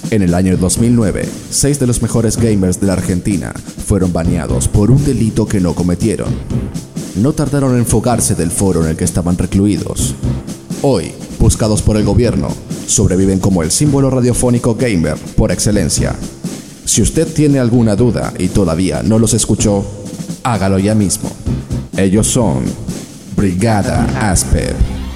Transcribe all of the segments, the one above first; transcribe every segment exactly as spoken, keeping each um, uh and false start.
En el año dos mil nueve, seis de los mejores gamers de la Argentina fueron baneados por un delito que no cometieron. No tardaron en fugarse del foro en el que estaban recluidos. Hoy, buscados por el gobierno, sobreviven como el símbolo radiofónico gamer por excelencia. Si usted tiene alguna duda y todavía no los escuchó, hágalo ya mismo. Ellos son Brigada Asper.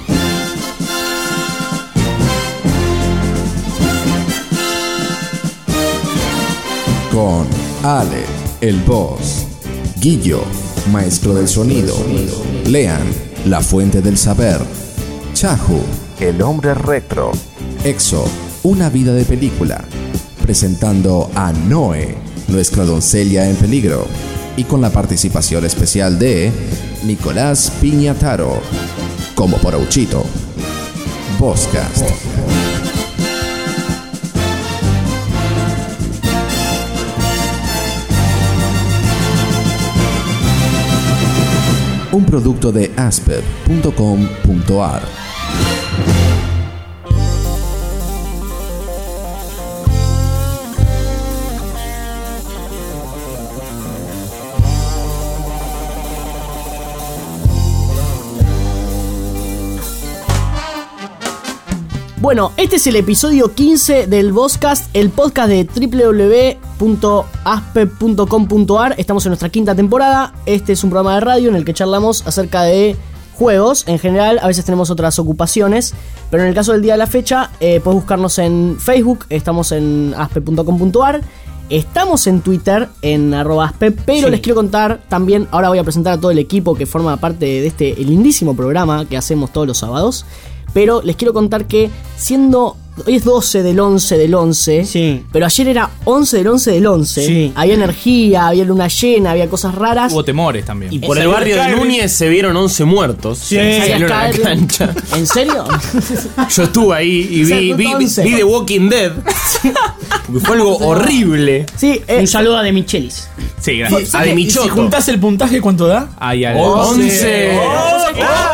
Con Ale, el boss, Guillo, maestro del sonido, Lean, la fuente del saber, Chahu, el hombre retro, Exo, una vida de película, presentando a Noe, nuestra doncella en peligro, y con la participación especial de Nicolás Piñataro, como Porouchito. Vozcast. Un producto de asper punto com punto a r. Bueno, este es el episodio quince del Vozcast, el podcast de doble u doble u doble u punto aspe punto com punto a r. Estamos en nuestra quinta temporada. Este es un programa de radio en el que charlamos acerca de juegos en general. A veces tenemos otras ocupaciones, pero en el caso del día de la fecha, eh, puedes buscarnos en Facebook. Estamos en aspe punto com punto a r. Estamos en Twitter, en arroba aspe, pero sí. Les quiero contar también, ahora voy a presentar a todo el equipo que forma parte de este lindísimo programa que hacemos todos los sábados. Pero les quiero contar que siendo... Hoy es doce del once del once, sí. Pero ayer era once del once del once. Sí. Había energía, había luna llena, había cosas raras. Hubo temores también. Y por el barrio de Núñez se vieron once muertos. Sí. Salieron a la cancha. ¿En serio? Yo estuve ahí y vi, vi, vi, vi The Walking Dead. Porque fue algo horrible. Sí, eh, un saludo a De Michelis. Sí, gracias. A De Michoto. Si juntás el puntaje, ¿cuánto da? Ahí al once. Oh,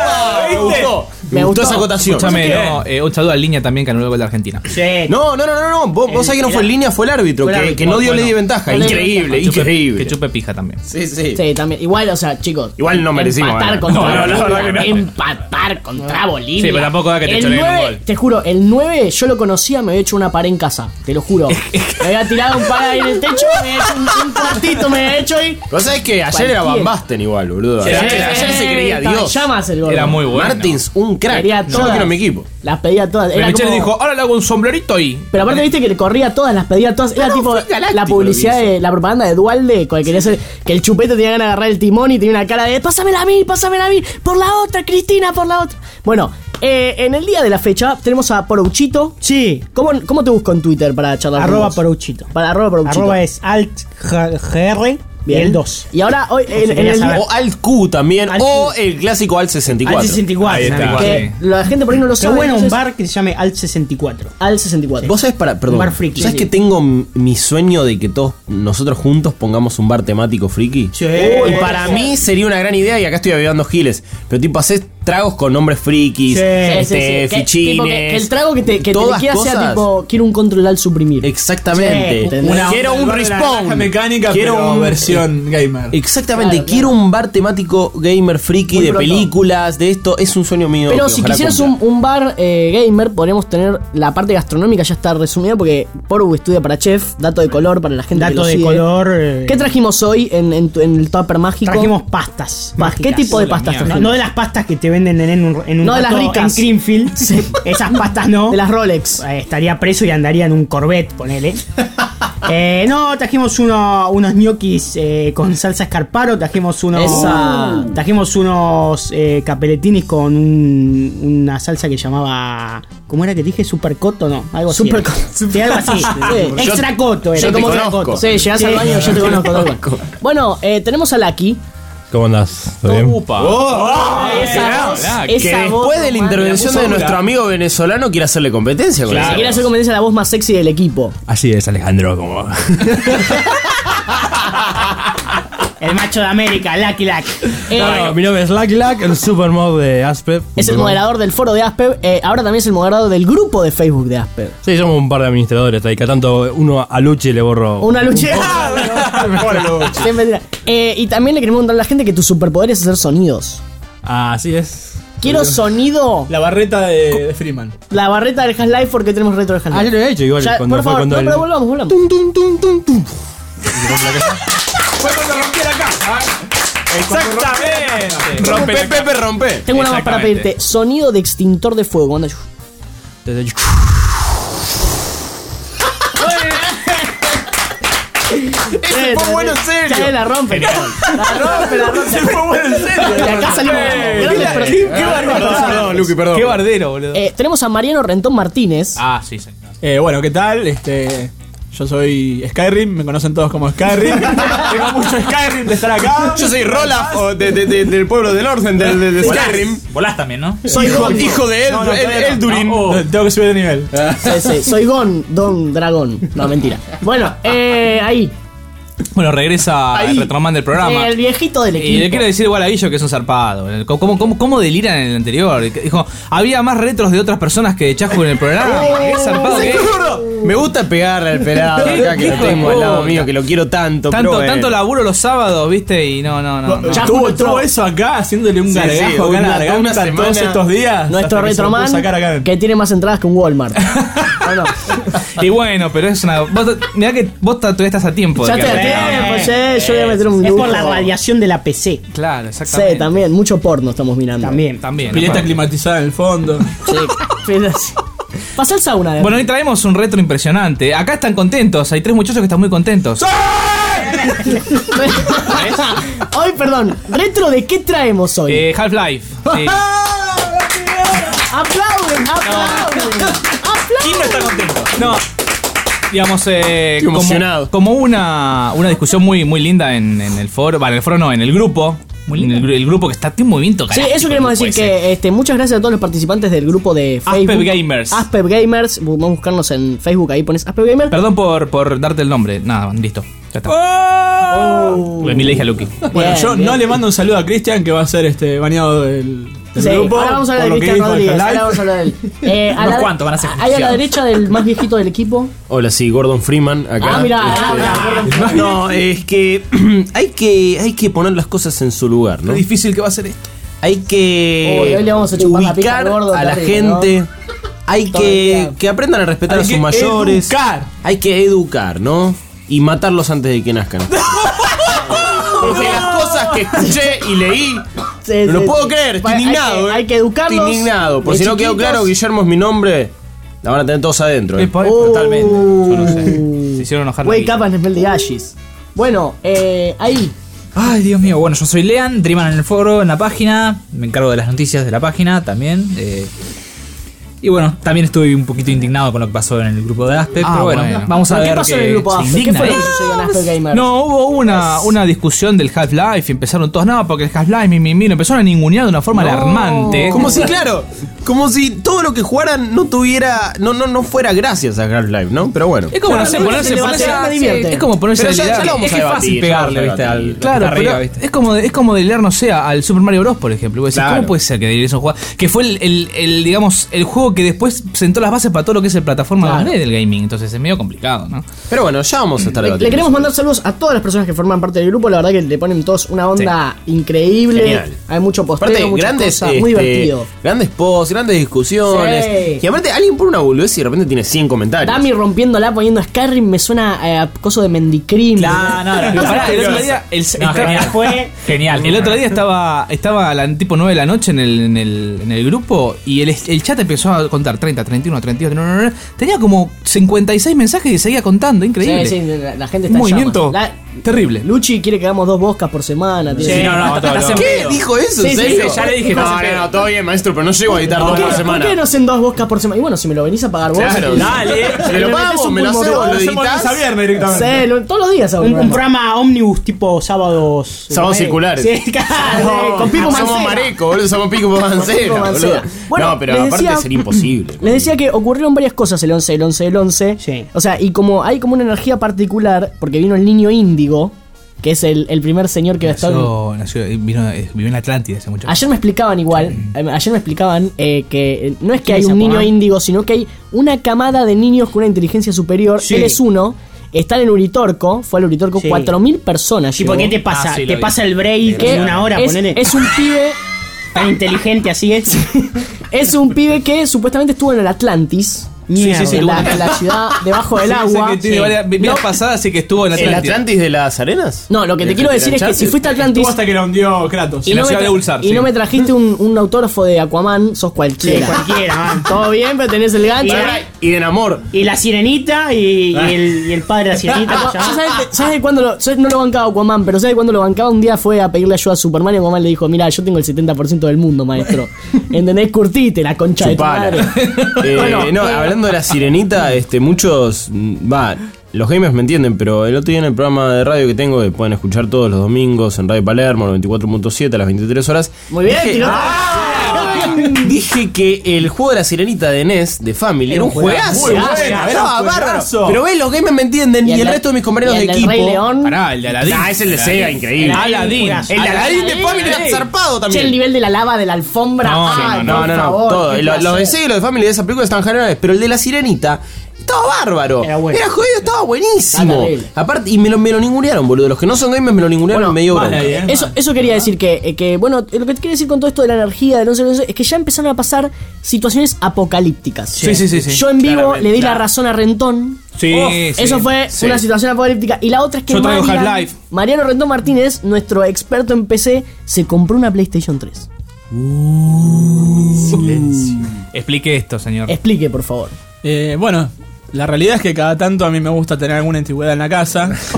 Me gustó. Me, Me gustó gustó. esa acotación. Escúchame, no, eh, un saludo a Línea también, que anuló el gol de Argentina. Sí. No, no, no, no, no. Vos, vos sabés que no fue en línea, fue el árbitro, Fue el que, árbitro. que no dio Bueno, ley de ventaja. no Increíble, Que chupe- increíble. Que chupe pija también. Sí, sí. sí, también. Igual, o sea, chicos. Igual no merecimos Empatar ganar. contra No, no, no, Bolivia. no, no. Empatar contra Bolivia. Sí, pero tampoco da que te El choleen un nueve, gol. Te juro, el nueve yo lo conocía, me había hecho una pared en casa. Te lo juro. Me había tirado un par ahí en el techo, me había hecho un, un cuartito, me había hecho ahí. Vos sabés que ayer era Van Basten igual, boludo. Sí, Ayer, sí, ayer Eh, se creía estaba en Dios. llamas el gordo. Era muy bueno. Martins, un crack. Quería Yo lo todas. quiero en mi equipo. Las pedía todas. Era Michelle como- dijo, ahora le hago un sombrerito ahí. Pero aparte viste que le corría todas, las pedía todas. Era No, tipo fue galáctico la publicidad lo que de la propaganda de Dualde, con el que quería hacer que el chupete tenía ganas de agarrar el timón y tenía una cara de pásamela a mí, pásamela a mí, por la otra, Cristina, por la otra. Bueno, eh, en el día de la fecha tenemos a Porouchito. Sí. ¿Cómo, cómo te busco en Twitter para charlar con Arroba vos? Porouchito. Para arroba Porouchito. Arroba es altgr y Bien. el dos. Y ahora hoy en, si en querías el saber. O Alt Q también. Alt o Q. el clásico Alt sesenta y cuatro. Alt sesenta y cuatro. Ahí está. tal cual. que la gente por ahí no lo Qué sabe. bueno, un entonces- bar que se llame Alt sesenta y cuatro. Al sesenta y cuatro. Vos sabés para. Perdón. Un bar friki. ¿Sabés Sí. que tengo m- mi sueño de que todos nosotros juntos pongamos un bar temático friki? Sí. Y para mí sería una gran idea, y acá estoy avivando giles. Pero tipo, haces tragos con nombres frikis, Sí. este, Sí, sí, sí. Que- fichines. tipo, que, que el trago que te, que te todas queda sea cosas. tipo, quiero un control al suprimir. Exactamente. Sí, una- quiero un Una respawn. caja mecánica, quiero pero un versión gamer. Exactamente, Claro, quiero un bar temático gamer friki Muy de pronto. películas, de esto. Es un sueño mío. Pero que si ojalá quisieras un, cumpla. un bar eh, gamer, podríamos tener la parte gastronómica, ya está resumida, porque Poru estudia para chef, dato de color para la gente que Dato lo de sigue. color. eh, ¿Qué trajimos hoy en, en, tu- en el tupper mágico? Trajimos pastas. Pa- mágicas. ¿Qué tipo de Hola, pastas mierda. No, trajimos? no de las pastas que te venden en un, en un No de las rato ricas. en Greenfield. Esas pastas no. De las Rolex. Eh, estaría preso y andaría en un Corvette, ponele. Eh, no, trajimos uno, unos ñoquis eh, con salsa escarparo, trajimos unos Esa. trajimos unos eh, capeletinis con un- una salsa que llamaba, ¿cómo era que dije? Super coto, no, algo así. Super era. coto. Sí, algo así. Sí. Extra coto era. yo te como extra conozco. coto. Sí, llegás Sí. al baño, yo te conozco. tal cual. Bueno, eh, tenemos a Lucky. ¿Cómo andás? ¿Todo bien? Upa. Esa voz, mirá, esa Que voz, después de la man, intervención la de puso nuestro dura. amigo venezolano, quiere hacerle competencia con Se eso. quiere hacer competencia a la voz más sexy del equipo. Así es, Alejandro, como... El macho de América, Lucky Luck. Eh, No, mi nombre es Lucky Luck, el supermod de Aspep. es el moderador del foro de Aspep. eh, ahora también es el moderador del grupo de Facebook de Aspep. Sí, somos un par de administradores ahí, que a tanto uno a Luchi le borro. Una lucha. Sí, mentira. Eh, y también le queremos contar a la gente que tu superpoder es hacer sonidos. Ah, así es. Quiero sonido. La barreta de, de Freeman. La barreta del Half-Life porque tenemos retro del Ah, ya Half-Life. lo he hecho igual Ya, cuando por fue favor, cuando no, el- pero volvamos, volvamos. Tum, tum, tum, tum, tum. Fue cuando rompí la casa. Exactamente. Rompe, Pepe, rompe. Tengo una más para Exactamente. pedirte. Sonido de extintor de fuego. Anda. Desde- Ese fue bueno en serio. Ya la rompe. La rompe, la rompe. Fue bueno en serio. Y acá salimos grandes personas. Perdón, perdón, Luqui, perdón. Qué bardero, boludo. Eh, tenemos a Mariano Rentón Martínez. Ah, sí, sí. Eh, bueno, ¿qué tal? Este, yo soy Skyrim, me conocen todos como Skyrim. Tengo mucho Skyrim de estar acá. Yo soy Rolaf, o de- de- de- del pueblo de Northern, de, de, de Skyrim. Volás también, ¿no? Soy Hijo, Gon. hijo de El- No, no, El- todavía no. Eldurin. No, oh, tengo que subir de nivel. Sí, sí, soy Gon, Don Dragón. No, mentira. Bueno, eh, ahí. Bueno, regresa el retroman del programa. El viejito del Y equipo. le quiero decir igual a Guillo que es un zarpado. ¿Cómo, cómo, cómo deliran en el anterior? Dijo, había más retros de otras personas que de Chajo en el programa. Qué zarpado que es. Me gusta pegarle al pelado acá que lo Hijo de tengo al lado puta. mío, que lo quiero tanto. Tanto, pero bueno. tanto laburo los sábados, viste, y no, no, no. no. Ya Estuvo nuestro- todo eso acá haciéndole un Sí, gargajo sí, acá en una- la una garganta semana. todos estos días. Nuestro hasta que se lo pudo retroman sacar acá. que tiene más entradas que un Walmart. ¿O no? Y bueno, pero es una. Vos, mirá que vos todavía estás a tiempo. Ya de te que- da tiempo, sí, yo voy a meter un Es lujo. por la radiación de la P C. Claro, exactamente. Sí, también, mucho porno estamos mirando. También. También. Pileta aparte. climatizada en el fondo. Sí, pilas. Pasa el sauna. Bueno, hoy traemos un retro impresionante. Acá están contentos. Hay tres muchachos que están muy contentos. Hoy, perdón, retro de qué traemos hoy. Eh, Half-Life. Sí. Aplauden, aplauden. ¿Quién no está contento? No. Digamos, eh, Estoy como, emocionado. como una, una discusión muy, muy linda en, en el foro. Bueno, en el foro no, en el grupo. En el, gru- el grupo que está tiene un movimiento. Sí, galáctico, eso queremos el grupo decir ese. que este, muchas gracias a todos los participantes del grupo de Facebook. Aspep Gamers. Aspep Gamers. Vamos a buscarnos en Facebook, ahí pones Aspep Gamers. Perdón por, por darte el nombre. Nada, listo. Ya está. Oh. Le dije a Lucky. Bueno, Bien, yo bien. no le mando un saludo a Cristian, que va a ser este baneado del, del Sí, grupo. ahora vamos a hablar por de lo que Cristian dijo Rodríguez. Half-Life. Ahora vamos a hablar de él. Eh, a Unos la- cuantos van a ser Ahí a la juiciados. derecha del más viejito del equipo. Hola, sí, Gordon Freeman acá. Ah, mirá, Este, ah, mirá, Gordon. No, es que hay que hay que poner las cosas en su lugar, ¿no? Qué difícil que va a ser esto. Hay que Uy, hoy le vamos a chupar la pija ubicar al gordo a la terrible, ¿no? gente. Hay Todo el que, día. que aprendan a respetar Hay a sus que mayores. educar. Hay que educar, ¿no? Y matarlos antes de que nazcan. Porque las cosas que escuché y leí, Sí, no lo sí, puedo sí. creer, estoy Hay que- indignado, ¿eh? hay que educarlos Estoy indignado. Por de si no quedó chiquitos. claro, Guillermo es mi nombre. La van a tener todos adentro, ¿eh? Totalmente. Yo no sé. Se hicieron enojar. Wake up and smell the ashes. Bueno, eh, ahí. Ay, Dios mío. Bueno, yo soy Lean, Dreaman en el foro, en la página. Me encargo de las noticias de la página también. eh, y bueno, también estuve un poquito indignado con lo que pasó en el grupo de Aspep. Ah, pero bueno, bueno. vamos a ¿Qué ver. pasó que en el grupo se Aspep? ¿Qué indigna, fue lo ¿eh? que sucedió en Aspep Gamers? No, hubo una, una discusión del Half-Life y empezaron todos, no, porque el Half-Life, mi, mi, mi, lo empezaron a ningunear de una forma alarmante. Como si, claro, como si todo lo que jugaran no tuviera, no, no, no fuera gracias a Half-Life, ¿no? Pero bueno. Es como, no sé, Claro, ponerse, el ponerse debate me divierte. es como ponerse Pero a ya- delirar. ya lo vamos Es a que es debatir, fácil ya pegarle, vamos a viste, al debatir. Claro, arriba, pero ¿viste? es como, de- es como delirar, no sé, al Super Mario Bros, por ejemplo. Vos decís, Claro. ¿cómo puede ser que deliries un juego? Que fue el, el, el, digamos, el juego que después sentó las bases para todo lo que es el plataforma Claro. dos D del gaming. Entonces es medio complicado, ¿no? Pero bueno, ya vamos a estar Le, debatiendo. le queremos mandar saludos a todas las personas que forman parte del grupo. La verdad que le ponen todos una onda increíble. Genial. Hay mucho posteo, Aparte, muchas grandes, cosas, muy este, divertido. grandes posts, grandes discusiones. Sí. Y aparte, alguien pone una boludez y de repente tiene cien comentarios. Dami rompiéndola poniendo Skyrim me suena eh, a coso de Mendicrim. No, no, no. Pará, el otro día, el, No, estaba- genial. Fue genial. el otro día estaba, estaba a la tipo nueve de la noche en el, en el, en el grupo y el, el chat empezó a contar treinta, treinta y uno, treinta y dos, no, no, no, tenía como cincuenta y seis mensajes y seguía contando, increíble. Sí, sí, la, la gente está Un en movimiento llamas. terrible. Luchi quiere que hagamos dos boscas por semana. tiene- Sí, no, no, todo, estás todo. en ¿Qué? pedo. ¿Dijo eso? Sí, ¿En sí, serio? sí, ya le dije, No, estás en no, pedo. no, todo bien, maestro, pero no llego a editar ¿Por dos qué, por ¿Por semana. qué no hacen dos boscas por semana? Y bueno, si me lo venís a pagar vos. Claro, eh, dale. le Me lo metés pago, un me lo pulmón. hacemos, lo Hacemos editas. lunes a viernes directamente. Sí, lo- todos los días hago Un, un programa. programa ómnibus tipo sábados. Sábados eh, circulares. Sí, claro. con Pipo Somos Mancera. mareco, boludo, somos pico mancera, Pico Mancera. boludo. Bueno, No, pero les aparte decía- sería imposible. Les decía que ocurrieron varias cosas el once, el once, el once. Sí. O sea, y como hay como una energía particular, porque vino el niño índigo. que es el, el primer señor que va a estar... Nació, nació, vino, eh, vivió en Atlántida hace mucho tiempo. Ayer me explicaban igual, eh, ayer me explicaban eh, que eh, no es que ¿Quién hay es un niño Aquaman? índigo, sino que hay una camada de niños con una inteligencia superior. Sí. Él es uno, están en Uritorco, fue al Uritorco, Sí. cuatro mil personas. Tipo, llegó. ¿qué te pasa? Ah, sí, lo te vi. pasa el break Que en una hora, es, ponele. es un pibe... Tan inteligente así es. Es un pibe que supuestamente estuvo en el Atlantis. Mierda. En la, en la ciudad debajo del Sí, agua. sé que tiene Sí. varias vidas No, pasadas, así que estuvo en ¿El Atlántida. Atlantis de las arenas? No, lo que te ¿El quiero decir es que Uncharted? si fuiste a Atlantis Estuvo hasta que lo hundió Kratos. y, en la no me, ciudad de tra- Ulsar, y sí. no me trajiste un, un autógrafo de Aquaman, sos Sí, cualquiera. cualquiera, man. Todo bien, pero tenés el gancho. Y- Y de Namor. Y la sirenita y, y el, y el padre de la sirenita. Aqua- ¿cómo se llama? ¿Sabes, sabes de cuándo lo, sabes- no lo bancaba Aquaman, pero ¿sabes cuándo lo bancaba? Un día fue a pedirle ayuda a Superman y Aquaman le dijo, mira, yo tengo el setenta por ciento del mundo, maestro. ¿Entendés? Curtite la concha Chupala. de tu madre. Eh, Bueno, no, eh, hablando de la sirenita, este, muchos, mm, va, los gamers me entienden, pero el otro día en el programa de radio que tengo, que pueden escuchar todos los domingos en Radio Palermo, noventa y cuatro punto siete a las veintitrés horas. Muy bien, dije, tiró- dije que el juego de la sirenita de N E S, de Family, era un juegazo. muy bueno, Estaba era un bárbaro. juegazo. Pero ven, los gamers me entienden y, el el de- resto de mis compañeros y el de del equipo. Rey León. Pará, el de Aladdin. Ah, es el de Sega, increíble. Aladdin. El de Aladdin de Family era zarpado Che, también. el nivel de la lava de la alfombra. No, Ay, No, por no, no, favor, todo. qué Y lo- Los de placer. Sega y los de Family de esa película estaban generales, pero el de la sirenita estaba bárbaro. Era bueno. Era jodido, estaba buenísimo. Está terrible. Aparte, y me lo, me lo ningunearon, boludo. Los que no son gamers me lo ningunearon Bueno, medio vale, bronca. bien. Eso, eso quería decir que, eh, que, bueno, lo que te quiero decir con todo esto de la energía, de no sé, no sé, es que ya empezaron a pasar situaciones apocalípticas. Sí, sí, sí, sí. Yo en vivo Claramente, le di la claro. razón a Rentón. Sí, Oh, sí. Eso fue sí. una situación apocalíptica. Y la otra es que Yo traigo Marian- Half-Life. Mariano Rentón Martínez, nuestro experto en P C, se compró una PlayStation tres. Explique esto, señor. Explique, por favor. Eh, bueno, la realidad es que cada tanto a mí me gusta tener alguna antigüedad en la casa. Es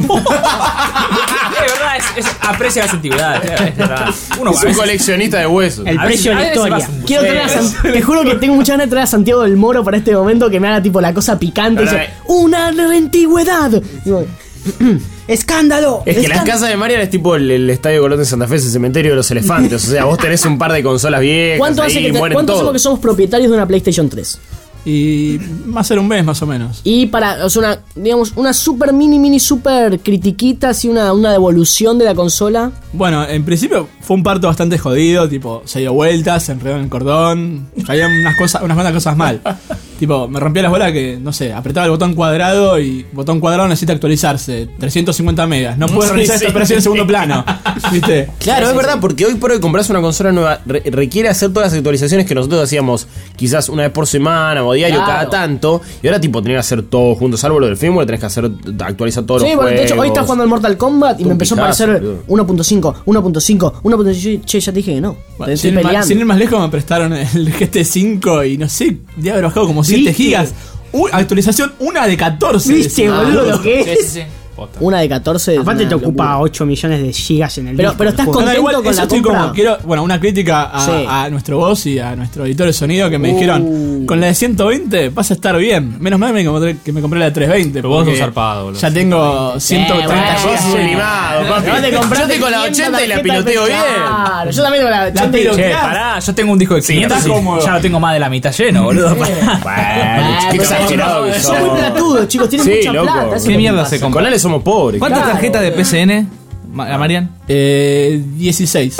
verdad, es, es- aprecia las antigüedades. Es verdad. Uno Es a un veces- coleccionista de huesos. El a veces- precio de a la veces historia. vas a un Quiero traer a museo. San- te juro que tengo muchas ganas de traer a Santiago del Moro para este momento que me haga tipo la cosa picante. y Pero, dice, eh. ¡una antigüedad! Digo, ¡escándalo! Es que las escándalo". casas de Marian es tipo el, el Estadio Colón de Santa Fe, es el cementerio de los elefantes. O sea, vos tenés un par de consolas viejas. ¿Cuánto ahí, hace que te- mueren ¿cuánto hacemos todos. que somos propietarios de una PlayStation tres? Y va a ser un mes más o menos. Y para, o sea, una, digamos, una super mini, mini, super critiquita, así una, una devolución de la consola. Bueno, en principio fue un parto bastante jodido, tipo, se dio vueltas, se enredó en el cordón, había unas cosas, unas cuantas cosas mal. Tipo, me rompía las bolas que, no sé, apretaba el botón cuadrado y botón cuadrado necesita actualizarse, trescientos cincuenta megas, no puedo realizar esta operación en segundo plano, ¿viste? Claro, es verdad, porque hoy por hoy comprarse una consola nueva re- requiere hacer todas las actualizaciones que nosotros hacíamos quizás una vez por semana o diario, Claro. cada tanto. Y ahora, tipo, tenés que hacer todo junto, salvo lo del firmware, tenés que hacer actualizar todos Sí, los bueno, juegos. de hecho, hoy estás jugando al Mortal Kombat y Un me empezó a pijazo, aparecer boludo. uno punto cinco, uno punto cinco, uno punto cinco. Che, ya te dije que no. Bueno, te estoy sin, ir más, peleando. sin ir más lejos me prestaron el G T cinco y no sé, debe haber bajado como siete ¿Viste? gigas. Uy, actualización una de catorce. ¿Viste, decía. boludo, lo que Sí, es? sí, sí. Una de catorce. es Aparte una te ocupa locura. ocho millones de gigas en el Pero- disco pero del estás juego. No, contento igual, con eso la estoy compra. como, quiero, bueno, una crítica a, Sí. a nuestro voz y a nuestro editor de sonido que me Uh. dijeron, con la de ciento veinte vas a estar bien. Menos mal me compré- que me compré la de trescientos veinte. Pero vos sos porque zarpado, boludo. Ya tengo ciento treinta bueno, Vos gigas. sos un limado, papi. No te Yo compraste estoy con la quinientas ochenta y la tarjetas piloteo de- bien. Claro, yo también con la ochenta y tiro- Che, Mirá. pará, yo tengo un disco de quinientos está y cómodo. ya lo tengo más de la mitad lleno, boludo. Bueno, Ah, qué pero exagerado que son muy sos. platudos, chicos, tienen Sí, mucha loco. plata. eso es ¿Qué lo que mierda pasa. se compra? Con Ale somos pobres. ¿Cuántas Claro. tarjetas de P S N, Ma- Marian? Eh, dieciséis.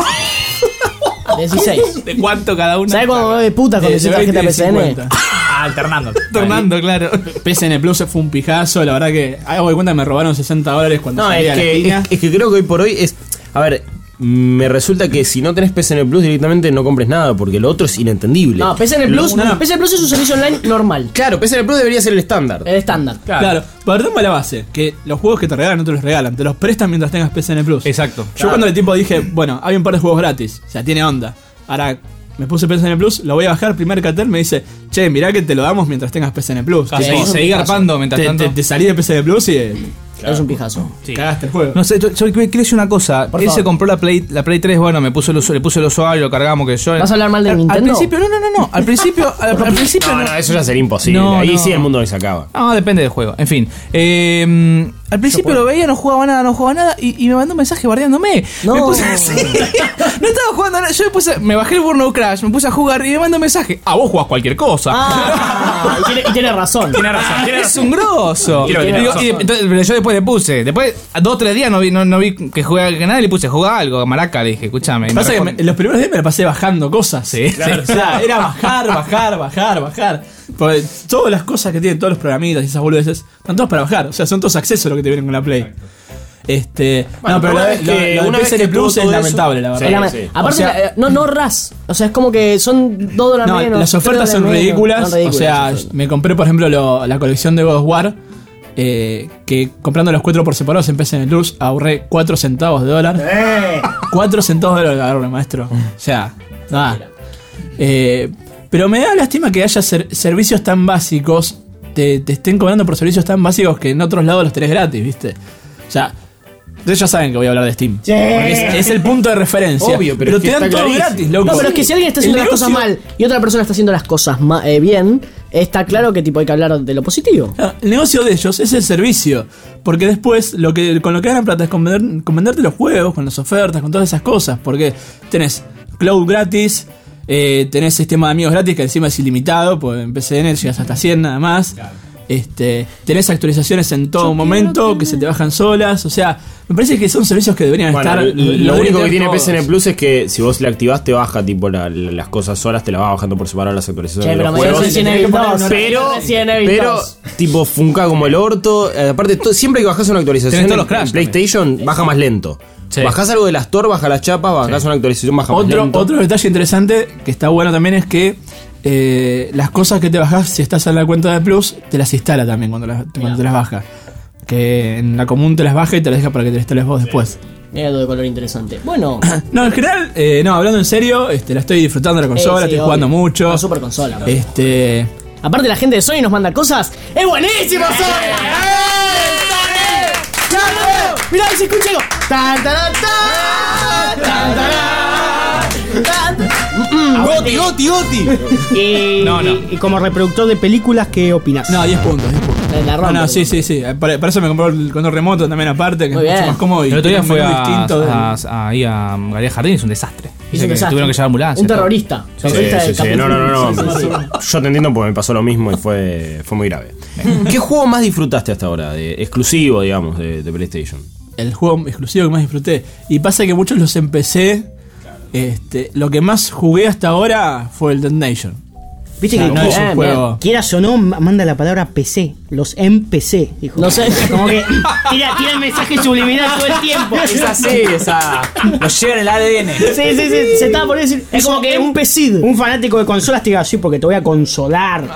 dieciséis. ¿De cuánto cada una? ¿Sabes cuando de puta con De- esa de tarjeta veinte y P C N? cincuenta. Ah, alternando. Tornando, claro. P S N Plus fue un pijazo, la verdad que hago de cuenta que me robaron sesenta dólares cuando No, salí es a la que, esquina. es, es que creo que hoy por hoy es. A ver, me resulta que si no tenés P S N Plus directamente no compres nada, porque lo otro es inentendible. No, P S N Plus, No, no. P S N Plus es un servicio online normal. Claro, P S N Plus debería ser el estándar. El estándar. Claro, partamos de la base, que los juegos que te regalan no te los regalan, te los prestan mientras tengas P S N Plus. Exacto. Yo cuando el tipo dije, bueno, hay un par de juegos gratis, o sea, tiene onda. Ahora me puse P S N Plus, lo voy a bajar, primer cartel me dice, che, mirá que te lo damos mientras tengas P S N Plus. Ah, Tipo, seguí, seguí garpando mientras te, tanto. te- te salí de P S N Plus y eh, Es un pijazo. cagaste el juego. No sé, yo, yo quiero decir una cosa. Por Él favor. se compró la Play, la Play tres, bueno, me puso el, usu- le puse el usuario, lo cargamos, que yo. ¿Vas a hablar mal de Al- Nintendo? Al principio, no, no, no, no. Al principio, al, al principio No, no. no, eso ya sería imposible. No, Ahí no. sí el mundo se acaba. No, depende del juego. En fin. Eh, Al principio lo veía, no jugaba nada, no jugaba nada, y, y me mandó un mensaje bardeándome. No. Me puse así. No estaba jugando nada. Yo me puse, me bajé el Burnout Crash, me puse a jugar y me mandó un mensaje. Ah, vos jugás cualquier cosa. Ah, y, tiene, y tiene razón. Tiene razón, tiene Es razón. un grosso. Quiero que Y tiene digo, razón. y entonces, pero yo después le puse. Después, a dos o tres días no vi, no, no vi que jugaba que nada y le puse, jugá algo, maraca. Le dije, escúchame. Pasa me que me- los primeros días me la pasé bajando cosas. Sí, Claro, o sea, era bajar, bajar, bajar, bajar. Porque todas las cosas que tienen todos los programitas y esas boludeces están todas para bajar. O sea, son todos accesos lo que te vienen con la Play. Este. Bueno, no, pero pero lo, una vez lo- que- lo de una vez P S N que Plus tuvo es todo lamentable, la eso- verdad. Es la- sí. Aparte, O sea- eh, no, no ras. O sea, es como que son dos dólares No, menos. las tres ofertas son dólares menos. ridículas. Son ridículas O sea, las ofertas. me compré, por ejemplo, lo- la colección de God of War. Eh, que comprando los cuatro por separado en P S N Plus ahorré cuatro centavos de dólar. Eh. cuatro centavos de dólar ahorré, maestro. O sea, nada. Eh, pero me da lástima que haya ser- servicios tan básicos. Te, te estén cobrando por servicios tan básicos que en otros lados los tenés gratis, ¿viste? O sea, ustedes ya saben que voy a hablar de Steam. Sí. Porque Es, es el punto de referencia. Obvio, pero es te que dan está todo clarísimo. gratis, loco. No, pero es que si alguien está haciendo El las cosas negocio- mal y otra persona está haciendo las cosas ma- eh, bien, está claro que tipo hay que hablar de lo positivo. Claro, el negocio de ellos es el servicio. Porque después lo que con lo que ganan plata es con, vender- con venderte los juegos, con las ofertas, con todas esas cosas. Porque tenés cloud gratis, eh, tenés sistema de amigos gratis que encima es ilimitado, pues en P C N llegas hasta cien nada más. Este, tenés actualizaciones en todo momento que se te bajan solas. O sea, me parece que son servicios que deberían Bueno, estar. lo, lo deberían único que tener tiene todos. P S N Plus es que si vos le activás te baja tipo la- la- las cosas solas, te la va bajando por separado las actualizaciones Che, de pero los me dio juegos. Resident Evil dos. Pero, Resident Evil pero dos. tipo funca como el orto. Eh, aparte, to- siempre que bajás una actualización Tenés todos en, los crash en PlayStation, baja más lento. Sí. Bajás algo de las Store, baja las chapas, bajás una actualización, baja más Otro, lento. otro detalle interesante que está bueno también es que eh, las cosas que te bajas, si estás en la cuenta de Plus, te las instala también cuando, las- cuando te las baja. Que en la común te las baja y te las deja para que te las instales vos después. Mira algo de color interesante. Bueno. No, en general, eh, no, hablando en serio, este, la estoy disfrutando de la consola, Eh, sí, estoy obvio. jugando mucho. Una super consola. bro. Este. Aparte la gente de Sony nos manda cosas. ¡Es buenísimo Sony! ¡Eh, Sony! Mirá, se escucha algo. Tan, taran, tan, tan, taran, tan, tan. Goti, Goti, Goti. Y, No, no. y- y como reproductor de películas, ¿qué opinas? No, diez puntos, diez puntos. La- la No, rompe. no, sí, sí, sí. Para, para eso me compré el control remoto también aparte, que Muy es mucho bien. más cómodo. Y El otro día tiene un fue menú a, distinto del- a, a, ahí a Galería Jardín, es un desastre. Hizo Dice un que desastre. tuvieron que llevar ambulancia. Un todo. terrorista. Sí, Terrorista de sí, sí. Capitán. No, no, no, no. Sí, sí, sí. Yo te entiendo porque me pasó lo mismo y fue, fue muy grave. ¿Qué juego más disfrutaste hasta ahora? De, exclusivo, digamos, de, de PlayStation. El juego exclusivo que más disfruté. Y pasa que muchos los empecé. Este, lo que más jugué hasta ahora fue el Dead Nation. Viste que No, no es un quiera- juego. quieras o no, ma- manda la palabra P C. Los M P C, dijo. No sé. Como que tira, tira el mensaje subliminal todo el tiempo. Es así, esa. Lo lleva en el A D N. Sí, sí, sí. Se estaba por decir. Es como que un pesid. Un fanático de consolas te diga así porque te voy a consolar.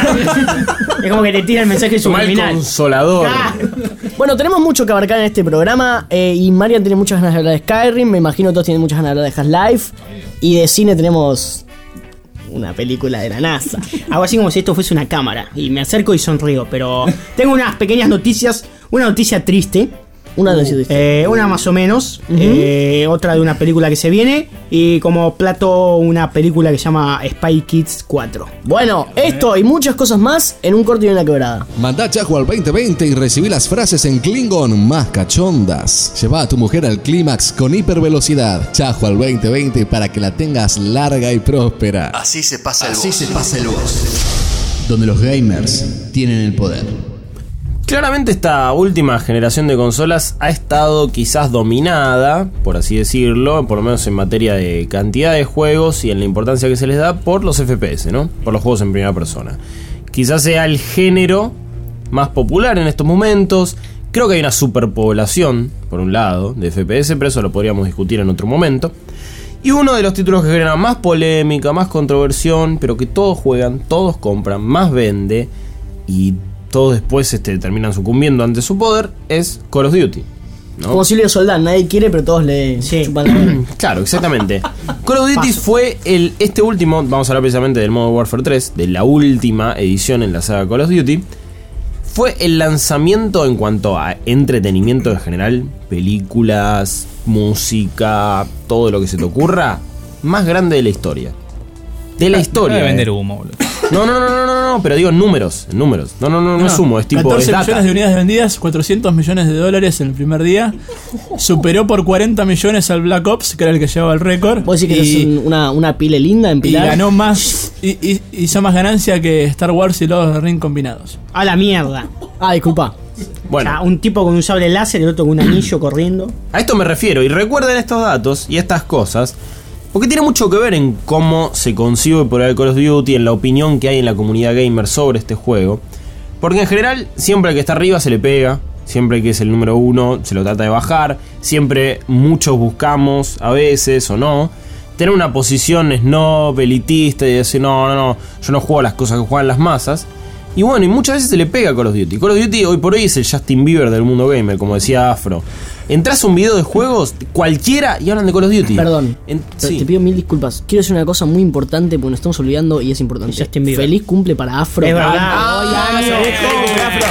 Es como que te tira el mensaje Toma el subliminal. consolador. Ah, Bueno, tenemos mucho que abarcar en este programa. eh, y Marian tiene muchas ganas de hablar de Skyrim. Me imagino que todos tienen muchas ganas de hablar de Half-Life. Y de cine tenemos una película de la NASA. Hago así como si esto fuese una cámara. Y me acerco y sonrío. Pero tengo unas pequeñas noticias. Una noticia triste. Una de las Eh, una más o menos. eh, otra de una película que se viene. Y como plato, una película que se llama Spy Kids cuatro. Bueno, esto y muchas cosas más en un corte y una quebrada. Mandá Chajo al veinte veinte y recibí las frases en Klingon más cachondas. Lleva a tu mujer al clímax con hipervelocidad. Chajo al veinte veinte para que la tengas larga y próspera. Así se pasa el Así voz. se pasa el voz. Donde los gamers tienen el poder. Claramente esta última generación de consolas ha estado quizás dominada, por así decirlo, por lo menos en materia de cantidad de juegos y en la importancia que se les da por los F P S, ¿no? Por los juegos en primera persona. Quizás sea el género más popular en estos momentos. Creo que hay una superpoblación, por un lado, de F P S, pero eso lo podríamos discutir en otro momento. Y uno de los títulos que genera más polémica, más controversión, pero que todos juegan, todos compran, más vende y todos después este, terminan sucumbiendo ante su poder, es Call of Duty, ¿no? Como Silvio Soldán, nadie quiere, pero todos le Sí. chupan la mano. Claro, exactamente. Call of Duty fue el este último, vamos a hablar precisamente del Modern Warfare tres, de la última edición en la saga Call of Duty. Fue el lanzamiento en cuanto a entretenimiento en general, películas, música, todo lo que se te ocurra, más grande de la historia. De la historia. Debe eh. vender humo, boludo. No, no, no, no, no, no, pero digo en números, en números. No, no, no, no, no es humo, es tipo catorce es data. millones de unidades vendidas, cuatrocientos millones de dólares en el primer día. Superó por cuarenta millones al Black Ops, que era el que llevaba el récord. ¿Vos decís que y, es un- una, una pile linda en y pilar? ganó más, y, y- hizo más ganancia que Star Wars y Lord of the Rings combinados. A la mierda. Ah, disculpa. Bueno, O sea, un tipo con un sable láser y el otro con un anillo corriendo. a esto me refiero, y recuerden estos datos y estas cosas, porque tiene mucho que ver en cómo se concibe por el Call of Duty, en la opinión que hay en la comunidad gamer sobre este juego. Porque en general, siempre al que está arriba se le pega, siempre que es el número uno se lo trata de bajar, siempre muchos buscamos, a veces o no, tener una posición snob, elitista y decir, no, no, no, yo no juego a las cosas que juegan las masas. Y bueno, y muchas veces se le pega a Call of Duty. Call of Duty hoy por hoy es el Justin Bieber del mundo gamer, como decía Afro. Entras a un video de juegos, cualquiera, y hablan de Call of Duty. Perdón. En- Te- sí. Te pido mil disculpas. Quiero decir una cosa muy importante porque nos estamos olvidando y es importante. Justin Bieber. Feliz cumple para Afro. Es verdad. Ah, Ah, ya, feliz ya, cumple,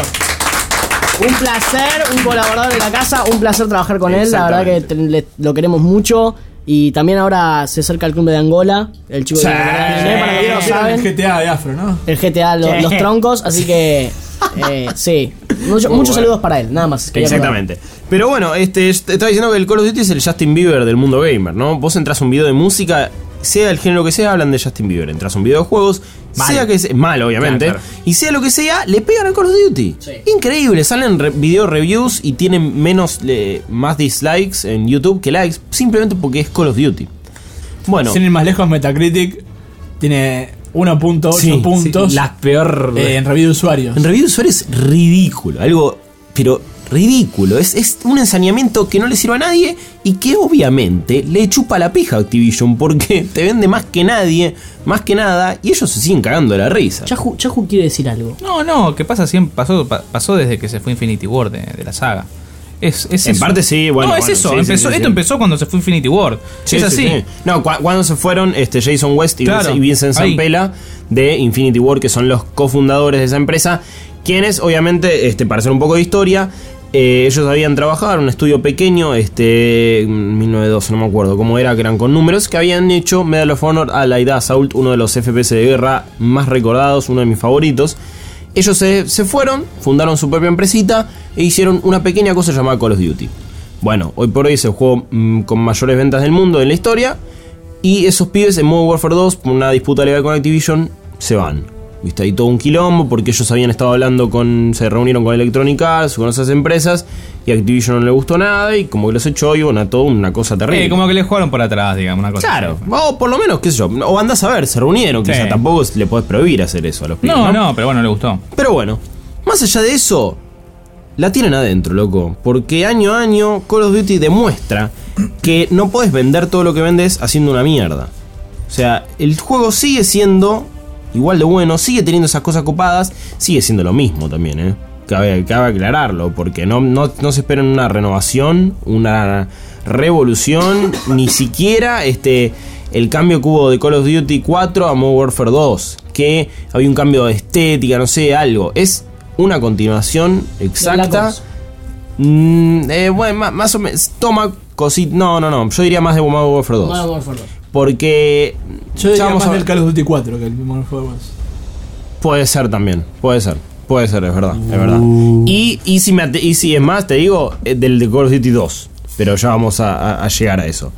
ya. Un placer, un colaborador de la casa, un placer trabajar con él. La verdad que te- le- lo queremos mucho. Y también ahora se acerca el cumple de Angola. El chico Sí. de Angola, para los que no El saben. G T A de Afro, ¿no? El G T A, lo- Sí. los troncos. Así que, eh, sí. Mucho- Muy muchos bueno. saludos para él, nada más. Quería Exactamente. Pero bueno, este, te estaba diciendo que el Call of Duty es el Justin Bieber del mundo gamer, ¿no? Vos entras a un video de música, sea el género que sea, hablan de Justin Bieber. Entras a un video de juegos, Mal. sea que sea mal, obviamente, Claro, claro. y sea lo que sea, le pegan al Call of Duty. Increíble, salen re- video reviews y tienen menos eh, más dislikes en YouTube que likes, simplemente porque es Call of Duty. Bueno, Sin ir más lejos, Metacritic tiene uno punto ocho Sí, puntos La peor. eh, en review de usuarios. en review de usuarios es ridículo, algo, pero ridículo. Es, es un ensañamiento que no le sirve a nadie y que obviamente le chupa la pija a Activision porque te vende más que nadie, más que nada, y ellos se siguen cagando de la risa. Chahu, Chahu quiere decir algo. No, no, que pasa siempre, pasó, pa- pasó desde que se fue Infinity War de, de la saga. Es, es En eso. parte sí, bueno, No, es bueno, eso. sí, sí, empezó, sí, sí. esto empezó cuando se fue Infinity War. Sí, es sí, así. sí. No, cu- cuando se fueron este, Jason West y, Claro, y Vincent ahí. Zampella de Infinity War, que son los cofundadores de esa empresa, quienes obviamente, este, para hacer un poco de historia, eh, ellos habían trabajado en un estudio pequeño, este, mil novecientos doce, no me acuerdo cómo era, que eran con números, que habían hecho Medal of Honor Allied Assault, uno de los F P S de guerra más recordados, uno de mis favoritos. Ellos se, se fueron, fundaron su propia empresita e hicieron una pequeña cosa llamada Call of Duty. Bueno, hoy por hoy es el juego mm, con mayores ventas del mundo en la historia. Y esos pibes en Modern Warfare dos, por una disputa legal con Activision, se van. ¿Viste? Hay todo un quilombo porque ellos habían estado hablando con... Se reunieron con Electronic Arts, con esas empresas, y a Activision no le gustó nada y como que los echó y bueno, todo una cosa terrible. Eh, como que le jugaron por atrás, digamos, una cosa Claro, así. o por lo menos, qué sé yo, o andás a ver, se reunieron, Sí. quizá tampoco le podés prohibir hacer eso a los pibes, No, no, pero bueno, le gustó. Pero bueno, más allá de eso, la tienen adentro, loco. Porque año a año Call of Duty demuestra que no puedes vender todo lo que vendes haciendo una mierda. O sea, el juego sigue siendo igual de bueno, sigue teniendo esas cosas copadas, sigue siendo lo mismo también, ¿eh? Cabe, cabe aclararlo, porque no, no, no se espera una renovación, una revolución, ni siquiera este... el cambio que hubo de Call of Duty cuatro a Modern Warfare dos, que había un cambio de estética, no sé, algo. Es una continuación Black exacta. Ops. Mm, eh, bueno, más, más o menos. Toma cositas. No, no, no. Yo diría más de Modern Warfare dos. Modern Warfare dos. Porque. Yo ya diría vamos más a ver- del Call of Duty cuatro que el Modern Warfare dos. Puede ser también. Puede ser. Puede ser, es verdad. Es verdad. Y, y, si me, ate- y si es más, te digo, eh, del de Call of Duty dos. Pero ya vamos a, a- a llegar a eso.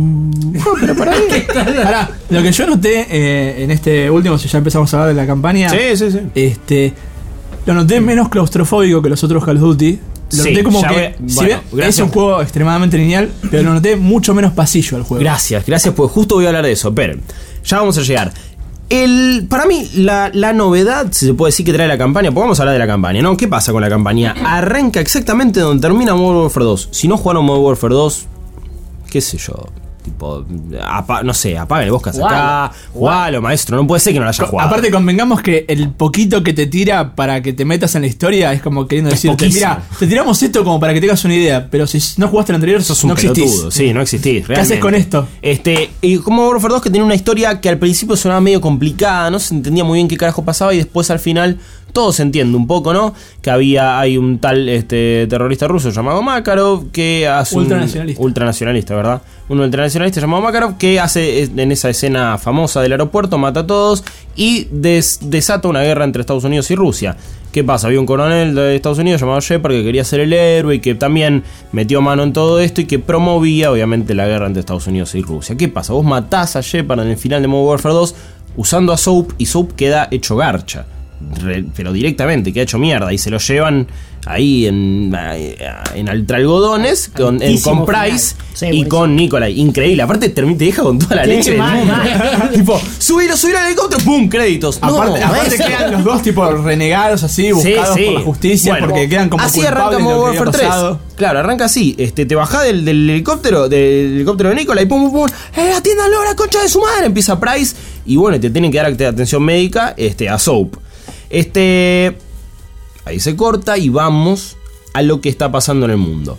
Ahora, lo que yo noté eh, en este último, si ya empezamos a hablar de la campaña, Sí, sí, sí. este, lo noté menos claustrofóbico que los otros Call of Duty. Lo Sí, noté como ya que, voy- si bueno, bien es gracias. un juego extremadamente lineal, pero lo noté mucho menos pasillo al juego. Gracias, gracias, pues justo voy a hablar de eso. Esperen, ya vamos a llegar. El, para mí, la, la novedad, si se puede decir, que trae la campaña, pues vamos a hablar de la campaña, ¿no? ¿Qué pasa con la campaña? Arranca exactamente donde termina Modern Warfare dos. Si no jugaron Modern Warfare dos, qué sé yo, tipo, apa- no sé, apaguen el bosque acá, jugalo, maestro, no puede ser que no lo haya Co- jugado. Aparte convengamos que el poquito que te tira para que te metas en la historia es como queriendo Es decirte, poquísimo. mira, te tiramos esto como para que tengas una idea, pero si no jugaste el anterior, Sos un no existís. pelotudo, sí, no existís. ¿Qué haces realmente. con esto? Este, y como Modern Warfare dos, que tenía una historia que al principio sonaba medio complicada, no se entendía muy bien qué carajo pasaba y después al final todo se entiende un poco, ¿no? Que había, hay un tal este, terrorista ruso llamado Makarov que hace ultranacionalista. un ultranacionalista, ¿verdad? Un ultranacionalista llamado Makarov que hace en esa escena famosa del aeropuerto, mata a todos y des, desata una guerra entre Estados Unidos y Rusia. ¿Qué pasa? Había un coronel de Estados Unidos llamado Shepard que quería ser el héroe y que también metió mano en todo esto y que promovía obviamente la guerra entre Estados Unidos y Rusia. ¿Qué pasa? Vos matás a Shepard en el final de Modern Warfare dos usando a Soap y Soap queda hecho garcha. Re, pero directamente, queda hecho mierda y se lo llevan ahí en, en algodones con, en, con Price sí, y buenísimo. Con Nikolai. Increíble, aparte te deja con toda la sí, leche mal, del mundo. Tipo, subilo, subilo al helicóptero, ¡pum! Créditos. Aparte, no, aparte quedan los dos tipo renegados así, buscados sí, sí. por la justicia, bueno, porque quedan como así culpables arranca de lo que Warfare tres. Claro, arranca así, este, te bajás del, del helicóptero, del helicóptero de Nikolai, pum, pum, pum, ¡eh, atiéndanlo a la concha de su madre! Empieza Price y bueno, te tienen que dar atención médica este, a Soap. Este. Ahí se corta y vamos a lo que está pasando en el mundo.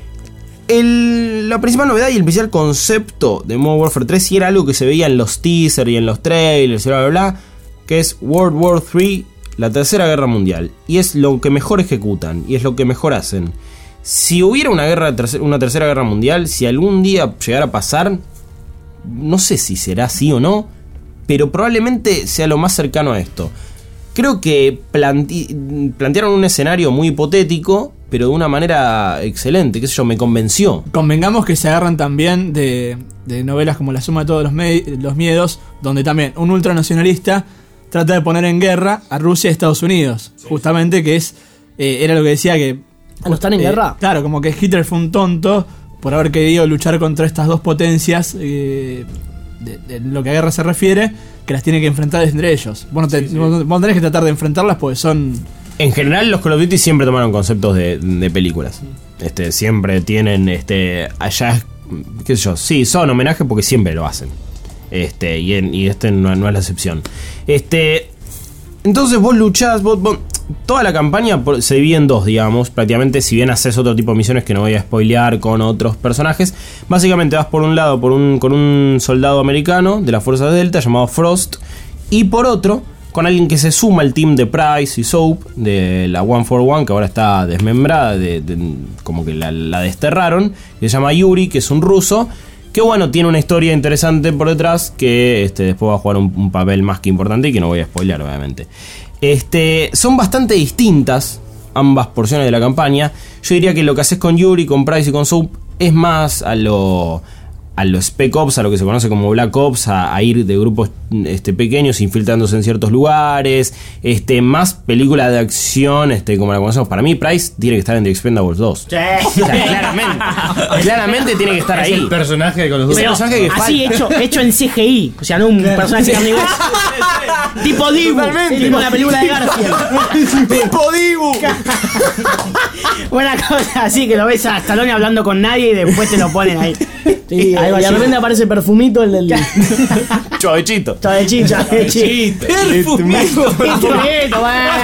El, la principal novedad y el principal concepto de Modern Warfare tres, y era algo que se veía en los teasers y en los trailers y bla bla bla, que es World War tres, la tercera guerra mundial. Y es lo que mejor ejecutan y es lo que mejor hacen. Si hubiera una guerra, una tercera guerra mundial, si algún día llegara a pasar, no sé si será así o no, pero probablemente sea lo más cercano a esto. Creo que planti- plantearon un escenario muy hipotético, pero de una manera excelente, qué sé yo, me convenció. Convengamos que se agarran también de, de novelas como La suma de todos los, me- los miedos, donde también un ultranacionalista trata de poner en guerra a Rusia y Estados Unidos. Sí. Justamente que es eh, era lo que decía que... ¿No están en eh, guerra? Claro, como que Hitler fue un tonto por haber querido luchar contra estas dos potencias, eh, de, de lo que a guerra se refiere, que las tiene que enfrentar entre ellos. Bueno, te, sí, sí. Vos, vos tenés que tratar de enfrentarlas porque son... En general los Call of Duty siempre tomaron conceptos de, de películas. Este, siempre tienen este allá, qué sé yo, sí, son homenaje porque siempre lo hacen. Este, y, en, y este no, no es la excepción. Este, entonces vos luchás, vos, vos, toda la campaña se divide en dos, digamos. Prácticamente, si bien haces otro tipo de misiones que no voy a spoilear con otros personajes, básicamente vas por un lado por un, con un soldado americano de las fuerzas Delta llamado Frost, y por otro con alguien que se suma al team de Price y Soap, de la One for One, que ahora está desmembrada, de, de, como que la, la desterraron, que se llama Yuri, que es un ruso, que bueno, tiene una historia interesante por detrás, que este, después va a jugar un, un papel más que importante y que no voy a spoilear, obviamente. Este, son bastante distintas ambas porciones de la campaña. Yo diría que lo que haces con Yuri, con Price y con Soap es más a lo... a los Spec Ops, a lo que se conoce como Black Ops, a, a ir de grupos este, pequeños infiltrándose en ciertos lugares, este, más película de acción este, como la conocemos. Para mí Price tiene que estar en The Expendables dos. Sí. O sea, claramente, claramente tiene que estar es ahí. El personaje con los dos. Pero, personaje que así hecho, hecho en C G I, o sea, no un personaje de nivel. Tipo Dibu, sí, tipo la película de Garfield. Tipo Dibu. Buena cosa, así que lo ves a Stallone hablando con nadie y después te lo ponen ahí. Sí, y de repente aparece el perfumito, el del... Chovechito. Chovechito, chovechito. Perfumito. Perfumito,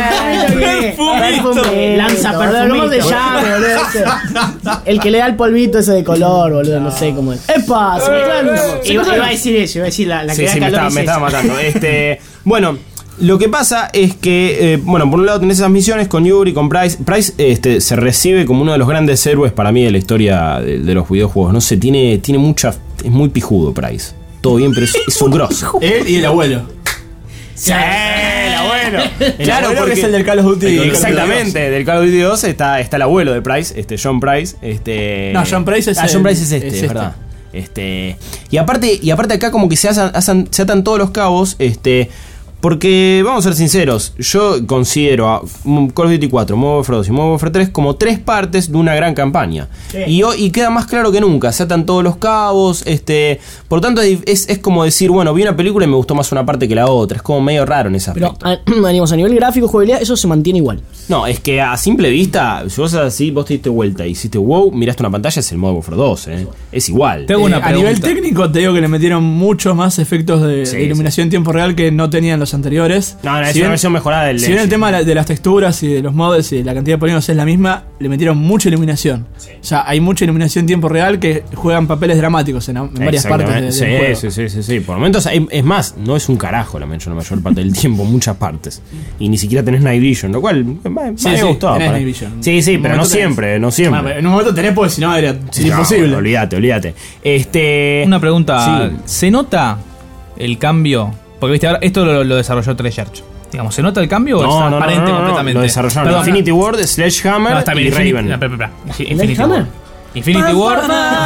Perfumito. Lanza perfumito. ¿Cómo se llama, boludo? El que le da el polvito ese de color, boludo, no sé cómo es. ¡Epa! Se me trae. Iba a decir eso, iba a decir la, la que sí, da sí, calor. me estaba, me estaba matando. Este, bueno, lo que pasa es que, eh, bueno, por un lado tenés esas misiones con Yuri, con Price. Price este, se recibe como uno de los grandes héroes para mí de la historia de, de los videojuegos. No sé, tiene, tiene mucha... Es muy pijudo Price. Todo bien, pero es, es un grosso. Él y el abuelo. Sí, el abuelo. El claro, abuelo porque es el del Call of Duty. Exactamente, del Call of Duty dos está, está el abuelo de Price, este John Price. Este, no, John Price es ah, el, John Price es este, es es este. verdad. Este, y aparte, y aparte acá como que se atan, atan, se atan todos los cabos, este, porque vamos a ser sinceros, yo considero a Call of Duty cuatro, Modern Warfare dos y Modern Warfare tres como tres partes de una gran campaña. Sí. Y, y queda más claro que nunca, se atan todos los cabos, este, por tanto es, es como decir, bueno, vi una película y me gustó más una parte que la otra, es como medio raro en ese aspecto. Pero, digamos, a nivel gráfico, jugabilidad, eso se mantiene igual. No, es que a simple vista, si vos así, vos te diste vuelta y hiciste wow, miraste una pantalla, es el Modern Warfare dos, ¿eh? Es igual. Eh, a nivel técnico te digo que le metieron muchos más efectos de, sí, de iluminación sí. en tiempo real que no tenían los los anteriores. No, no, Si es bien- una versión mejorada del Si bien el Legend. tema de la- de las texturas y de los mods y de la cantidad de polígonos es la misma, le metieron mucha iluminación. O sea, hay mucha iluminación en tiempo real que juegan papeles dramáticos en, en varias partes de- del sí, juego. Sí, sí, sí, sí. Por momentos, hay- es más, no es un carajo la mayor, la mayor parte del tiempo, muchas partes. Y ni siquiera tenés Night Vision, lo cual me, me Sí, me sí, gustó. tenés para- Night Vision. Sí, sí, En un pero no momento tenés. siempre, no siempre. Bueno, pero en un momento tenés porque si no era Sí, sería no, imposible. olvídate, olvídate. Este. Una pregunta, Sí. ¿se nota el cambio? Porque viste, ahora esto lo, lo desarrolló Treyarch. Digamos, ¿se nota el cambio o es No, no, no, transparente no, no, completamente? Lo desarrollaron Perdón, Infinity Ward, Sledgehammer no, está bien, y Infinity, Raven. no, espera, espera, espera. Infinity ¿Sledgehammer? Ward. Infinity Ward.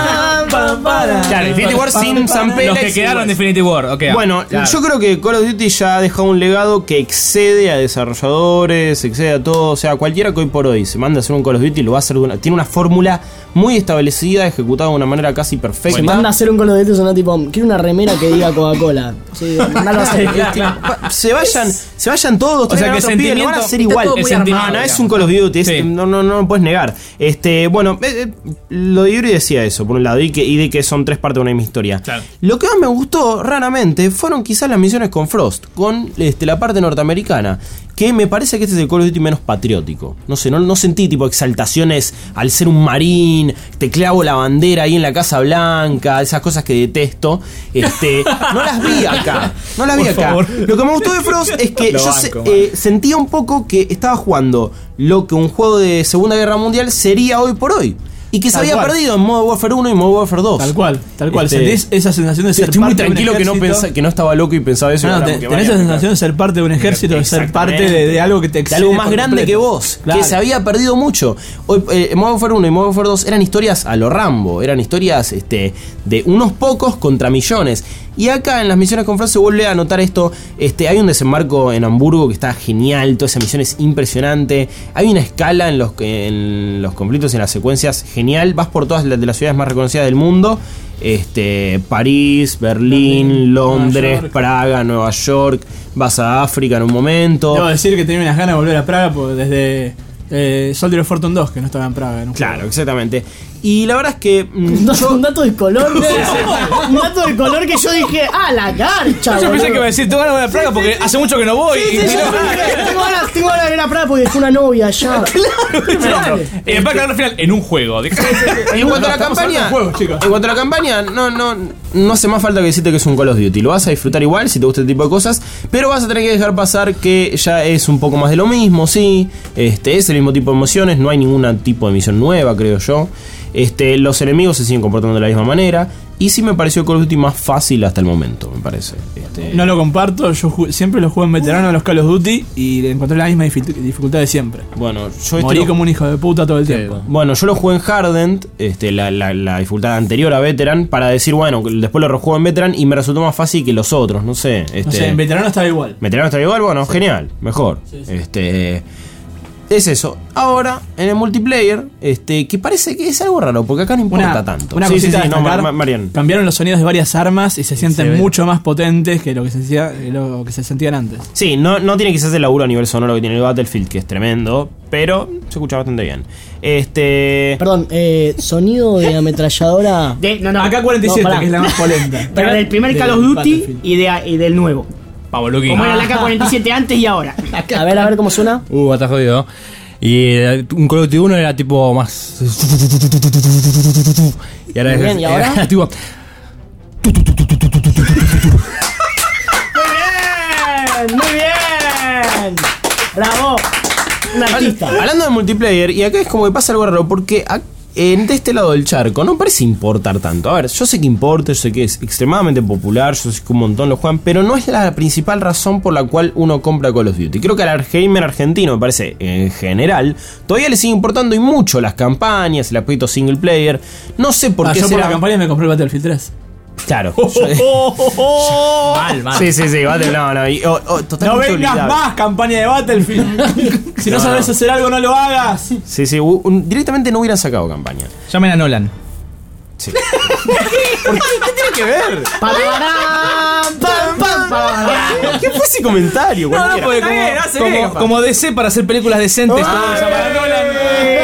Claro, Infinity Ward sin Zampella. Los que quedaron de Infinity War, ok. Bueno, claro. yo creo que Call of Duty ya ha dejado un legado que excede a desarrolladores, excede a todo. O sea, cualquiera que hoy por hoy se manda a hacer un Call of Duty lo va a hacer. de una- tiene una fórmula muy establecida, ejecutada de una manera casi perfecta. Se manda a hacer un Call of Duty, suena tipo, quiero una remera que diga Coca-Cola. Sí, mandalo a hacer. Este, pa- se vayan, se vayan todos, O sea, traigan que otros el pibes, lo van a sentimiento- hacer está igual. todo muy El sentimiento- armado, no, no es digamos. un Call of Duty, es- Sí. no, no, no lo puedes negar. Este, bueno, eh, eh, lo de Yuri decía eso, por un lado, y, que, y de que son tres partes de una misma historia. Claro. Lo que más me gustó raramente fueron quizás las misiones con Frost, con este, la parte norteamericana, que me parece que este es el Call of Duty menos patriótico. No sé, no, no sentí tipo exaltaciones al ser un marín, te clavo la bandera ahí en la Casa Blanca, esas cosas que detesto. Este, no las vi acá, no las vi Por acá. favor. Lo que me gustó de Frost es que Lo yo banco, se- man. eh, sentía un poco que estaba jugando lo que un juego de Segunda Guerra Mundial sería hoy por hoy. Y que se Tal había cual. perdido en Modern Warfare uno y Modern Warfare dos. Tal cual, tal cual. Este, Sentís esa sensación de Sí, ser estoy muy parte de un tranquilo que no, ejército. pensa- que no estaba loco y pensaba eso. y No, no, ahora te- porque tenés vaya, esa sensación de ser parte de un ejército, de ser parte de, de algo que te de excede algo más por grande completo. que vos, Claro. que se había perdido mucho. Hoy, eh, Modern Warfare uno y Modern Warfare dos eran historias a lo Rambo, eran historias este, de unos pocos contra millones. Y acá en las misiones con Frost se vuelve a notar esto. Este, hay un desembarco en Hamburgo que está genial, toda esa misión es impresionante. Hay una escala en los, en los conflictos y en las secuencias genial. Vas por todas las de las ciudades más reconocidas del mundo. Este, París, Berlín, Berlín, Londres, Nueva York. Praga, Nueva York. Vas a África en un momento. Debo decir que tenía unas ganas de volver a Praga porque desde eh, Soldier of Fortune dos que no estaba en Praga. En un Claro, juego. exactamente. Y la verdad es que mm, Un dato, yo- un dato de color. Un dato de color que yo dije, ah, la garcha. Yo pensé boludo. que iba a decir, tengo ganas de ir a Praga porque hace mucho que no voy. Sí, y sí, si sí, no- tengo ganas, tengo ganas de ir a Praga porque dejé una novia allá. Y después claro, al final, en un juego. en cuanto a la Estamos hablando campaña, de juegos, chicos. en cuanto a la campaña, no, no, no hace más falta que decirte que es un Call of Duty. Lo vas a disfrutar igual si te gusta este tipo de cosas, pero vas a tener que dejar pasar que ya es un poco más de lo mismo, sí. Este es el mismo tipo de emociones, no hay ningún tipo de misión nueva, creo yo. Este, los enemigos se siguen comportando de la misma manera. Y sí me pareció Call of Duty más fácil hasta el momento, me parece. Este, No lo comparto, yo ju- siempre lo juego en veterano de los Call of Duty y le encontré la misma dificu- dificultad de siempre. bueno, yo este Morí lo- como un hijo de puta todo el tiempo. Bueno, yo lo jugué en Hardened, este, la, la, la dificultad anterior a Veteran, para decir, bueno, después lo rejuego en Veteran y me resultó más fácil que los otros, no sé. Este, No sé, en veterano estaba igual. Veterano está igual, bueno, genial, mejor. Este. Es eso. Ahora, en el multiplayer, este, que parece que es algo raro, porque acá no importa Una, tanto. una sí, sí, cosita sí, a no, destacar, Mar- Mar- Marian. cambiaron los sonidos de varias armas y se sienten Se ve. mucho más potentes que lo que se, hacía- que lo que se sentían antes. Sí, no, no tiene quizás el laburo a nivel sonoro que tiene el Battlefield, que es tremendo, pero se escucha bastante bien. Este. Perdón, eh, sonido de ametralladora. De- no, no. Acá cuarenta y siete, No, pará. que es la más polenta. Pero del primer Del Call of Duty Battlefield. y, de, y del nuevo. Pavo Luqui. Como era la K cuarenta y siete antes y ahora. A ver, a ver cómo suena. Uh, está jodido. Y eh, un Call of Duty uno era tipo más. Y ahora Muy bien, es, ¿y ahora? era tipo. Bien, muy bien. Bravo. Un artista. Hablando de multiplayer, y acá es como que pasa algo raro, porque ac- en de este lado del charco no parece importar tanto. A ver, yo sé que importa, yo sé que es extremadamente popular, yo sé que un montón lo juegan, pero no es la principal razón por la cual uno compra Call of Duty. Creo que al gamer argentino, me parece, en general, todavía le sigue importando y mucho las campañas, el aspecto single player. No sé por Ah, qué yo por será. la campaña me compré el Battlefield tres. Claro. Mal, mal. Sí, sí, sí, Battle, no, no. y- oh, oh, No totalmente vengas olvidable. más, campaña de Battlefield. Si no, No, sabes no. hacer algo, no lo hagas. Sí, sí, u- un- directamente no hubieran sacado campaña. Llamen a Nolan. Sí. ¿Por qué? ¿Qué tiene que ver? Pararán, pam, pam, pararán. ¿Qué fue ese comentario? No, no, Cualquiera. porque Está como, bien, hace como, bien, capaz. como D C para hacer películas decentes. todo llama a Nolan. Claro.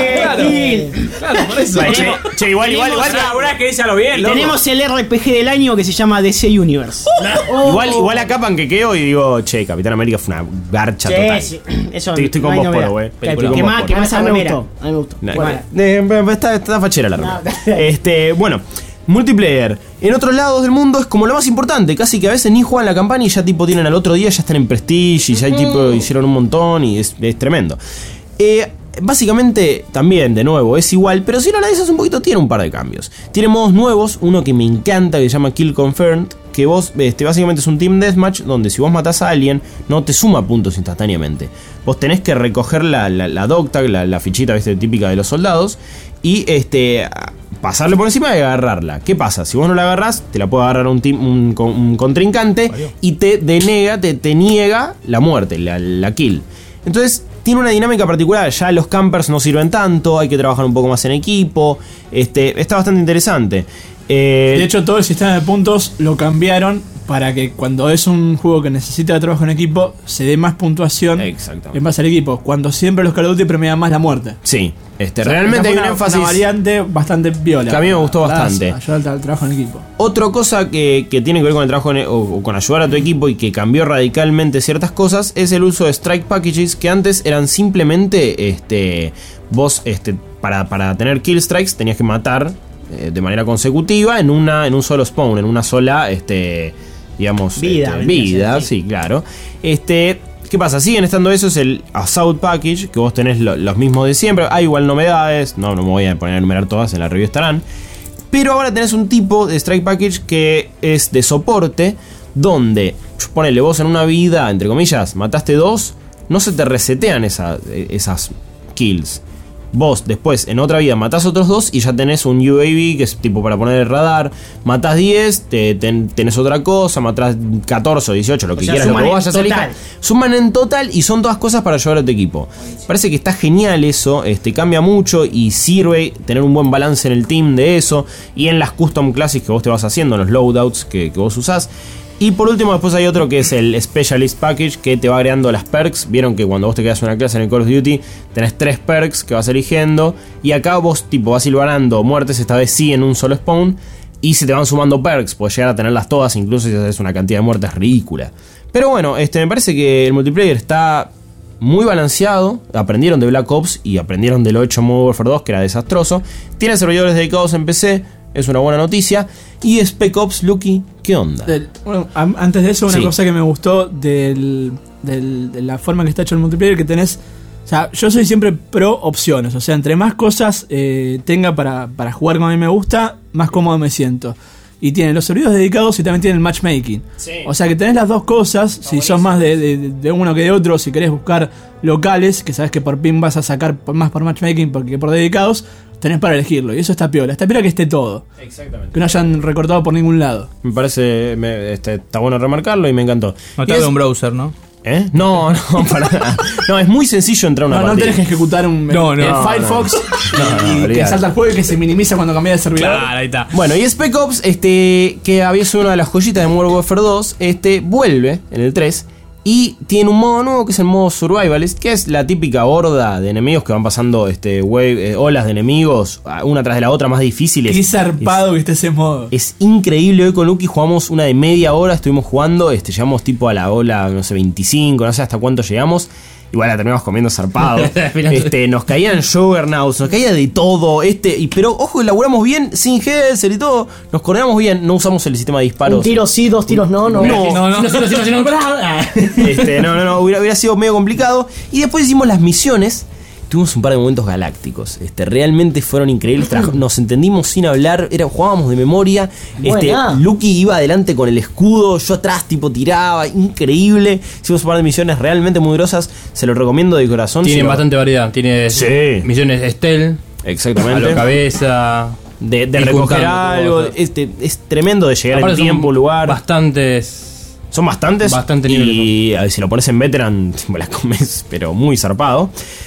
Martín. Claro, por eso. Che, che, igual, igual, igual, Tenemos- Una vez que díselo bien, Y loco. tenemos el R P G del año que se llama D C Universe. igual, igual acá panquequeo y digo, che, Capitán América fue una garcha Sí, total. sí. Eso Estoy, estoy no con hay vos, novedad. Polo, güey. ¿Qué, Estoy con qué vos, más? Polo. ¿Qué más A a mí me remera? gustó, a mí me gustó. Nah, Bueno. eh, está, está fachera la remera. No. Este, bueno, multiplayer. En otros lados del mundo es como lo más importante. Casi que a veces ni juegan la campaña y ya tipo tienen al otro día, ya están en Prestige y ya tipo hicieron un montón y es, es tremendo. Eh, básicamente también, de nuevo, es igual, pero si lo analizas un poquito tiene un par de cambios. Tiene modos nuevos, uno que me encanta que se llama Kill Confirmed, que vos, este, básicamente es un team deathmatch donde si vos matás a alguien no te suma puntos instantáneamente. Vos tenés que recoger la, la, la dogtag, la, la fichita, ¿viste? Típica de los soldados, y este pasarle por encima y agarrarla. ¿Qué pasa? Si vos no la agarrás, te la puede agarrar un, team, un, un contrincante y te denega, te, te niega la muerte, la, la kill. Entonces tiene una dinámica particular. Ya los campers no sirven tanto, hay que trabajar un poco más en equipo. Este, está bastante interesante. Eh, De hecho, todo el sistema de puntos lo cambiaron para que cuando es un juego que necesita de trabajo en equipo, se dé más puntuación Exactamente. en base al equipo. Cuando siempre los Call of Duty premian más la muerte. sí, este, O sea, realmente esta hay fue un una, énfasis. una variante bastante viola. Que a mí me gustó Para bastante. Ayudar al trabajo en equipo. Otra cosa que, que tiene que ver con el trabajo en- o, o con ayudar a tu equipo y que cambió radicalmente ciertas cosas es el uso de strike packages, que antes eran simplemente este, vos este, para, para tener kill strikes tenías que matar eh, de manera consecutiva en una en un solo spawn, en una sola este, digamos Vida, este, vendría a ser, vida, sí. sí, claro. Este, ¿qué pasa? Siguen estando eso, es el Assault Package, que vos tenés lo- los mismos de siempre. Hay igual novedades, no, no me voy a poner a enumerar todas, en la review estarán. Pero ahora tenés un tipo de Strike Package que es de soporte, donde, ponele vos en una vida, entre comillas, mataste dos, no se te resetean esa- esas kills. Vos después en otra vida matás otros dos y ya tenés un U A V que es tipo para poner el radar. Matás diez, te, ten- tenés otra cosa, matás catorce o dieciocho, lo que sea, quieras, lo que suman vos en vayas a elegir. total. Suman en total y son todas cosas para ayudar a tu equipo. Parece que está genial eso, este, cambia mucho y sirve tener un buen balance en el team de eso y en las custom classes que vos te vas haciendo, en los loadouts que, que vos usás. Y por último después hay otro que es el Specialist Package, que te va agregando las perks. Vieron que cuando vos te quedas una clase en el Call of Duty tenés tres perks que vas eligiendo, y acá vos tipo vas silbarando muertes, esta vez sí en un solo spawn, y se te van sumando perks, puedes llegar a tenerlas todas, incluso si haces una cantidad de muertes ridícula. Pero bueno, este, me parece que el multiplayer está muy balanceado. Aprendieron de Black Ops y aprendieron del ocho Modern Warfare dos, que era desastroso. Tiene servidores dedicados en P C, es una buena noticia. Y Spec Ops, Lucky, ¿qué onda? Del- bueno, am- antes de eso, una Sí. cosa que me gustó del, del- de la forma que está hecho el multiplayer, que tenés. O sea, yo soy siempre pro opciones. O sea, entre más cosas eh, tenga para, para jugar como a mí me gusta, más cómodo me siento. Y tiene los servidores dedicados y también tiene el matchmaking. O sea que tenés las dos cosas. Si sos más de, de- de uno que de otro, si querés buscar locales, que sabes que por pin vas a sacar por- más por matchmaking porque por dedicados, tenés para elegirlo. Y eso está piola. Está piola que esté todo. Exactamente. Que no hayan recortado por ningún lado. Me parece, me- este, está bueno remarcarlo y me encantó. No Y tarda es- un browser, ¿no? ¿Eh? No, no, para nada. No, es muy sencillo entrar a una No, no partida. tenés que ejecutar un No, no, el no, Firefox no, no, y que olvidate. salta el juego y que se minimiza cuando cambia de servidor. Claro, ahí está. Bueno, y Spec Ops, este, que había sido una de las joyitas de Modern Warfare dos, este, vuelve en el tres y tiene un modo nuevo que es el modo Survivalist, que es la típica horda de enemigos que van pasando este, wave, eh, olas de enemigos, una tras de la otra, más difíciles. Qué zarpado que esté ese modo. Es increíble. Hoy con Lucky jugamos una de media hora, estuvimos jugando, este, llegamos tipo a la ola, no sé, veinticinco, no sé hasta cuánto llegamos. Igual la terminamos comiendo zarpado. este, nos caían juggernauts, nos caía de todo. Este, y, pero ojo, elaboramos bien, sin Hellser y todo. Nos coordinamos bien, no usamos el sistema de disparos. Un tiro sí, dos tiros no, no. No, No, no, no, no, no, no, no. Este, no, no, no, hubiera, hubiera sido medio complicado. Y después hicimos las misiones. Tuvimos un par de momentos galácticos. Este, realmente fueron increíbles. Traj- Nos entendimos sin hablar. Era, jugábamos de memoria. Este, Buena. Lucky iba adelante con el escudo. Yo atrás, tipo, tiraba. Increíble. Hicimos un par de misiones realmente muy grosas. Se lo recomiendo de corazón. Tiene Si lo- bastante variedad. Tiene Sí. misiones stealth, a Exactamente. la cabeza. De, de ir recoger juntando algo. cosas. Este, es tremendo de llegar Aparte en tiempo, son lugar. Bastantes. Son bastantes. Bastante y a ver, si lo pones en veteran, me la comes, pero muy zarpado.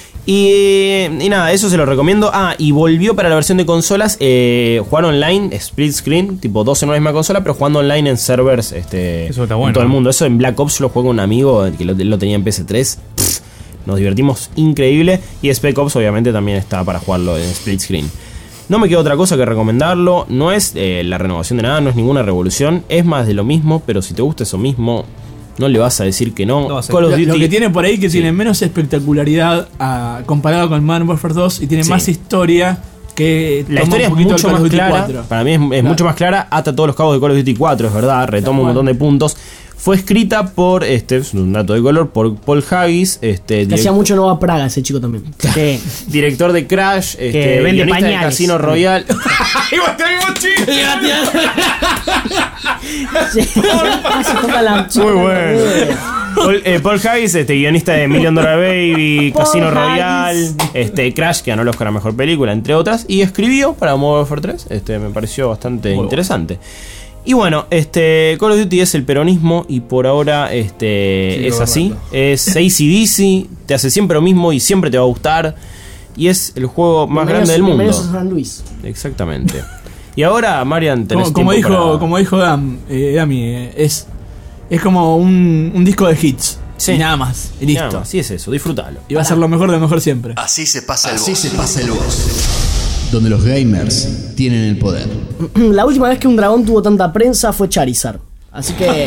Y, y nada, eso se lo recomiendo. Ah, y volvió para la versión de consolas. Eh, jugar online, split screen, tipo dos en una misma consola, pero jugando online en servers este, Eso está en bueno. todo el mundo. Eso en Black Ops yo lo juego con un amigo que lo, lo tenía en P S tres. Pff, nos divertimos increíble. Y Spec Ops obviamente también está para jugarlo en split screen. No me queda otra cosa que recomendarlo. No es eh, la renovación de nada, no es ninguna revolución. Es más de lo mismo, pero si te gusta eso mismo, no le vas a decir que no. no Call of Duty, lo que tiene por ahí que sí. tiene menos espectacularidad a, comparado con Modern Warfare dos y tiene sí. más historia. Que la historia es mucho más clara. cuatro. Para mí es, es claro. mucho más clara. Ata todos los cabos de Call of Duty cuatro, es verdad. Retoma un montón de puntos. Fue escrita por, este es un dato de color, por Paul Haggis. Este, que hacía mucho Nueva Praga ese chico también. Sí. Director de Crash, este, que vende pañales. De Casino Royale. Muy bueno. Paul, eh, Paul Haggis, este, guionista de Million Dollar Baby, Paul Casino Royale, este, Crash, que ganó el Oscar a Mejor Película, entre otras. Y escribió para Modern Warfare tres. Este, me pareció bastante Muy interesante. Bueno. Y bueno, este Call of Duty es el peronismo y por ahora este sí, es así. Rato. Es A C D C, te hace siempre lo mismo y siempre te va a gustar. Y es el juego más grande del mundo. San Luis. Exactamente. Y ahora, Marian, tenés como, como tiempo dijo, para... como dijo Dam, eh, Dami, eh, es, es como un, un disco de hits. Sí. Y nada más. Y listo. Así es eso, disfrútalo. Y va a ser lo mejor de lo mejor siempre. Así se pasa el Así boss. se pasa el boss. Donde los gamers tienen el poder. La última vez que un dragón tuvo tanta prensa fue Charizard. Así que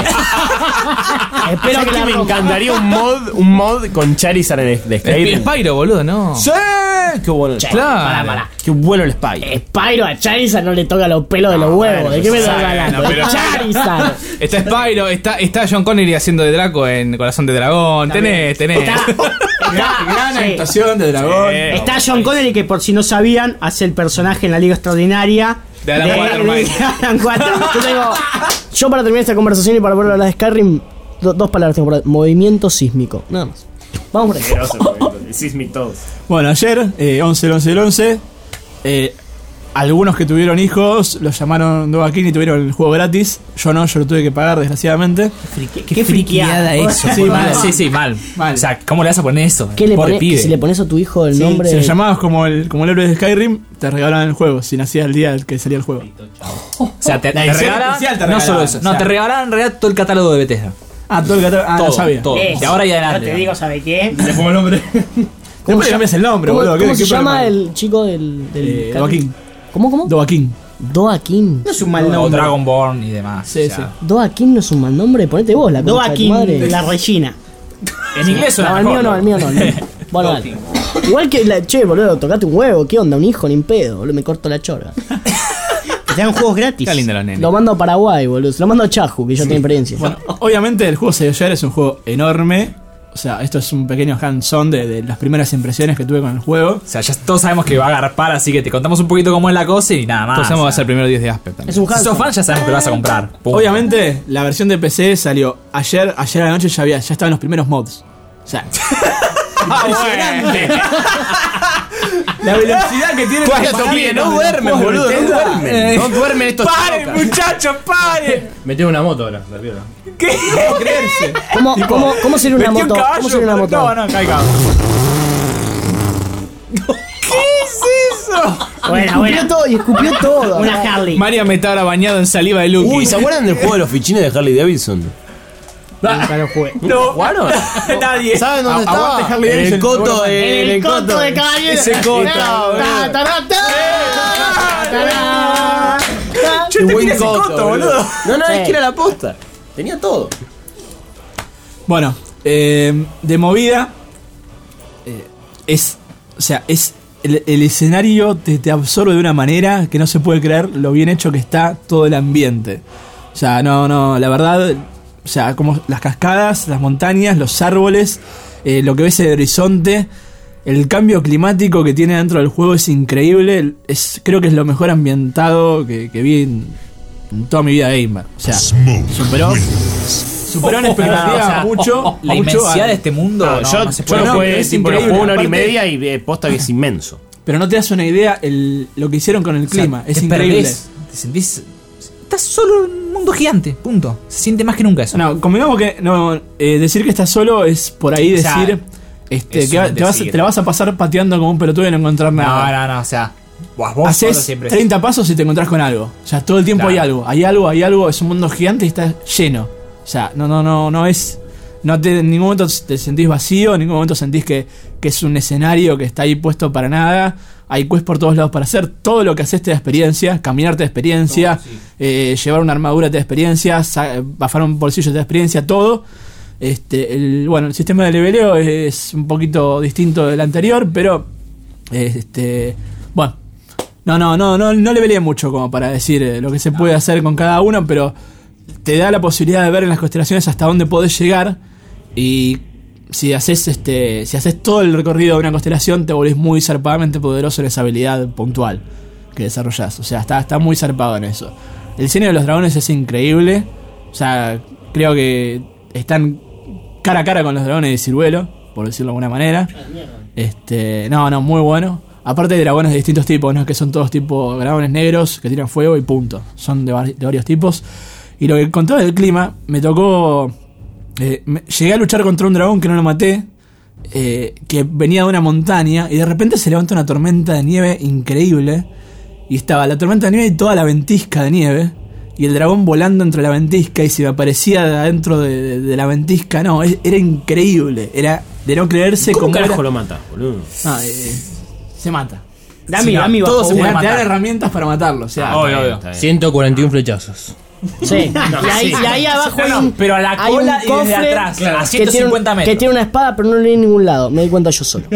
espero que, que me encantaría un mod, un mod con Charizard en el de Skyrim. Spyro, boludo, ¿no? Sí, qué bueno. Che, claro. Pará, pará. Qué bueno el Spyro. Spyro a Charizard no le toca los pelos de los huevos. Bueno, ¿de qué me estás hablando? No, pero Charizard. Está Spyro, está, está John Connery haciendo de Draco en Corazón de Dragón. Tenés, tenés. Está, gran gran sí. actuación de dragón. Sí. Está John Connery, que por si no sabían, hace el personaje en la Liga Extraordinaria de Alan cuatro. Yo, tengo, yo para terminar esta conversación y para volver a hablar de Skyrim, do, dos palabras tengo por ahí. Movimiento sísmico. Nada más. Vamos por ahí. Sísmicos. Bueno, ayer, eh, once del once del once, eh, algunos que tuvieron hijos los llamaron Dovahkiin y tuvieron el juego gratis. Yo no, yo lo tuve que pagar, desgraciadamente. Qué, qué friqueada eso. Sí, mal. Sí, sí, mal. mal. O sea, ¿cómo le vas a poner eso? ¿Qué le pones? Que si le pones a tu hijo el sí, nombre. Si lo llamabas como el, como el héroe de Skyrim, te regalaban el juego. Si nacía el día que salía el juego. O sea, te, te regalaban. No solo eso. No, te regalaban en realidad todo el catálogo de Bethesda. Ah, todo el catálogo. Ah, todo, no sabía. Todo. De ahora y adelante. No te digo, ¿sabe qué? Le pongo el nombre. ¿Cómo le cambias el nombre, ¿Cómo, boludo? ¿cómo se llama el chico del. del eh, Dovahkiin. ¿Cómo, cómo? Dovahkiin. Dovahkiin. No es un mal nombre. O Dragonborn y demás. Sí, o sea. sí. Dovahkiin no es un mal nombre. Ponete vos la concha de tu madre. Dovahkiin, la Regina. En inglés o no, el mío no, el mío no. El mío. Bueno, dale. Igual que la. Che, boludo, tocate un huevo. ¿Qué onda? Un hijo, ni en pedo, boludo. Me corto la chorga. Te dan juegos gratis. Está lindo los nenes. Lo mando a Paraguay, boludo. Lo mando a Chahu, que yo sí. tengo experiencia. Bueno, obviamente el juego salió ayer, es un juego enorme. O sea, esto es un pequeño hands-on de, de las primeras impresiones que tuve con el juego. O sea, ya todos sabemos que va a agarpar, así que te contamos un poquito cómo es la cosa y nada más. Todos sabemos o que va a ser el primer diez de Asper también. Es un si sos fan ya sabemos que lo vas a comprar. Punto. Obviamente, la versión de P C salió ayer, ayer a la noche ya había, ya estaban los primeros mods. O sea, impresionante. La velocidad que tiene el no duermen, boludo, no duermen. No duermen estos ¡Paren, muchachos, paren! Metí una moto ahora, la pierda. ¿Qué? No creerse. ¿Cómo, ¿cómo, ¿Cómo sería una moto? ¿Cómo sería una moto? No, no, caiga. ¿Qué es eso? Bueno, bueno. Todo, y escupió todo. Una Harley. María me estaba bañado en saliva de Lucky. Uy, ¿se acuerdan del juego de los fichines de Harley Davidson? Nunca lo jugué. No, ¿jugaron? Nadie. ¿Saben dónde A- estaba? aguante Harley En el Davidson. coto de... En el coto de caballero. Ese coto. Ta, ta, ta, ta, ta. Yo Qué te buen tiré ese coto, boludo. No, no, Sí. es que era la posta. Tenía todo. Bueno, eh, de movida eh, es, o sea, es el, el escenario te, te absorbe de una manera que no se puede creer lo bien hecho que está todo el ambiente. O sea, no, no, la verdad, o sea, como las cascadas, las montañas, los árboles, eh, lo que ves en el horizonte, el cambio climático que tiene dentro del juego es increíble. Es, creo que es lo mejor ambientado que, que vi en, en toda mi vida gamer. O sea, superó. Superó en expectativa o sea, mucho. La mucho inmensidad a- de este mundo. No, no, yo no se yo puede. lo no, jugué, es tipo, lo increíble. jugué una hora y Aparte- media y eh, posta que es inmenso. Pero no te das una idea el, lo que hicieron con el O sea, clima. Es te increíble. perdés, te sentís. Estás solo en un mundo gigante. Punto. Se siente más que nunca eso. No, convengamos que no, eh, decir que estás solo es por ahí O sea, decir este, es que va- un te, vas, decir. te la vas a pasar pateando como un pelotudo y no encontrar no, nada. no, no. O sea, vos, vos solo Haces siempre. treinta pasos y te encontrás con algo. O sea, todo el tiempo Claro. hay algo. Hay algo, hay algo. Es un mundo gigante y está lleno. O sea, no, no, no, no es. no te, en ningún momento te sentís vacío, en ningún momento sentís que, que es un escenario que está ahí puesto para nada. Hay quests por todos lados para hacer. Todo lo que haces te da experiencia. Caminar te da experiencia. No, sí. eh, llevar una armadura te da experiencia. Bafar un bolsillo te da experiencia. Todo. Este, el, bueno, el sistema de leveleo es un poquito distinto del anterior, pero este, bueno, no, no, no, no, no leveleé mucho como para decir eh, lo que se puede hacer con cada uno, pero te da la posibilidad de ver en las constelaciones hasta dónde podés llegar. Y si haces este, si haces todo el recorrido de una constelación, te volvés muy zarpadamente poderoso en esa habilidad puntual que desarrollás. O sea, está, está muy zarpado en eso. El diseño de los dragones es increíble. O sea, creo que están cara a cara con los dragones de Ciruelo, por decirlo de alguna manera. Este, no, no, muy bueno. Aparte de dragones de distintos tipos, no es que son todos tipo dragones negros que tiran fuego y punto. Son de, de varios tipos. Y lo que contaba del clima, me tocó... Eh, me, llegué a luchar contra un dragón que no lo maté, eh, que venía de una montaña, y de repente se levanta una tormenta de nieve increíble. Y estaba la tormenta de nieve y toda la ventisca de nieve. Y el dragón volando entre la ventisca y se me aparecía de adentro de, de, de la ventisca. No, es, era increíble. Era de no creerse. ¿Cómo como carajo era... lo mata, boludo? Ah, eh, se mata. Dami, sí, Dami todo bajo se puede una. Te dan herramientas para matarlo. O sea, Ah, obvio, obvio. Está bien. ciento cuarenta y uno flechazos. Sí, No, y, ahí, sí. y ahí abajo hay un, pero a la hay cola un y desde cofre atrás, claro, a que ciento cincuenta tiene, un- metros. que tiene una espada, pero no lo leí en ningún lado. Me di cuenta yo solo.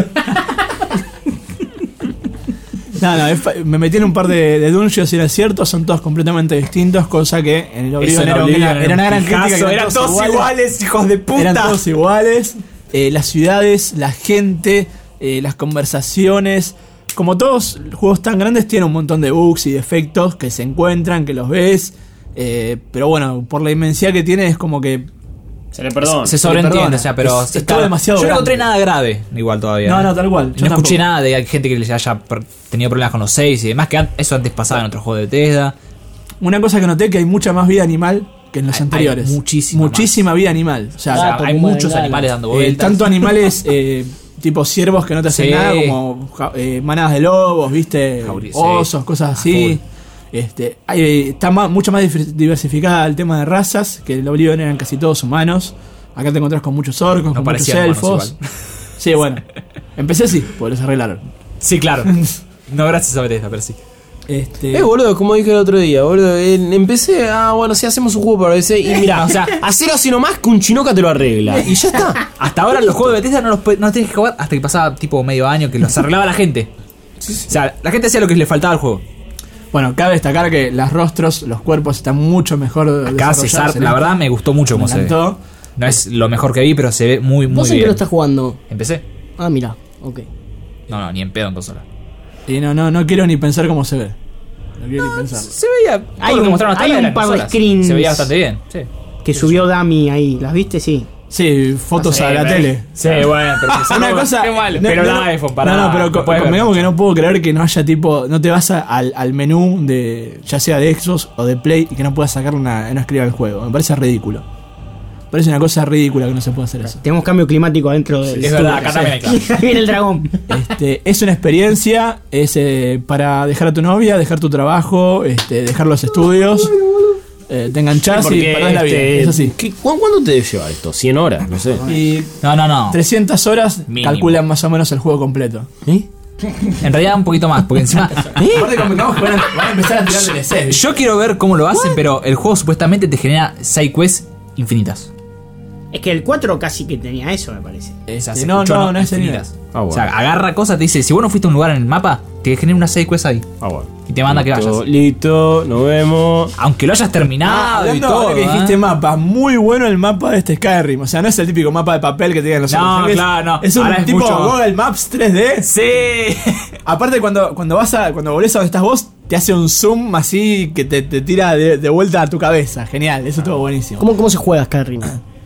No, no, es fa- me metí en un par de, de dungeons y era cierto, son todos completamente distintos, cosa que en el Oblivion era, era, era una gran crítica. Que eran todos iguales, hijos de puta. Eran todos iguales. Eh, las ciudades, la gente, eh, las conversaciones. Como todos juegos tan grandes, tienen un montón de bugs y defectos que se encuentran, que los ves. Eh, pero bueno, por la inmensidad que tiene, es como que. Se le perdona. Se sobreentiende, perdona. o sea, pero Es- es todo demasiado yo no encontré grande. nada grave, igual todavía. No, ¿eh? no, tal cual. No Yo escuché tampoco. nada de hay gente que les haya per- tenido problemas con los seis y demás, que an- eso antes pasaba en otros juegos de Bethesda. Una cosa que noté, que hay mucha más vida animal que en los Hay- anteriores. hay muchísima Muchísima vida animal. O sea, O sea, Gato, hay como muchos bengala. animales dando Eh, vueltas. tanto animales eh, tipo ciervos que no te hacen Sí. nada, como ja- eh, manadas de lobos, viste, Jauri- sí. osos, cosas así. Este, hay, está ma- mucho más dif- diversificada el tema de razas, que en el Oblivion eran casi todos humanos. Acá te encontrás con muchos orcos, No con muchos parecían humanos elfos. igual. Sí, bueno. Empecé así, porque los arreglaron. Sí, claro. No gracias a Bethesda, pero sí. Este, Eh, boludo, como dije el otro día, boludo. eh, empecé, ah, bueno, si hacemos un juego para P C. Y mira, o sea, hacelo así nomás que un chinoca te lo arregla. Y ya está. Hasta ahora los juegos de Bethesda no los, pu- no los tenías que jugar hasta que pasaba tipo medio año que los arreglaba la gente. O sea, la gente hacía lo que le faltaba al juego. bueno, cabe destacar que los rostros, los cuerpos están mucho mejor Acá se desarrollados. zarpa- la verdad me gustó mucho me cómo se ve. encantó. No es lo mejor que vi, pero se ve muy, muy ¿Vos en qué bien. lo estás jugando? Empecé. Ah, mira, ok. No, no, ni en pedo en consola. Y no, no, no quiero ni pensar cómo se ve. No quiero ni pensar. Se veía. Hay todo lo que un- mostraron hasta hay ahora un eran par de consolas. screens. Se veía bastante bien. Sí. Que subió Dami ahí. ¿Las viste? Sí. Sí, fotos a la tele. Sí, bueno, pero que Una cosa. Qué malo. no, pero no, la iPhone, para. No, no, pero co- convengamos que no puedo creer que no haya tipo. No te vas a- al, al menú de. Ya sea de Xbox o de Play y que no puedas sacar una. No escribir el juego. Me parece ridículo. Me parece una cosa ridícula que no se pueda hacer eso. Tenemos cambio climático dentro del Es estudio. verdad, acá también hay claro. Ahí viene el dragón. Este, es una experiencia. Es eh, para dejar a tu novia, dejar tu trabajo, este, dejar los estudios. Eh, te enganchás y perdés la vida. este, Es así. ¿qué- cu- ¿Cuánto te debe llevar esto? ¿cien horas? No sé. Y No, no, no. trescientas horas Mínimo. calculan más o menos el juego completo. ¿Eh? En realidad un poquito más, porque encima. Aparte convengamos que van a, van a empezar a tirar D L C. Yo quiero ver cómo lo hacen, pero el juego supuestamente te genera side quests infinitas. Es que el cuatro casi que tenía eso, me parece. O sea, Este, se no, escuchó, no, no es infinitas. Ah, bueno. O sea, agarra cosas, te dice, si vos no fuiste a un lugar en el mapa, te genera una side quest ahí. Ah, bueno. Y te manda que Listo, vayas. Listo, nos vemos. Aunque lo hayas Ah, terminado y hablando todo. ahora que dijiste ¿eh? mapa, muy bueno el mapa de este Skyrim. O sea, no es el típico mapa de papel que te digan los No, otros. Es- claro, no. Es un Ahora es tipo mucho- Google Maps tres D. Sí. Aparte, cuando, cuando vas a. Cuando volvés a donde estás vos, te hace un zoom así que te, te tira de, de vuelta a tu cabeza. Genial, eso estuvo buenísimo. ¿Cómo, cómo se juega Skyrim?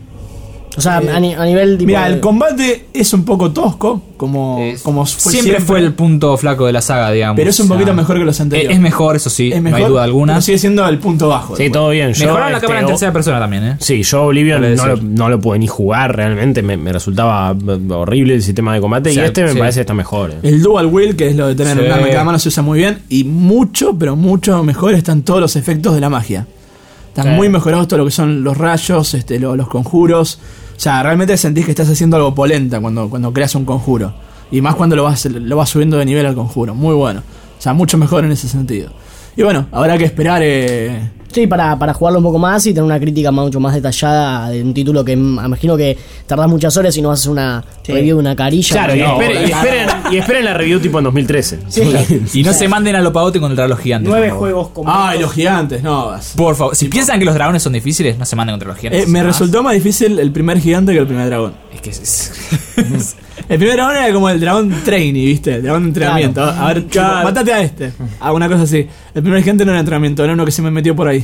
O sea, Eh, a, ni- a nivel tipo. Mira, el combate es un poco tosco, como, Es- como fue siempre, fue el punto flaco de la saga, digamos. Pero es un O sea, poquito mejor que los Es, anteriores. es mejor, eso sí, Es no hay mejor, duda alguna. pero sigue siendo el punto bajo. Sí, del todo bien. Yo, Mejoraron la este, cámara en o- tercera persona también, ¿eh? Sí, yo Oblivion Vale no lo, decir. no lo pude ni jugar realmente. Me, me resultaba eh, horrible el sistema de combate. O sea, y este me sí. parece que está mejor. eh. El dual wheel, que es lo de tener Sí. un arma en cada mano, se usa muy bien. Y mucho, pero mucho mejor están todos los efectos de la magia. Están Sí. muy mejorados todo lo que son los rayos, este, lo- los conjuros, sea, realmente sentís que estás haciendo algo polenta cuando, cuando creas un conjuro. Y más cuando lo vas, lo vas subiendo de nivel al conjuro. Muy bueno. O sea, mucho mejor en ese sentido. Y bueno, habrá que esperar... Eh, Sí, para, para jugarlo un poco más y tener una crítica mucho más detallada de un título que me imagino que tardás muchas horas y no vas a hacer una sí. review de una carilla. Claro, y, no, esperen, y, esperen, y esperen la review tipo en dos mil trece. Sí. Y no se manden a lo pavote contra los gigantes. Nueve juegos como. Ah, y los gigantes, no. Por favor, si piensan que los dragones son difíciles, no se manden contra los gigantes. Eh, me resultó más difícil el primer gigante que el primer dragón. Es que es... El primer dragón era como el dragón trainee, ¿viste? El dragón de entrenamiento. Claro. A ver, claro. Mátate a este. Ah, una cosa así. El primer gigante no era entrenamiento, era uno que se me metió por ahí.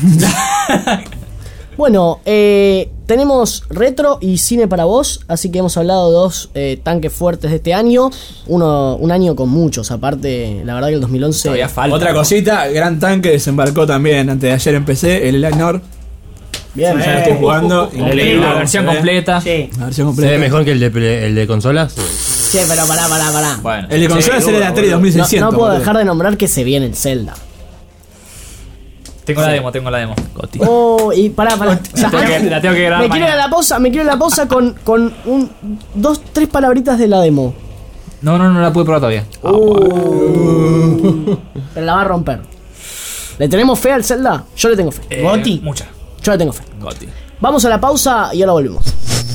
Bueno, eh, tenemos retro y cine para vos, así que hemos hablado de dos eh, tanques fuertes de este año. Uno, un año con muchos, aparte, la verdad que el dos mil once... Todavía falta. Otra cosita, gran tanque desembarcó también. Antes de ayer empecé, el Eleanor. Bien, ya lo estoy jugando. Uh, uh, uh, uh, la versión completa. Sí. La versión ¿Se completa. ve mejor que el de, el de consolas? Sí, pero pará, pará, pará. Bueno. El de consolas era el Atari dos mil No, seiscientos. no puedo boludo. dejar de nombrar que se viene el Zelda. Tengo la demo, tengo la demo. Oh, y pará, pará. O sea, La tengo que- la tengo que grabar me quiero ir a mañana. la pausa, me quiero ir a la pausa con, con un, dos, tres palabritas de la demo. No, no, no la pude probar todavía. Uh, pero la va a romper. ¿Le tenemos fe al Zelda? Yo le tengo fe. Eh, Goti. Mucha. Yo le tengo fe. Goti. Vamos a la pausa y ahora volvemos.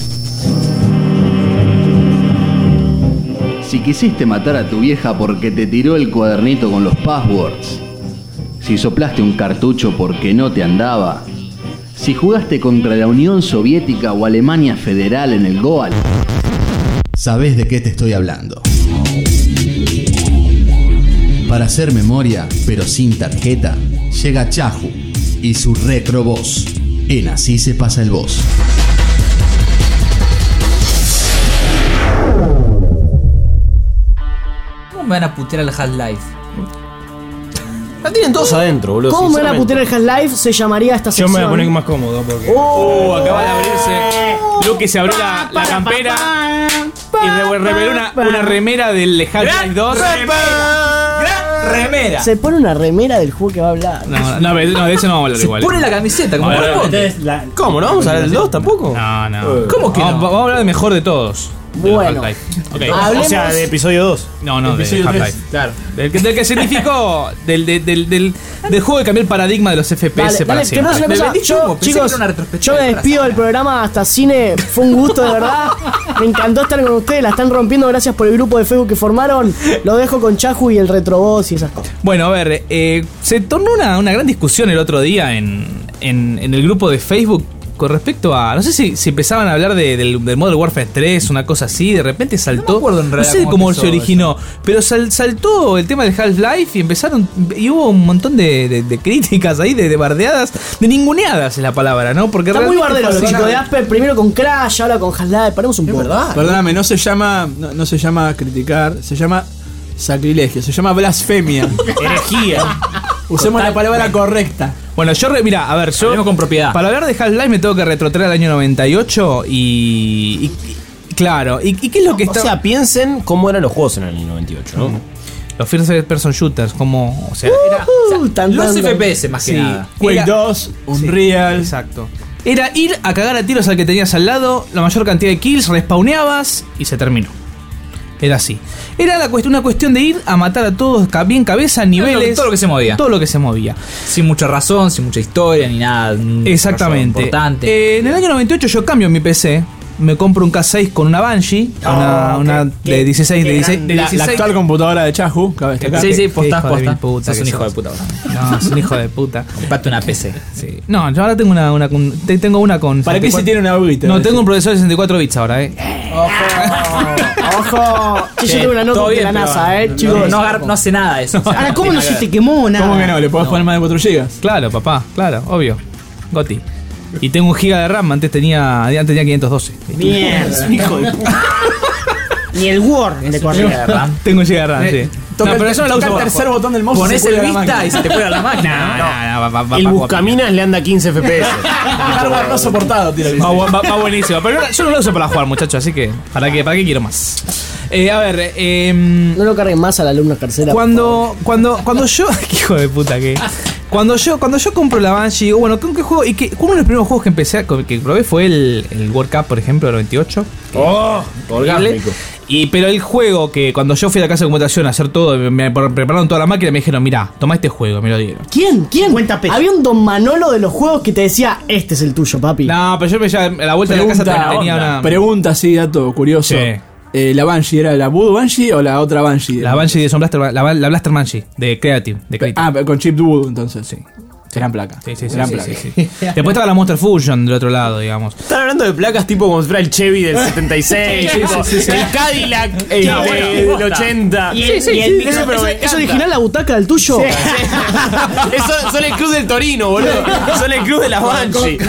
Si quisiste matar a tu vieja porque te tiró el cuadernito con los passwords, si soplaste un cartucho porque no te andaba, si jugaste contra la Unión Soviética o Alemania Federal en el Goal, ¿Sabés de qué te estoy hablando? Para hacer memoria, pero sin tarjeta, llega Chahu y su Retro Boss. En Así se pasa el boss. ¿Cómo me van a putear al Half-Life? La tienen todos adentro, boludo. ¿Cómo me van a sinceramente. putear el Half-Life? Se llamaría esta Yo sección. me voy a poner más cómodo porque. Oh, acaba de abrirse. Luke se abrió la, la campera y re- reveló una, una remera del Half-Life dos. ¡Gran remera! Se pone una remera del juego que va a hablar. No, no, no, no, de eso no vamos a hablar Se igual. pone la camiseta como A ver, corresponde. Entonces, la- ¿Cómo? ¿No vamos a hablar del dos tampoco? No, no. ¿Cómo que no? Vamos, vamos a hablar de mejor de todos. del Bueno. Half-Life. Ok. Hablemos- O sea, de episodio dos. No, no, de Episodio tres, Half-Life. claro. Del, que- del que significó. Del, del, del, del, del juego que cambió el paradigma de los F P S Dale, para dale, que no siempre. es una Me cosa. vendí Yo, chumbo, pensé que chicos, era una retrospectiva yo me de despido del Brasil. programa hasta cine. Fue un gusto, de verdad. Me encantó estar con ustedes. La están rompiendo. Gracias por el grupo de Facebook que formaron. Lo dejo con Chahu y el Retroboss y esas cosas. Bueno, a ver, eh, se tornó una, una gran discusión el otro día en, en, en el grupo de Facebook con respecto a. No sé si, si empezaban a hablar de- del, del Modern Warfare tres, una cosa así, de repente saltó. No me acuerdo en no realidad sé cómo cómo empezó se originó, pero sal- saltó el tema del Half-Life y empezaron. Y hubo un montón de, de- de críticas ahí, de, de bardeadas, de ninguneadas es la palabra, ¿no? Porque Está muy realmente bardero los fue- chicos de Asper. Primero con Crash, ahora con Half-Life. Paremos un poco. Perdóname, no se llama. No, no se llama criticar, se llama sacrilegio, se llama blasfemia. Herejía. Usemos la palabra correcta. Bueno, yo, re- mira, a ver, yo. Hablemos con propiedad. Para hablar de Half-Life me tengo que retrotraer al año noventa y ocho y. y- y- claro, ¿y, y qué es lo que O está.? sea, piensen cómo eran los juegos en el noventa y ocho, ¿no? Los first person shooters, como. O sea, era. Uh, tan, Los tan, F tan. P S más que Sí. nada. Quake Era- dos, Unreal. Exacto. Era ir a cagar a tiros al que tenías al lado, la mayor cantidad de kills, respawneabas y se terminó. Era así. Era la cuest- una cuestión de ir a matar a todos ca- bien cabeza, niveles. todo lo que se movía. Todo lo que se movía. Sin mucha razón, sin mucha historia ni nada. un Exactamente. desarrollo importante. Eh, en el año noventa y ocho yo cambio mi P C. Me compro un K seis con una Banshee. una una de dieciséis. De dieciséis, de La, la dieciséis. actual computadora de Chahu, cabe destacar. sí, sí, Qué posta, hijo de posta. mil puta Sos que un hijo sos. de puta. No, es un hijo de puta. Comprate una P C. Sí. No, yo ahora tengo una, una con- te- tengo una con. ¿Para qué se tiene una agüita? No, tengo un procesador de sesenta y cuatro bits ahora, eh. Ojo. Che, yo tengo una nota Todo de bien, la pero NASA, eh, no, chicos. no, agar- no hace nada de eso. O sea, Ahora, ¿cómo no se tiene te quemó nada? ¿Cómo que no? ¿Le podés poner más de cuatro gigas? Claro, papá, claro, obvio. Goti. Y tengo un giga de RAM, antes tenía, antes tenía quinientos doce. Mierda. Hijo de puta. Ni el Word le que corría. ver, RAM. Tengo un giga de RAM, sí. Toca, No, pero eso no lo toca uso. el tercer botón del mouse. Pones se el cuelga la vista máquina. y se te cuelga la No, máquina. no, no, va, va, va, El va, Buscaminas le anda a quince F P S. Hardware no soportado, tira. Va, va, va- va buenísimo. Pero no- yo no lo uso para jugar, muchachos, así que ¿para qué, para qué quiero más? Eh, a ver, eh, No lo carguen más al alumno carcera. cuando, cuando, cuando yo. Qué hijo de puta que. Cuando yo, cuando yo compro la Banshee, digo, bueno, ¿con qué juego? Y que uno de los primeros juegos que empecé a, que probé fue el, el World Cup, por ejemplo, del noventa y ocho. ¡Oh! Orgásmico. Y pero el juego que cuando yo fui a la casa de computación a hacer todo, me, me prepararon toda la máquina, me dijeron, mirá, toma este juego, me lo dieron. ¿Quién? ¿Quién? cincuenta pesos. Había un Don Manolo de los juegos que te decía, este es el tuyo, papi. No, pero yo me ya, a la vuelta de la casa Pregunta, tenía una... pregunta, sí, dato curioso. Sí. Eh, ¿La Banshee era la Voodoo Banshee o la otra Banshee? La Banshee de Son Blaster, la, la Blaster Banshee, de Creative. De Creative. Ah, con chip Voodoo, entonces. Sí. Serán placas. Sí, sí, sí, Serán sí, placas. sí, sí. Después estaba la Monster Fusion del otro lado, digamos. Están hablando de placas tipo como si fuera el Chevy del setenta y seis, Sí, sí, sí, sí. el Cadillac eh, No, de- bueno, del ochenta. Y el, y el ¿Es, micro- es- me es encanta. original la butaca del tuyo? Eso, son el club del Torino, boludo. Son el club de las Banshee.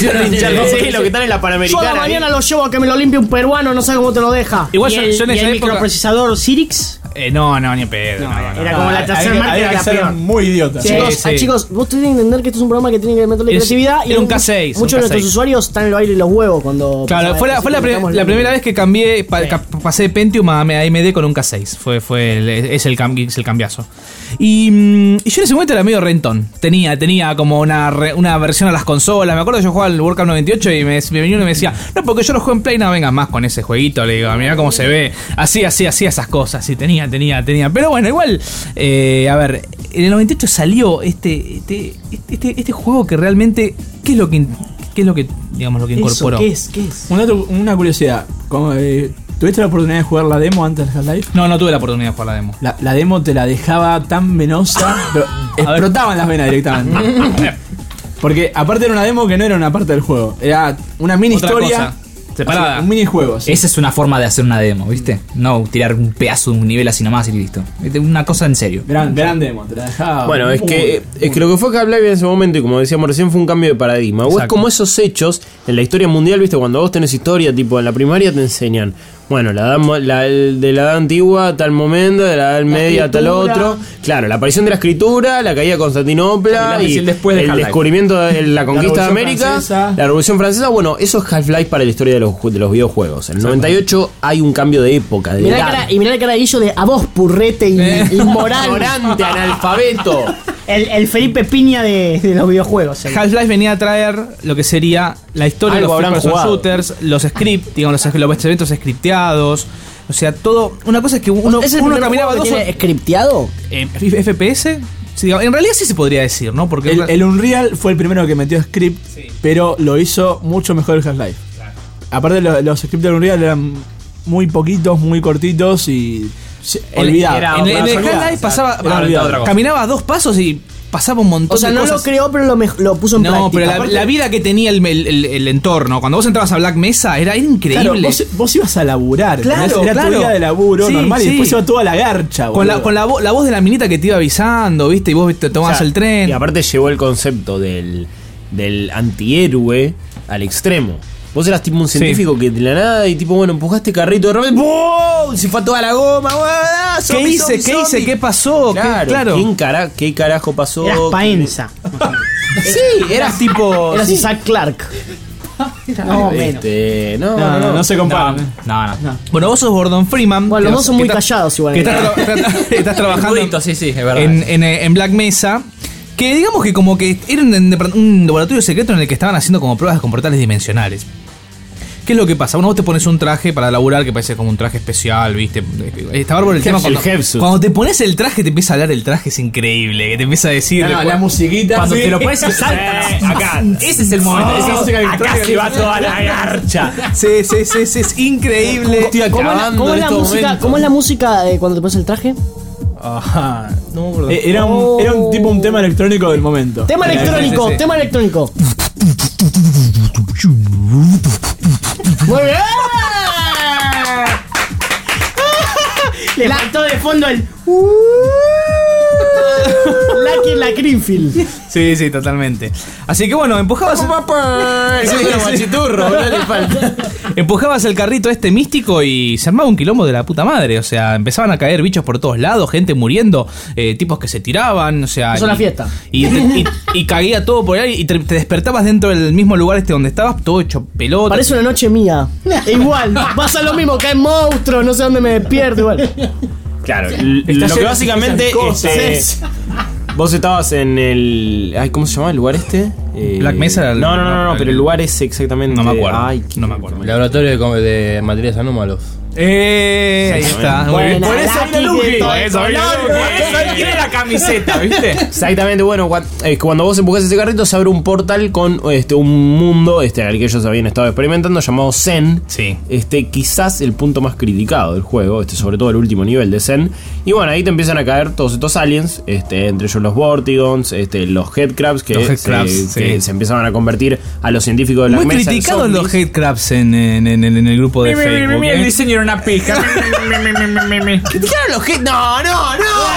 Sí, lo que están en la Yo a la Panamericana. mañana lo llevo a que me lo limpie un peruano, no sé cómo te lo deja. Igual y yo, el, yo en y esa el época... microprocesador Cyrix. Eh, no, no, ni en pedo. No, no, Era no. como la Hay tercera que- marca hay de que la ser peor. muy idiota. Sí. Chicos, ah, chicos, vos tenés que entender que esto es un programa que tiene que meterle Es- creatividad. y era un muchos- K seis, Muchos un de K seis. nuestros usuarios están en el baile y los huevos cuando. Claro, fue la, fue la, pre- la primera vez que cambié, pa- ca- pasé de Pentium a A M D con un K seis. Fue, fue el, es, el cam- es el cambiazo. Y, mm, y yo en ese momento era medio rentón. Tenía, tenía como una, re- una versión a las consolas. Me acuerdo que yo jugaba al World Cup noventa y ocho y me, me venía uno y me decía, no, porque yo lo juego en Play, no venga más con ese jueguito. Le digo, mirá cómo se ve. Así, así, así, esas cosas. Sí, tenía, tenía, tenía. Pero bueno, igual, eh, a ver, en el noventa y ocho salió este, este, este, este juego que realmente, ¿qué es lo que, in- qué es lo que, digamos, lo que incorporó? ¿Qué es? ¿Qué es? Un dato- una curiosidad. Como, eh, ¿Tuviste la oportunidad de jugar la demo antes del Half-Life? No, no tuve la oportunidad de jugar la demo. La, la demo te la dejaba tan venosa, pero explotaban las venas directamente. Porque aparte era una demo que no era una parte del juego, era una mini Otra historia. cosa, separada. O sea, un minijuego. Sí. Esa es una forma de hacer una demo, ¿viste? No tirar un pedazo de un nivel así nomás y listo. ¿Viste? Una cosa en serio. Gran, gran demo, te la dejaba. Bueno, es muy, que, muy es que lo que fue Half-Life en ese momento, y como decíamos recién, fue un cambio de paradigma. O es Exacto. como esos hechos en la historia mundial, ¿viste? Cuando vos tenés historia, tipo en la primaria te enseñan, bueno, la, edad mo- la el- de la edad antigua a tal momento, de la edad media a tal escritura. otro. Claro, la aparición de la escritura, la caída de Constantinopla Y y el después de el Half-Life. descubrimiento de la conquista de Revolución América, Francesa. la Revolución Francesa. Bueno, eso es Half-Life para la historia de los, ju- de los videojuegos. En el noventa y ocho hay un cambio de época, de Mirá la edad. cara, y mirá la cara de Guillo de a vos, purrete y, inmoral. Ignorante, analfabeto. El, el Felipe Piña de, de los videojuegos. el- Half-Life venía a traer lo que sería la historia Algo de los habrán first person jugado. shooters, los scripts, digamos, los, los eventos scripteados. O sea, todo. Una cosa es que uno, ¿Es el uno primer caminaba juego dos que tiene scripteado? eh, F P S. Sí, digamos, en realidad sí se podría decir, ¿no? Porque El, el Unreal fue el primero que metió script, pero lo hizo mucho mejor el Half-Life. Aparte, lo- los scripts del Unreal eran muy poquitos, muy cortitos y. se- el- olvidado. era- en, en el Half-Life pasaba. Era olvidado. Caminaba dos pasos y pasaba un montón O sea, de no cosas. lo creó, pero lo, mej- lo puso en No, práctica. pero la, Aparte- la vida que tenía el, el- el- el entorno, cuando vos entrabas a Black Mesa, era increíble. Claro, vos, vos ibas a laburar. Claro, ¿entendés? Era claro. tu vida de laburo Sí, normal y sí. después iba toda la garcha. Con, la, boludo. con la, vo- la voz de la minita que te iba avisando, ¿viste? Y vos te tomabas O sea, el tren. Y aparte llevó el concepto del, del antihéroe al extremo. Vos eras tipo un científico que de la nada y tipo, bueno, empujaste carrito de repente, ¡boom! Se fue toda la goma, ¡buah! ¿Qué Zombie, hice? zombie, ¿Qué hice? zombie. ¿Qué pasó? ¿Qué- Claro, claro. ¿quién cara- ¿qué carajo pasó? Eras Paenza. Sí, eras tipo... Eras sí. Isaac Clark. No, menos. Este, no, No, no, no, no se comparan. ¿eh? No, no. Bueno, vos sos Gordon Freeman. Bueno, que los dos son que muy estás- callados igual. Que estás, tra- tra- estás trabajando Rudito, sí, sí, es verdad. en, en, en Black Mesa. Que digamos que como que era un, un laboratorio secreto en el que estaban haciendo como pruebas con portales dimensionales. ¿Qué es lo que pasa? Bueno, vos te pones un traje para laburar que parece como un traje especial, ¿viste? Está bárbaro el tema. El Cuando, Hepsuit. cuando te pones el traje, te empieza a hablar el traje, es increíble. Que te empieza a decir. No, no, la musiquita. Cuando sí. te lo pones y saltas. Acá. Ese es el momento. Esa música que Acá trae- se va toda la garcha. Sí, sí, sí, sí, es increíble. Estoy ¿Cómo es la, acabando cómo es en la estos música, momentos. ¿Cómo es la música de cuando te pones el traje? Ajá. No me acuerdo. Eh, Era un, era un tipo un tema electrónico del momento. Tema Sí, electrónico, sí, sí. tema electrónico. Muy bien. Le faltó de fondo el. Lucky la Greenfield. Sí, sí, totalmente. Así que bueno, empujabas. Sí, sí, machiturro, boludo, le falta. Empujabas el carrito este místico y se armaba un quilombo de la puta madre. O sea, empezaban a caer bichos por todos lados, gente muriendo, eh, tipos que se tiraban, o sea. Eso es y- la fiesta. Y, te- y, y caía todo por ahí y te, te despertabas dentro del mismo lugar este donde estabas, todo hecho pelota. Parece una noche mía. E igual, pasa lo mismo, caen monstruos, no sé dónde me despierto igual. Claro, l- Está lo que lleno de básicamente esas cosas. este, Sí. Vos estabas en el. Ay, ¿cómo se llama el lugar este? Eh, Black Mesa. No, no, no, no, no, pero el lugar es exactamente. No me acuerdo. Ay, no me acuerdo. Laboratorio de, de materiales anómalos. Eh, ahí está. Muy bien. Buena, Por eso Lucky, vino Lucky. de todo Por eso vino color, Lucky. por eso Él quiere la camiseta, ¿viste? Exactamente, bueno, cua- eh, cuando vos empujás ese carrito se abre un portal con este un mundo este al que ellos habían estado experimentando llamado Zen. Sí. Este, quizás el punto más criticado del juego, este, sobre todo el último nivel de Zen. Y bueno, ahí te empiezan a caer todos estos aliens, este, entre ellos los Vortigons, este, los Headcrabs que, Los se, Headcrabs, que sí. se empezaban a convertir a los científicos de Black Muy Mesa en criticados los zombies. Headcrabs en, en, en, en el grupo de Facebook. El ¿eh? diseño era una pija. ¿Criticaron los Head? No, no,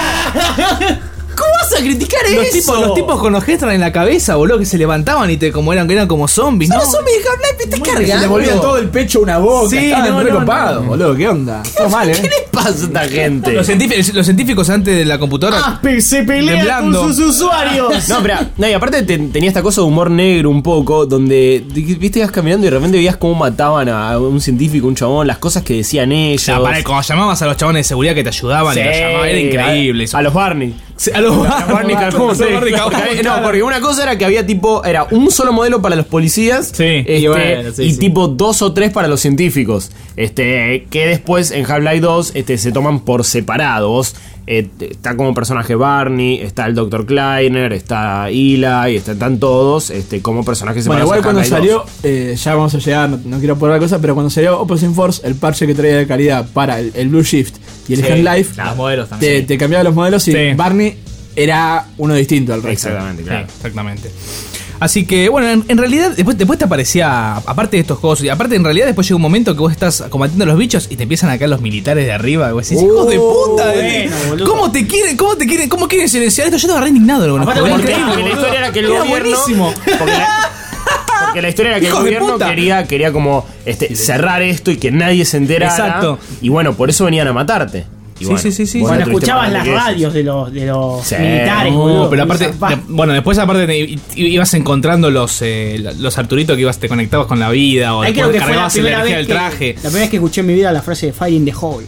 no. ¿Cómo vas a criticar Los eso? tipos, los tipos con los Headcrabs en la cabeza, boludo, que se levantaban y te como eran, eran como zombies, ¿no? Son los zombies de Half-Life, te Se le cargan. volvía todo el pecho una boca. Sí, estaban no, re no, copados, no. boludo. ¿Qué onda? Todo mal, ¿Qué eh. les pasa a esta gente? Los científicos, los científicos antes de la computadora. Asper se pelea Temblando. con sus usuarios. No, pero no, y aparte te- tenía esta cosa de humor negro un poco, donde viste, ibas caminando y de repente veías cómo mataban a un científico, un chabón, las cosas que decían ellos. O sea, para, cuando llamabas a los chabones de seguridad que te ayudaban, Sí, y los llamaban, era increíble. A, a los Barney. Sí, a los A Barney Calhoun, sí. Barney Calhoun, Porque había- claro. No, porque una cosa era que había tipo, era un solo modelo para los policías, Sí, este, y bueno, sí, y sí. tipo dos o tres para los científicos, este, que después en Half-Life dos este, se toman por separados. Eh, está como personaje Barney, está el doctor Kleiner, está Eli, está- están todos este, como personajes Bueno, separados. igual en cuando Half-Life dos. salió, eh, ya vamos a llegar, no, no quiero poner la cosa, pero cuando salió Opposing Force, el parche que traía de calidad para el, el Blue Shift y el Sí, Half-Life, los modelos te, también. te cambiaba los modelos y Sí. Barney era uno distinto al resto. Exactamente, claro. Sí, exactamente. Así que, bueno, en, en realidad, después, después te aparecía, aparte de estos juegos, y aparte en realidad después llega un momento que vos estás combatiendo a los bichos y te empiezan a caer los militares de arriba, y vos decís, hijos de puta, eh, bueno, boludo. ¿cómo te quieren, cómo te quieren, cómo quieren silenciar esto? Yo estaba re indignado con el Aparte, juego, Porque, era porque increíble, la historia era que el Era gobierno. buenísimo. Porque la, porque la historia era que el Hijos de gobierno puta. quería, quería como este, cerrar esto y que nadie se enterara. Exacto. Y bueno, por eso venían a matarte. Y Sí, sí, sí, sí. vos Bueno, no tuviste escuchabas más las que eso. radios de los, de los Sí. militares, No, boludo. pero aparte, Zapá. de- bueno, después aparte te- i- ibas encontrando los los, eh, los Arturitos que ibas te conectabas con la vida o Ahí creo después que fue la cargabas la primera energía vez del que, traje. la primera vez que escuché en mi vida la frase de Fire in the Hole.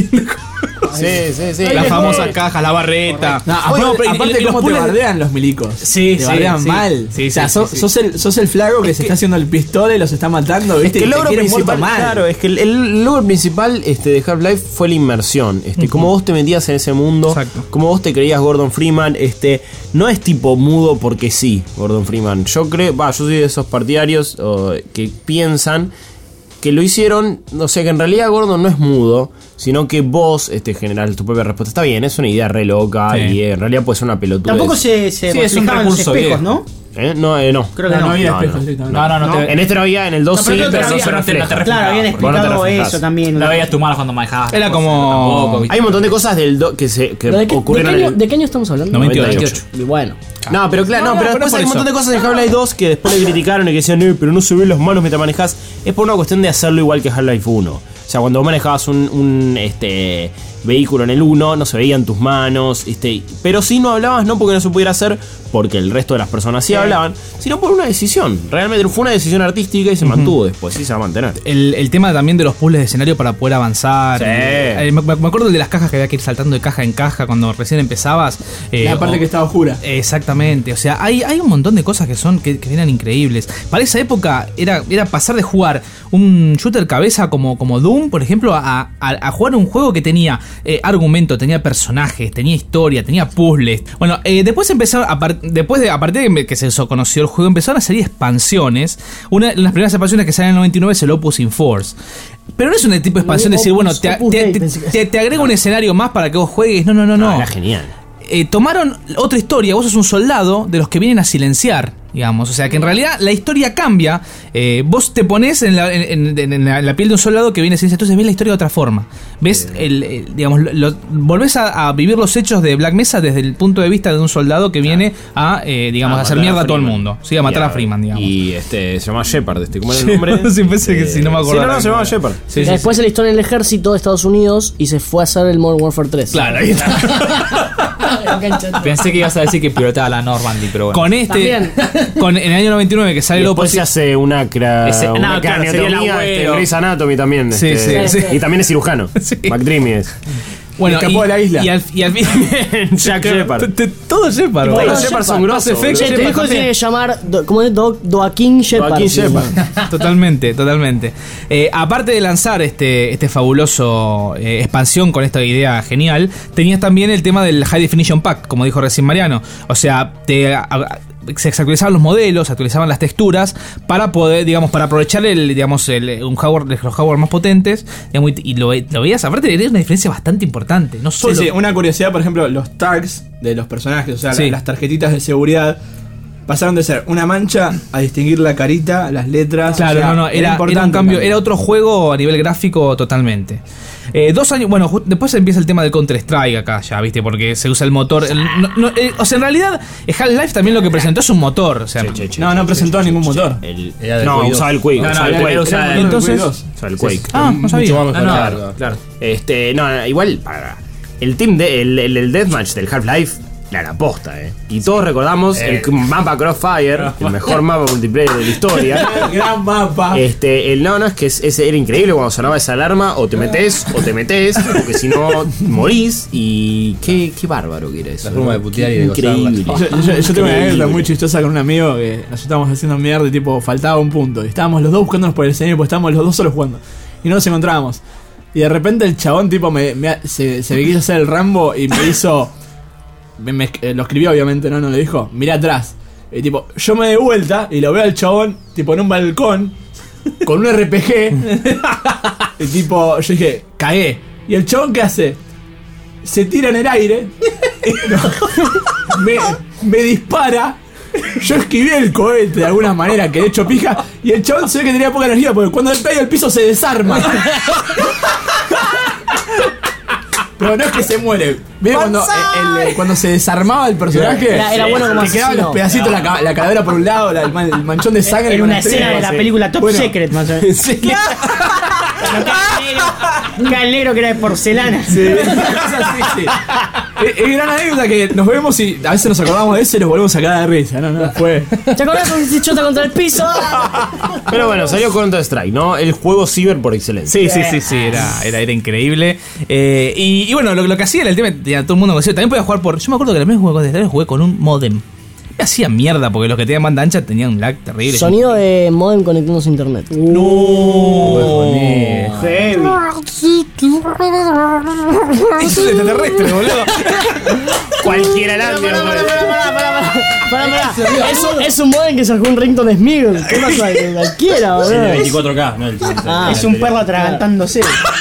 Sí, sí, sí. Las famosas cajas, la barreta. No, Oye, aparte, pero y- aparte y los cómo te puzzles- bardean los milicos. Sí, te sí, bardean sí. mal. Sí, o sea, sí, sos, sí, sí. sos el, sos el flaco que se está haciendo el pistola y los está matando, Es ¿viste? que el Y te logro quieren muerto principal, mal. claro, es que el, el logro principal este, de Half-Life fue la inmersión. Este, cómo vos te metías en ese mundo, Exacto. cómo vos te creías Gordon Freeman. Este, no es tipo mudo porque sí, Gordon Freeman. Yo creo, va, yo soy de esos partidarios oh, que piensan que lo hicieron, o sea que en realidad Gordon no es mudo, sino que vos este, generas tu propia respuesta. Está bien, es una idea re loca Sí. y eh, en realidad puede ser una pelotuda. Tampoco se, se Sí, es un reflejaban los recurso espejos, viejo. ¿no? ¿Eh? No, eh, no. Creo que No, no. no había No, espejos no. directamente. No, no, no, te, En este no había, en el dos No, sí, pero pero no no te- se no te- refleja. no te Claro, habían Vos no te explicado reflejás. eso también. no veías tu mano cuando manejabas. Era las como- cosas, tampoco, ¿viste? Hay un montón de cosas del do- que, se, que ¿Pero ¿De, qué, de, ocurrieron qué en año, el... ¿De qué año estamos hablando? noventa y ocho. Y bueno. No, pero claro, no, No, pero no, después pero hay un por montón de eso. cosas en Half-Life dos que después le criticaron y que decían, eh, pero no se ven las manos mientras manejas. Es por una cuestión de hacerlo igual que Half-Life uno. O sea, cuando vos manejabas un, un este, vehículo en el uno, no se veían tus manos, este, pero sí no hablabas, no porque no se pudiera hacer, porque el resto de las personas sí hablaban, sino por una decisión. Realmente fue una decisión artística y se mantuvo después, sí se va a mantener. El, el tema también de los puzzles de escenario para poder avanzar. Sí. Eh, me, me acuerdo el de las cajas que había que ir saltando de caja en caja cuando recién empezabas. eh, La parte o- que estaba oscura. Exactamente, o sea, hay, hay un montón de cosas que son que, que eran increíbles. Para esa época era, era pasar de jugar un shooter cabeza como, como Doom, por ejemplo, a, a, a jugar un juego que tenía eh, argumento, tenía personajes, tenía historia, tenía puzzles. Bueno, eh, después empezaron, a par- después de, a partir de que se conoció el juego, empezaron a salir expansiones. Una de las primeras expansiones que salen en el noventa y nueve es el Opposing Force. Pero no es un tipo de expansión de decir, bueno, te, Opus te, Dei, te- pensé que- te- te agrego un escenario más para que vos juegues. No, no, no, no. Ah, era genial. Eh, tomaron otra historia. Vos sos un soldado de los que vienen a silenciar, digamos. O sea que en realidad la historia cambia. Eh, vos te pones en la, en, en- en la, en la piel de un soldado que viene a silenciar. Entonces ves la historia de otra forma. Ves, el, el- digamos, lo- lo- volvés a, a vivir los hechos de Black Mesa desde el punto de vista de un soldado que viene a, eh, digamos, A a hacer matar mierda a todo el Freeman. mundo. Sí, a matar Y a Freeman, digamos. Y este, se llama Shepard, este, ¿cómo era el nombre? Sí, pensé que si no me Sí, acordaba. no, no, se llama Shepard. Sí, Y sí, después se la historia en el ejército de Estados Unidos y se fue a hacer el Modern Warfare tres. Claro, ahí está. Pensé que ibas a decir que pilotaba la Normandy, pero bueno. Con este, También. con, en el año noventa y nueve que sale Y el después se Opposing. hace una, cra Ese- una no, claro, sería el craneotomía, este, abuelo. Grey's Anatomy también. Sí, este, sí, sí. Y también es cirujano. Sí. McDreamy es. Bueno, escapó y, de la isla. Y al, y al fin. Jack Shepard. T- t- Todo Shepard. Todos boludo. Shepard son Mass grosos, Effect, Che, te Shepard dijo que también. tiene que llamar, do- ¿cómo es? Do- Doaquín Shepard. Joaquin Sí. Shepard. Totalmente, totalmente. Eh, aparte de lanzar este, este fabuloso eh, expansión con esta idea genial, tenías también el tema del High Definition Pack, como dijo recién Mariano. O sea, te, a- a- se actualizaban los modelos, se actualizaban las texturas para poder, digamos, para aprovechar el, digamos, el, un hardware, los hardware más potentes, digamos, y, y lo, lo veías, aparte de una diferencia bastante importante. No solo. Sí, sí, una curiosidad, por ejemplo, los tags de los personajes, o sea, Sí. las tarjetitas de seguridad, pasaron de ser una mancha a distinguir la carita, las letras. Claro, o sea, no, no, era, era importante un cambio, también. era otro juego a nivel gráfico totalmente. Eh, dos años, bueno, ju- después empieza el tema del Counter-Strike acá ya, ¿viste? Porque se usa el motor. el- no- no, eh, o sea, en realidad, eh, Half-Life también lo que presentó es un motor. O sea, Che, che, che, No, no che, presentó che, ningún che, motor. che. El- Era del no, Quake usaba el dos. Quake. No, usaba no, el era- Quake. era usaba el el- entonces- usaba el Quake. Ah, no sabía. Mucho más Ah, no, mejorado. claro, claro. Este, no, no, igual para el team de el, el, el deathmatch del Half-Life era la posta, eh. Y todos recordamos el mapa Crossfire, el mejor mapa multiplayer de la historia. Gran mapa. Este, el no, no, es que es- ese era increíble cuando sonaba esa alarma, o te metés, o te metés, porque si no morís. Y qué, qué bárbaro que era eso. La forma de putear y de Increíble. Yo, yo- yo tengo una Increíble. anécdota muy chistosa con un amigo que nos estábamos haciendo mierda y tipo faltaba un punto. Y estábamos los dos buscándonos por el escenario, pues estábamos los dos solos jugando. Y no nos encontrábamos. Y de repente el chabón tipo me, me- se, se me quiso hacer el Rambo y me hizo... me- me- eh, lo escribió obviamente, no, no lo dijo. Mirá atrás. Y tipo, yo me doy vuelta y lo veo al chabón tipo en un balcón con un R P G. Y tipo, yo dije, cagué. ¿Y el chabón qué hace? Se tira en el aire. me, me dispara. Yo esquivé el cohete de alguna manera, que de hecho pija. Y el chabón se ve que tenía poca energía porque cuando le pega el piso se desarma. Pero no es que se muere. ¿Ves cuando, el- el- cuando se desarmaba el personaje? Era- era bueno como que quedaban asesino. los pedacitos, la, ca- la calavera por un lado, la- el, man- el manchón de sangre. En con una las escena de tripas, la sí. película Top Bueno, Secret, más o menos. sí. Un galero que era de porcelana. Sí, cosas así, sí. Es, es gran anécdota que nos vemos y a veces nos acordamos de eso y nos volvemos a cagar de risa. No, no, fue. ¿Te acordás cuando se chota contra el piso? Pero bueno, salió Counter-Strike, ¿no? El juego ciber por excelencia. Sí, sí, sí, sí, era, era, era increíble. Eh, y, y bueno, lo, lo que hacía era el tema, ya todo el mundo conocía. También podía jugar por. Yo me acuerdo que la primera juego de Counter-Strike jugué con un modem. Me hacía mierda porque los que tenían banda ancha tenían un lag terrible. Sonido de modem conectándose a internet. No, Heavy. es un extraterrestre, boludo. Cualquiera la Pará, pará, pará, pará, pará. Es un- Es un modem que sacó un ringtone de Smigol. ¿Qué pasa? Cualquiera, Es de boludo. veinticuatro K, ¿no? El- Ah, Es un perro atragantándose.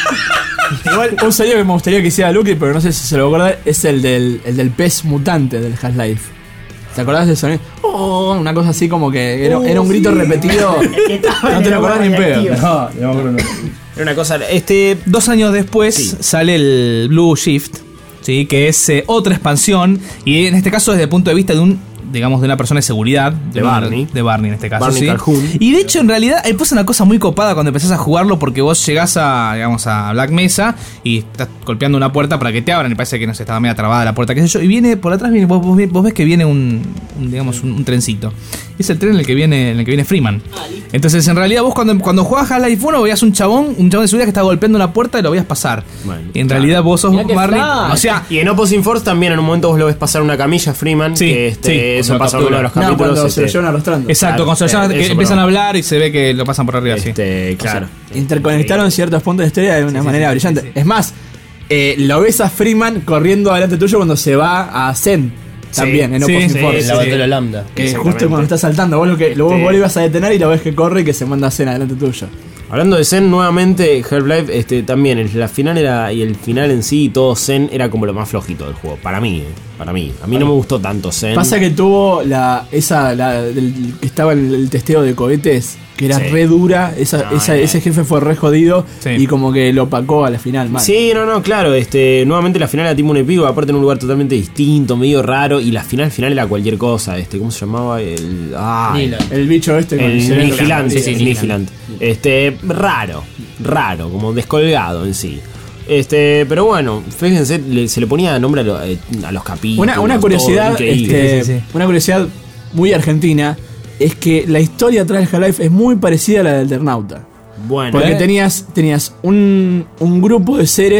Igual, un sonido que me gustaría que hiciera Lucky, pero no sé si se lo acuerda, es el del, el del pez mutante del Half-Life. ¿Te acordás del sonido? Oh, una cosa así como que era, era un grito repetido. No te lo acordás ni en pedo. No, no me acuerdo. No. Era una cosa. Este. Dos años después Sí. sale el Blue Shift, ¿sí? Que es eh, otra expansión. Y en este caso desde el punto de vista de un, digamos, de una persona de seguridad. De Barney. De Barney en este caso, Barney sí. Calhoun. Y de hecho, en realidad, ahí pasa una cosa muy copada cuando empezás a jugarlo porque vos llegás a, digamos, a Black Mesa y estás golpeando una puerta para que te abran y parece que no sé, estaba media trabada la puerta, qué sé yo. Y viene, por atrás viene, vos, vos, vos ves que viene un, un, digamos, un, un trencito. Es el tren en el que viene, en el que viene Freeman. Entonces, en realidad, vos cuando, cuando jugabas Half-Life uno veías un chabón, un chabón de seguridad que estaba golpeando una puerta y lo veías pasar. Bueno, y en claro. realidad vos sos Mirá qué Barney. flash. O sea, Y en Opposing Force también en un momento vos lo ves pasar una camilla Freeman. Sí, que este, sí, eso cuando pasa lo en uno de los No, capítulos. cuando se este, lo llevan arrastrando. exacto, Claro, cuando se llaman, eh, que eso, empiezan pero- a hablar y se ve que lo pasan por arriba, sí. Este, claro. Interconectaron ciertos puntos de la historia de una manera brillante. Es más, eh, lo ves a Freeman corriendo adelante tuyo cuando se va a Zen. También, en sí, Opposing sí, Force. El laboratorio Lambda. Que Exactamente. justo cuando está saltando, vos lo, que, lo, vos, Sí. vos lo ibas a detener y lo ves que corre y que se manda a Zen adelante tuyo. Hablando de Zen, nuevamente, Half-Life, este, también, el- la final era, y el final en sí, y todo Zen era como lo más flojito del juego. Para mí, eh, para mí. A mí no me gustó tanto Zen. Pasa que tuvo la esa la, del- que estaba en el testeo de cohetes, que era Sí. re dura, esa, No, esa- no. ese jefe fue re jodido Sí. y como que lo opacó a la final mal. Sí, no, no, claro, este, nuevamente la final era tipo un epigo, aparte en un lugar totalmente distinto, medio raro, y la final final era cualquier cosa, este, ¿cómo se llamaba? El. Ay, El bicho este con el cerebro vigilante, grande. sí, el vigilante. Este, raro, raro, como descolgado en sí. Este, pero bueno, fíjense, le- se le ponía nombre a, lo- eh, a los capítulos. Una, una todo, curiosidad, increíble. este, sí, sí. una curiosidad muy argentina es que la historia atrás del Half-Life es muy parecida a la del Eternauta. Bueno, Porque eh, tenías, tenías un, un grupo de seres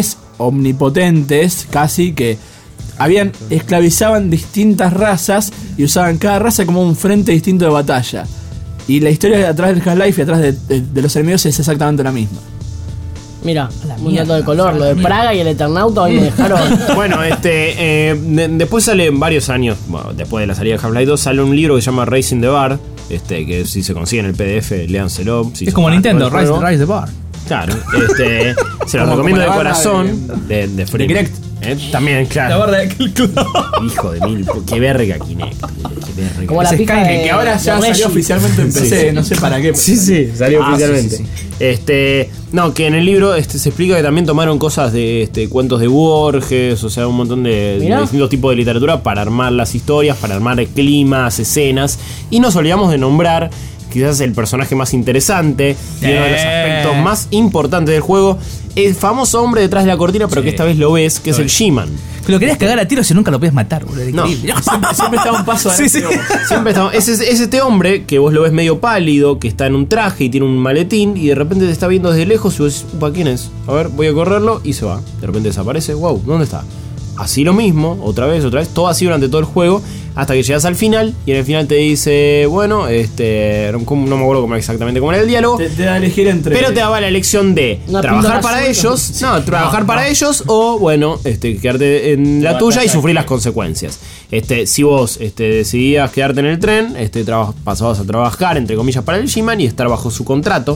omnipotentes, casi que habían esclavizaban distintas razas y usaban cada raza como un frente distinto de batalla. Y la historia de atrás del Half-Life y atrás de, de, de los enemigos es exactamente la misma. Mira, un dato de color, lo de Praga y el Eternauta hoy me dejaron. Bueno, este eh, de, después sale varios años, bueno, después de la salida de Half-Life dos, sale un libro que se llama Racing the Bar, este, que si se consigue en el P D F, léanselo. Si es como Nintendo, Rise, Rise the Bar. Claro, este, se lo recomiendo de corazón. De, de, de Kinect. ¿Eh? También, claro. La barra de Kinect. Hijo de mil, qué verga Kinect. Qué verga. Como la pica de, que ahora ya salió oficialmente en P C, sí, sí. No sé para qué. Sí, sí, salió ah, oficialmente. Sí, sí, sí. Este, no, que en el libro este, se explica que también tomaron cosas de este, cuentos de Borges, o sea, un montón de, de distintos tipos de literatura para armar las historias, para armar climas, escenas. Y nos olvidamos de nombrar quizás el personaje más interesante y uno de los aspectos más importantes del juego, el famoso hombre detrás de la cortina, pero sí, que esta vez lo ves, que lo es ves. el G-Man. Que lo querías cagar a tiros y nunca lo podías matar, boludo. No, siempre, siempre está un paso adelante. Sí, sí. Siempre está, es, es, es este hombre que vos lo ves medio pálido, que está en un traje y tiene un maletín y de repente te está viendo desde lejos y vos decís, upa, ¿quién es? A ver, voy a correrlo y se va. De repente desaparece, wow, ¿dónde está? Así lo mismo, otra vez, otra vez, todo así durante todo el juego, hasta que llegas al final y en el final te dice, bueno, este, no me acuerdo cómo exactamente cómo era el diálogo, te, te da a elegir entre, pero te daba la elección de trabajar para azul, ellos, sí, no, trabajar no, para no. ellos o bueno, este, quedarte en la tuya y sufrir las consecuencias. Este, si vos este, decidías quedarte en el tren, este, traba, pasabas a trabajar entre comillas para el G-Man y estar bajo su contrato.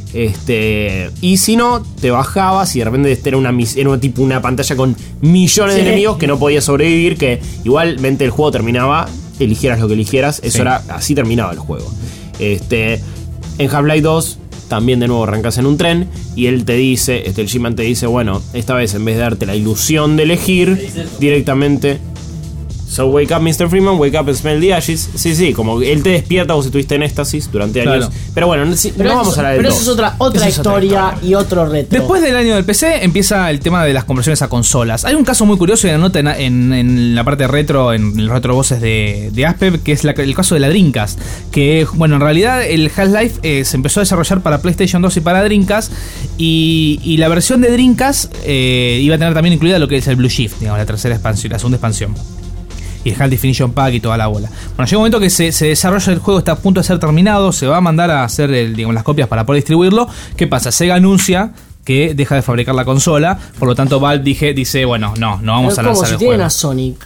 Este, y si no, te bajabas y de repente era una, era una, tipo una pantalla con millones sí. de enemigos que no podías sobrevivir, que igualmente el juego terminaba, eligieras lo que eligieras, eso sí. era, así terminaba el juego. Este, en Half-Life dos también de nuevo arrancas en un tren y él te dice, este, el G-Man te dice, bueno, esta vez en vez de darte la ilusión de elegir, directamente... So wake up, mister Freeman, wake up and smell the ashes. Sí, sí, como él te despierta, vos estuviste en éxtasis durante años. Claro. Pero bueno, no, pero no vamos eso, a hablar de Pero dos. eso es otra, otra, es historia, otra historia y otro retro. Después del año del P C empieza el tema de las conversiones a consolas. Hay un caso muy curioso y anota en, en, en la parte retro, en los retro voces de, de Aspe, que es la, el caso de la Dreamcast. Que, bueno, en realidad el Half-Life eh, se empezó a desarrollar para PlayStation dos y para Dreamcast. Y, y la versión de Dreamcast eh, iba a tener también incluida lo que es el Blue Shift, digamos, la tercera expansión, la segunda expansión. Y el High Definition Pack y toda la bola. Bueno, llega un momento que se, se desarrolla el juego, está a punto de ser terminado, se va a mandar a hacer el, digamos, las copias para poder distribuirlo. ¿Qué pasa? Sega anuncia que deja de fabricar la consola, por lo tanto Valve dije, dice, bueno, no, no vamos pero a lanzar si el tienen juego. A Sonic.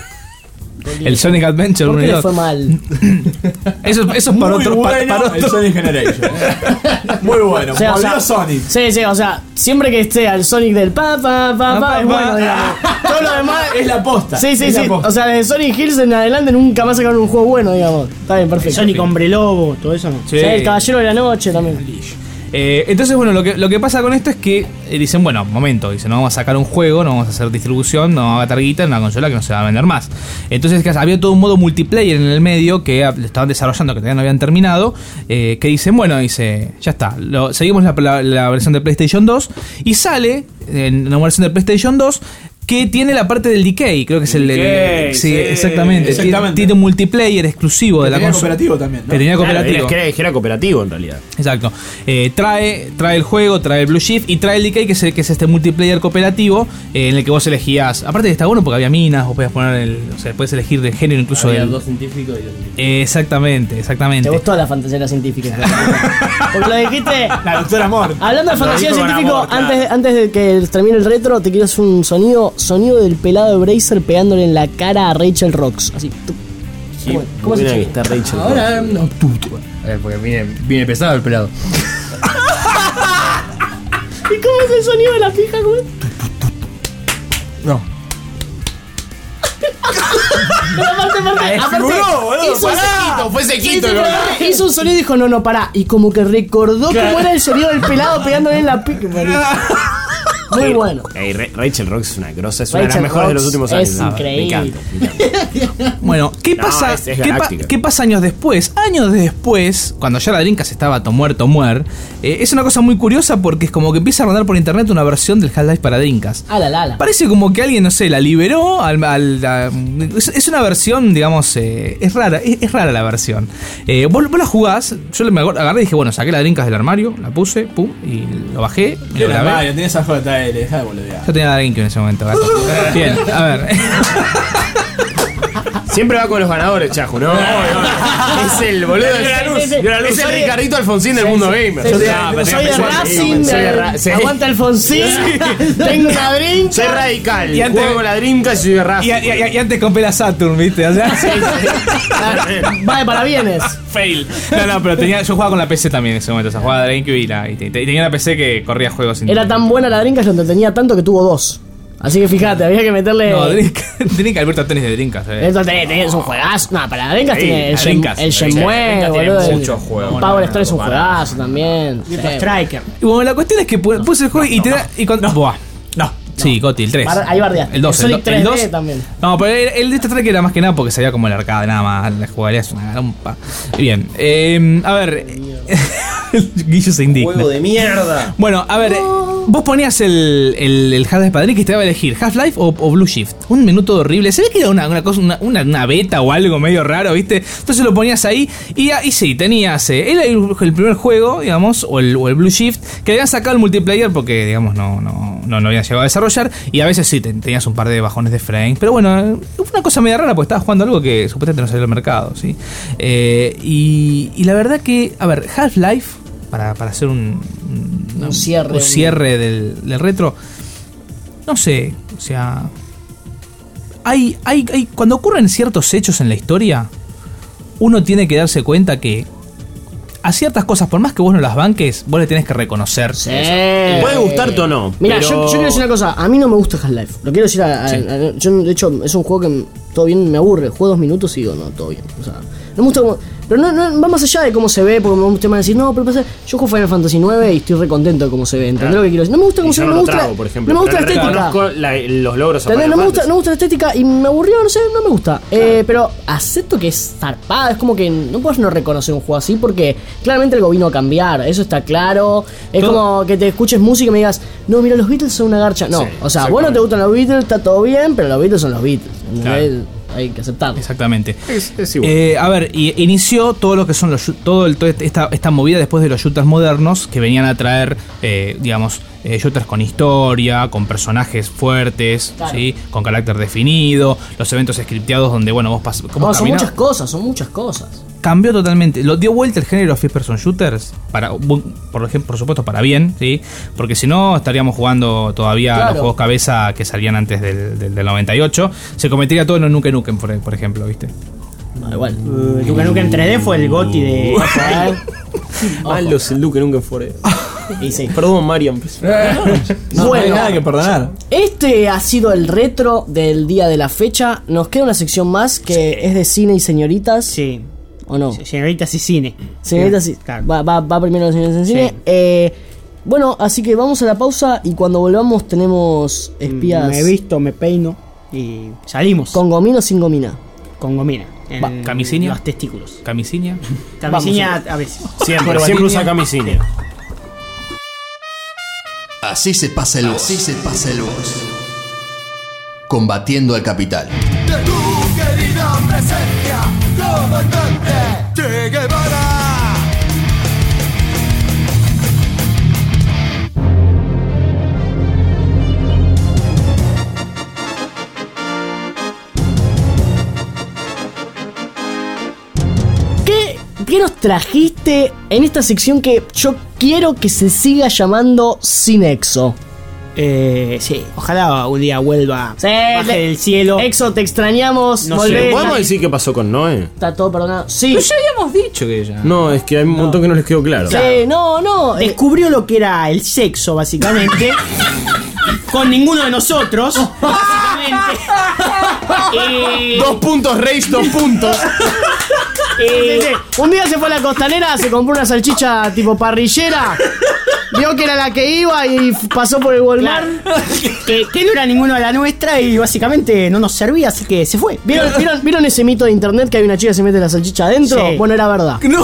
El Sonic Adventure ¿Por qué le fue mal? Eso, eso es para muy otro, bueno para otro. el Sonic Generation. Muy bueno. O sea, volvió o sea, Sonic. Sí, sí, o sea, siempre que esté al Sonic del pa, pa, pa, pa, es bueno, digamos. Todo lo demás es la posta. Sí, sí, es sí. O sea, desde Sonic Hills en adelante nunca más sacaron un juego bueno, digamos. Está bien, perfecto. Sonic Hombre Lobo, todo eso no. Sí, sí, el Caballero de la Noche también. Eh, entonces, bueno, lo que, lo que pasa con esto es que eh, dicen, bueno, momento, dicen, no vamos a sacar un juego, no vamos a hacer distribución, no vamos a gastar guita en una consola que no se va a vender más. Entonces había todo un modo multiplayer en el medio que estaban desarrollando, que todavía no habían terminado, eh, que dicen, bueno, dice, ya está, lo, seguimos la, la, la versión de PlayStation dos y sale en una versión de PlayStation dos que tiene la parte del Decay, creo que es el, el, el sí, sí, exactamente, exactamente. Tiene, tiene un multiplayer exclusivo que de la consola. Cooperativo también, ¿no? Que tenía cooperativo. Claro, era, que era cooperativo en realidad. Exacto. Eh, trae, trae el juego, trae el Blue Shift y trae el Decay, que es, que es este multiplayer cooperativo eh, en el que vos elegías. Aparte de está bueno porque había minas, vos podías poner el, o sea, puedes elegir de género incluso. Había el, dos científicos y dos científicos. Eh, exactamente, exactamente. Te gustó la fantasía científica. Porque lo dijiste. La doctora Amor. Hablando de fantasía científico, amor, claro. antes, antes de que termine el retro, te quiero hacer un sonido, sonido del pelado de Bracer pegándole en la cara a Rachel Rocks. Así. Sí, ¿Cómo, ¿cómo se que llama? está Rachel. Ahora no, puto. A ver, porque viene, viene pesado el pelado. ¿Y cómo es el sonido de la fija, güey? No. Pero aparte, aparte, aparte figuró, boludo, hizo, pará. Sequito, fue sequito, sí, sí, ¿no? pero hizo un sonido y dijo, no, no, pará. Y como que recordó cómo era el sonido del pelado pegándole en la pica. Muy bueno. Hey, Rachel Rocks es una grosa, es una de las Rachel mejores de los Rocks últimos años. es Ah, increíble. Me encanta, me encanta. Bueno, ¿qué No, pasa? es- es ¿qué, pa- galáctica. qué pasa años después? Años después, cuando ya la Dreamcast estaba to muerto, muer, eh, es una cosa muy curiosa porque es como que empieza a rodar por internet una versión del Half-Life para Dreamcast. Ala, ala, ala. Parece como que alguien, no sé, la liberó. Al, al- a- es, es una versión, digamos, eh, es rara, es, es rara la versión. Eh, vos, vos la jugás, yo me agarré y dije, bueno, saqué la Dreamcast del armario, la puse, pum, y lo bajé. me Qué lo grabé. Mario, tenés a J L, deja de boludear. Yo tenía la GameCube en ese momento, gato. Bien, a ver. Siempre va con los ganadores, Chajo, ¿no? Es el boludo de la luz. Es el Ricardito Alfonsín del mundo gamer. Soy de Racing, aguanta Alfonsín, tengo una Dreamcast. Soy radical, y antes juego con la Dreamcast y soy de Racing. Y, y, y antes compré la Saturn, ¿viste? O sea, va de parabienes. Fail. No, no, pero tenía, yo jugaba con la P C también en ese momento. O sea, jugaba de GameCube y, la, y, y tenía una P C que corría juegos sin. Era tan buena la Dreamcast, lo entretenía tanto que tuvo dos. Así que fíjate, había que meterle. No, Dreamcast, Alberto tenis de Dreamcast. Eh. Esto tenés, tenés un juegazo. No, para la Dreamcast Sí, tiene el la Shen- Dreamcast, el la Shenmue, Dreamcast tiene boludo. muchos juegos. El Power Stone es un juegazo también. Virtua Sí. Striker. Y bueno, la cuestión es que pu- puse el juego y te da. Y cuando, Buah. No. Sí, Goti, el tres. Bar- ahí bardeaste. El dos, El el, Sonic do- el tres D dos. también. No, pero el, el de este track era más que nada porque salía como el arcade, nada más. La jugabilidad es una rampa. Bien, eh, a ver. Guillo se indigna. Juego de mierda. Bueno, a ver, eh, vos ponías el, el, el Half-Life Padrón que te daba a elegir Half-Life o, o Blue Shift. Un minuto horrible. Se ve que era una, una cosa, una, una, una beta o algo medio raro, ¿viste? Entonces lo ponías ahí y, y sí, tenías. Eh, era el, el primer juego, digamos, o el, o el Blue Shift, que habían sacado el multiplayer porque, digamos, no, no, no, no habían llegado a desarrollar. Y a veces sí, te, tenías un par de bajones de frame. Pero bueno, fue una cosa media rara porque estabas jugando algo que supuestamente no salió al mercado, ¿sí? Eh, y, y la verdad que, a ver, Half-Life. Para, para hacer un, un, Un cierre. un cierre del, del retro. No sé, o sea. Hay, hay, hay. Cuando ocurren ciertos hechos en la historia, uno tiene que darse cuenta que a ciertas cosas, por más que vos no las banques, vos le tenés que reconocer. Sí. Puede gustarte o no. Mira, pero... yo, yo quiero decir una cosa. A mí no me gusta Half-Life. Lo quiero decir a, a- Sí. a- yo, de hecho, es un juego que todo bien me aburre. Juego dos minutos y digo, no, todo bien. O sea, no me gusta como. Pero no, no va más allá de cómo se ve, porque ustedes van a decir, no, pero pasa, yo juego Final Fantasy nueve y estoy re contento de cómo se ve. ¿Entendés Claro. lo que quiero decir? No me gusta cómo Y se yo ve, no no lo me gusta. trago, por ejemplo. No me gusta la pero estética. reconozco la- los logros a ¿Entendés? Final No me, gusta, Fantasy. no me gusta la estética y me aburrió, no sé, no me gusta. Eh, pero acepto que es zarpada, es como que no puedes no reconocer un juego así porque claramente algo vino a cambiar, eso está claro. Es Todo- como que te escuches música y me digas, no, mira, los Beatles son una garcha. No, Sí, o sea, vos no te gustan los Beatles, está todo bien, pero los Beatles son los Beatles. ¿entendés? Hay que aceptarlo. Exactamente. Es, es igual. Eh, a ver, y inició todo lo que son los todo el, toda esta, esta movida después de los shooters modernos que venían a traer, eh, digamos, eh, shooters con historia, con personajes fuertes, Claro. ¿sí? Con carácter definido, los eventos scripteados donde, bueno, vos pasás. No, son muchas cosas, son muchas cosas. Cambió totalmente, lo dio vuelta el género first person shooters, para, por ejemplo, por supuesto para bien, ¿sí? Porque si no estaríamos jugando todavía Claro. los juegos cabeza que salían antes del, del, del noventa y ocho, se cometería todo en los Nuke Nukem, por, por ejemplo, ¿viste? No, igual. Uh, Duke Nukem tres D fue el GOTY de. Malos el Duke nunca fue. Y sí. Perdón, Marian. pues. No, no hay Bueno. nada que perdonar. Este ha sido el retro del día de la fecha. Nos queda una sección más que es de cine y señoritas. Sí. ¿O no? Señoritas y cine. Señoritas sí. Claro. Va, va, va primero las señoritas en cine. Sí. Eh, bueno, así que vamos a la pausa y cuando volvamos tenemos espías. Me he visto, me peino y salimos ¿Con gomina o sin gomina? con gomina. En Va, camisinha. Los testículos. Camisinha. Camisinha a veces. Siempre, siempre usa camisinha. Así se pasa el boss. Así se pasa el boss. Combatiendo al capital. De tu querida presencia, comandante Che Guevara. ¿Qué, ¿Qué nos trajiste en esta sección que yo quiero que se siga llamando Cinexo? Eh, sí, ojalá un día vuelva. Sí, baje le- del cielo. Exo, te extrañamos. No volvé. sé, ¿Podemos decir qué pasó con Noé? Está todo perdonado. Sí. Pero ya habíamos dicho que ya. No, es que hay un montón que no les quedó claro. Sí, no, no. eh, Descubrió lo que era el sexo, básicamente. Con ninguno de nosotros. Básicamente. Eh, Dos puntos, Rage, dos puntos. Sí, sí. Un día se fue a la costanera, se compró una salchicha tipo parrillera. Vio que era la que iba y f- pasó por el Walmart. que, que no era ninguno de la nuestra y básicamente no nos servía, así que se fue. ¿Vieron, ¿vieron, ¿Vieron ese mito de internet que hay una chica que se mete la salchicha adentro? Sí. Bueno, era verdad. No.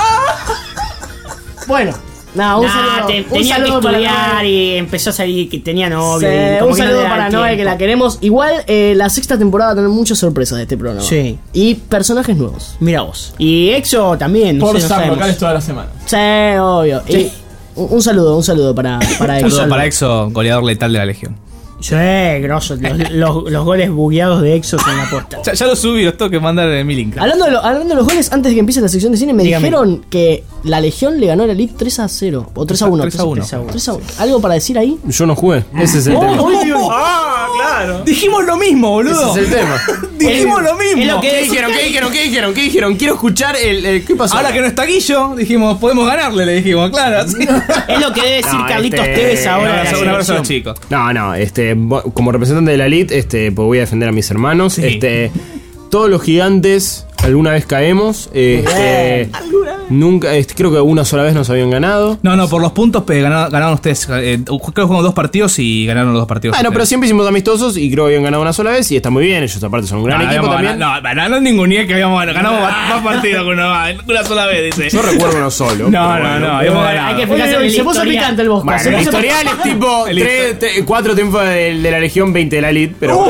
Bueno, nada, un Nah, saludo. te- un tenía que saludo para estudiar Noé. y empezó a salir que tenía Sí, novio. y como un que no saludo le da para el Noé, que tiempo. la queremos. Igual, eh, la sexta temporada va a tener muchas sorpresas de este programa. Sí. Y personajes nuevos. Mira vos. Y Exo también. No Por sé, no San sabemos. locales toda la semana. Sí, obvio. Sí. Un, un saludo, un saludo para, para Exo. Saludos para Exo, goleador letal de la Legión. Sí, grosso. Los, los, los goles bugueados de Exos en la posta. Ya, ya lo subí, los tengo que mandar en mi link. Hablando de, lo- hablando de los goles, antes de que empiece la sección de cine, me Dígame. dijeron que la Legión le ganó a la Elite tres a cero. O tres a uno. tres a uno. tres a uno. ¿Algo para decir ahí? Yo no jugué. Ese es el tema. ¡Ah, claro! Dijimos lo mismo, boludo. Ese es el tema. Dijimos lo mismo. Es lo que ¿Qué dijeron? ¿Qué dijeron? ¿Qué dijeron? ¿Qué dijeron? Quiero escuchar el, el- ¿qué pasó? Ahora que no está Guillo, dijimos, podemos ganarle, le dijimos, claro. Sí. Es lo que debe decir No, Carlitos este- Tevez ahora. Un de la abrazo, un abrazo a los selección. chicos. No, no, este, bo- como representante de la elite, este, pues voy a defender a mis hermanos. Sí. Este, todos los gigantes alguna vez caemos. Este, nunca, este, creo que una sola vez nos habían ganado. No, no, por los puntos pe- ganaron, ganaron ustedes. Eh, creo que jugamos dos partidos y ganaron los dos partidos. Ah, no, pero ustedes. siempre hicimos amistosos y creo que habían ganado una sola vez y está muy bien. Ellos aparte son un gran No, equipo habíamos también. ganado- No, no, no, ningún ni que habíamos ganado. Ganamos más partidos que una, una sola vez, dice. Yo recuerdo uno solo. No, pero no, bueno. no, habíamos ganado. Hay que Oye, fijarse en oye, el se puso historial. picante el Bosca. Bueno, se el puso- historial es tipo El tres, te- cuatro triunfos de, de la Legión, veinte de la elite, pero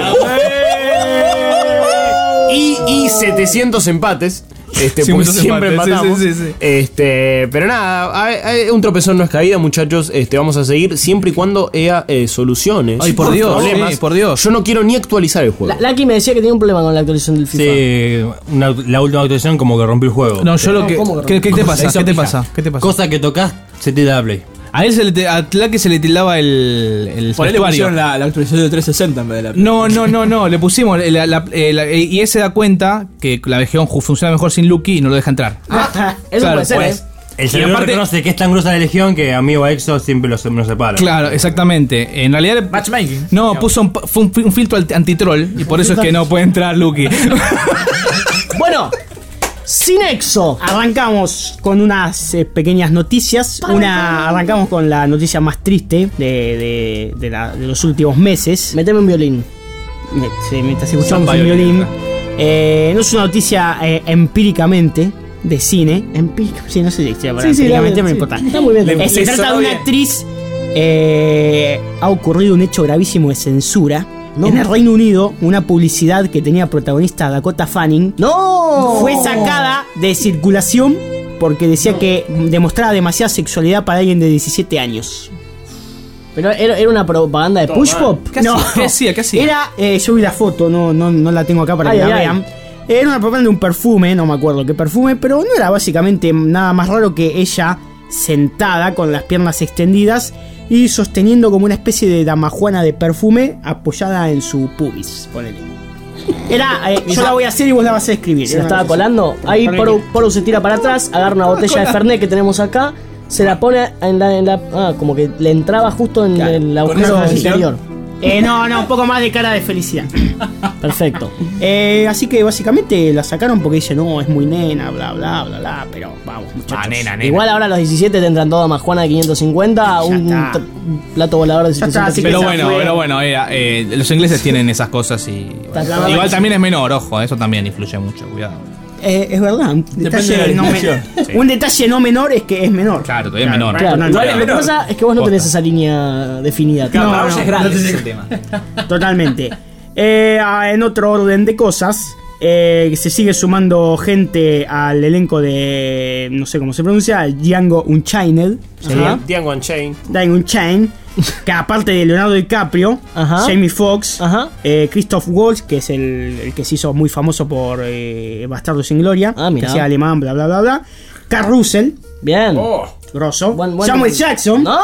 y, y setecientos empates. Este, pues setecientos siempre empates, empatamos. sí, sí, sí, sí. Este, pero nada, hay- hay- un tropezón no es caída, muchachos. Este, vamos a seguir siempre y cuando haya eh, soluciones. Ay, por Dios, problemas. sí, por Dios. Yo no quiero ni actualizar el juego. La- Lucky me decía que tenía un problema con la actualización del FIFA. Sí, una- la última actualización como que rompió el juego. No, yo lo No, que. ¿cómo que ¿Qué, qué te pasa? Hizo ¿Qué te pija. pasa? ¿Qué te pasa? Cosa que tocas, se te da la play. A él se le, te- a Tlaque se le tildaba el, el Por ahí le vestuario. pusieron la, la actualización de trescientos sesenta en vez de la. No, no, no, no. Le pusimos. La, la- eh, la- y él se da cuenta que la Legión ju- funciona mejor sin Lucky y no lo deja entrar. Eso Claro, puede ser, pues. ¿eh? El Y servidor aparte- reconoce que es tan grosa la legión que amigo a Exo siempre los, nos separa. Claro, exactamente. En realidad. Matchmaking. No, puso un, fue un, un filtro anti- antitroll y por eso es que no puede entrar Lucky. Bueno, sin Exo. Arrancamos con unas eh, pequeñas noticias. Una, arrancamos con la noticia más triste de, de, de la- de los últimos meses. Meteme un violín. Me, sí, mientras escuchamos Samba un violín, violín. Eh, no es una noticia eh, empíricamente de cine. Empírica, sí, no sé si existe la palabra Sí, sí, empíricamente, dale, pero sí. no importa. Está muy bien. Eh, Le- se le trata de sonó una bien. actriz. eh, ha ocurrido un hecho gravísimo de censura. No. En el Reino Unido, una publicidad que tenía protagonista Dakota Fanning ¡No! fue sacada de circulación porque decía que demostraba demasiada sexualidad para alguien de diecisiete años. Pero era, era una propaganda de Push Pop. ¿Qué hacía? ¿Qué hacía? ¿Qué hacía? Era, eh, yo vi la foto, no, no, no la tengo acá para Ay, que la ay, vean. Era una propaganda de un perfume, no me acuerdo qué perfume, pero no era básicamente nada más raro que ella sentada con las piernas extendidas y sosteniendo como una especie de damajuana de perfume apoyada en su pubis, ponele. Era, eh, yo la voy a hacer y vos la vas a escribir. Se la Era estaba una cosa colando. Ahí Ponele Poru, que- Poru se tira para atrás, agarra una botella de Fernet que tenemos acá, se la pone en la. En la ah, como que le entraba justo en Claro. el Con agujero esa posición. interior. Eh, no, no, un poco más de cara de felicidad. Perfecto. Eh, así que básicamente la sacaron porque dice, no, es muy nena, bla, bla, bla, bla. Pero vamos, muchachos. Ah, nena, nena. Igual ahora a los diecisiete te entran todas más Juana de quinientos cincuenta, Ya un está. t- plato volador de Ya está, setecientos así que Pero esa bueno, fue- pero bueno, eh, eh, los ingleses tienen esas cosas y. La verdad Igual que también es menor, ojo, eso también influye mucho, cuidado. Eh, es verdad, un Depende detalle, de la no me- definición. Sí. un detalle no menor es que es menor. Claro, todavía es menor. Claro, no, igual no, lo que no. pasa es que vos no tenés Posta. esa línea definida. No, Para vos no, es grande, no te- ese es el tema. Totalmente. Eh, ah, en otro orden de cosas, eh, se sigue sumando gente al elenco de, no sé cómo se pronuncia, Django Unchained. sería. Django Unchained. Django Unchained. Que aparte de Leonardo DiCaprio, Ajá. Jamie Foxx, Ajá. eh, Christoph Waltz, que es el, el que se hizo muy famoso por eh, Bastardo sin Gloria, Ah, mirá. que hacía alemán, bla bla bla bla. Carl Russell, Bien. Oh. grosso. Buen- buen- Samuel Jackson. ¡No!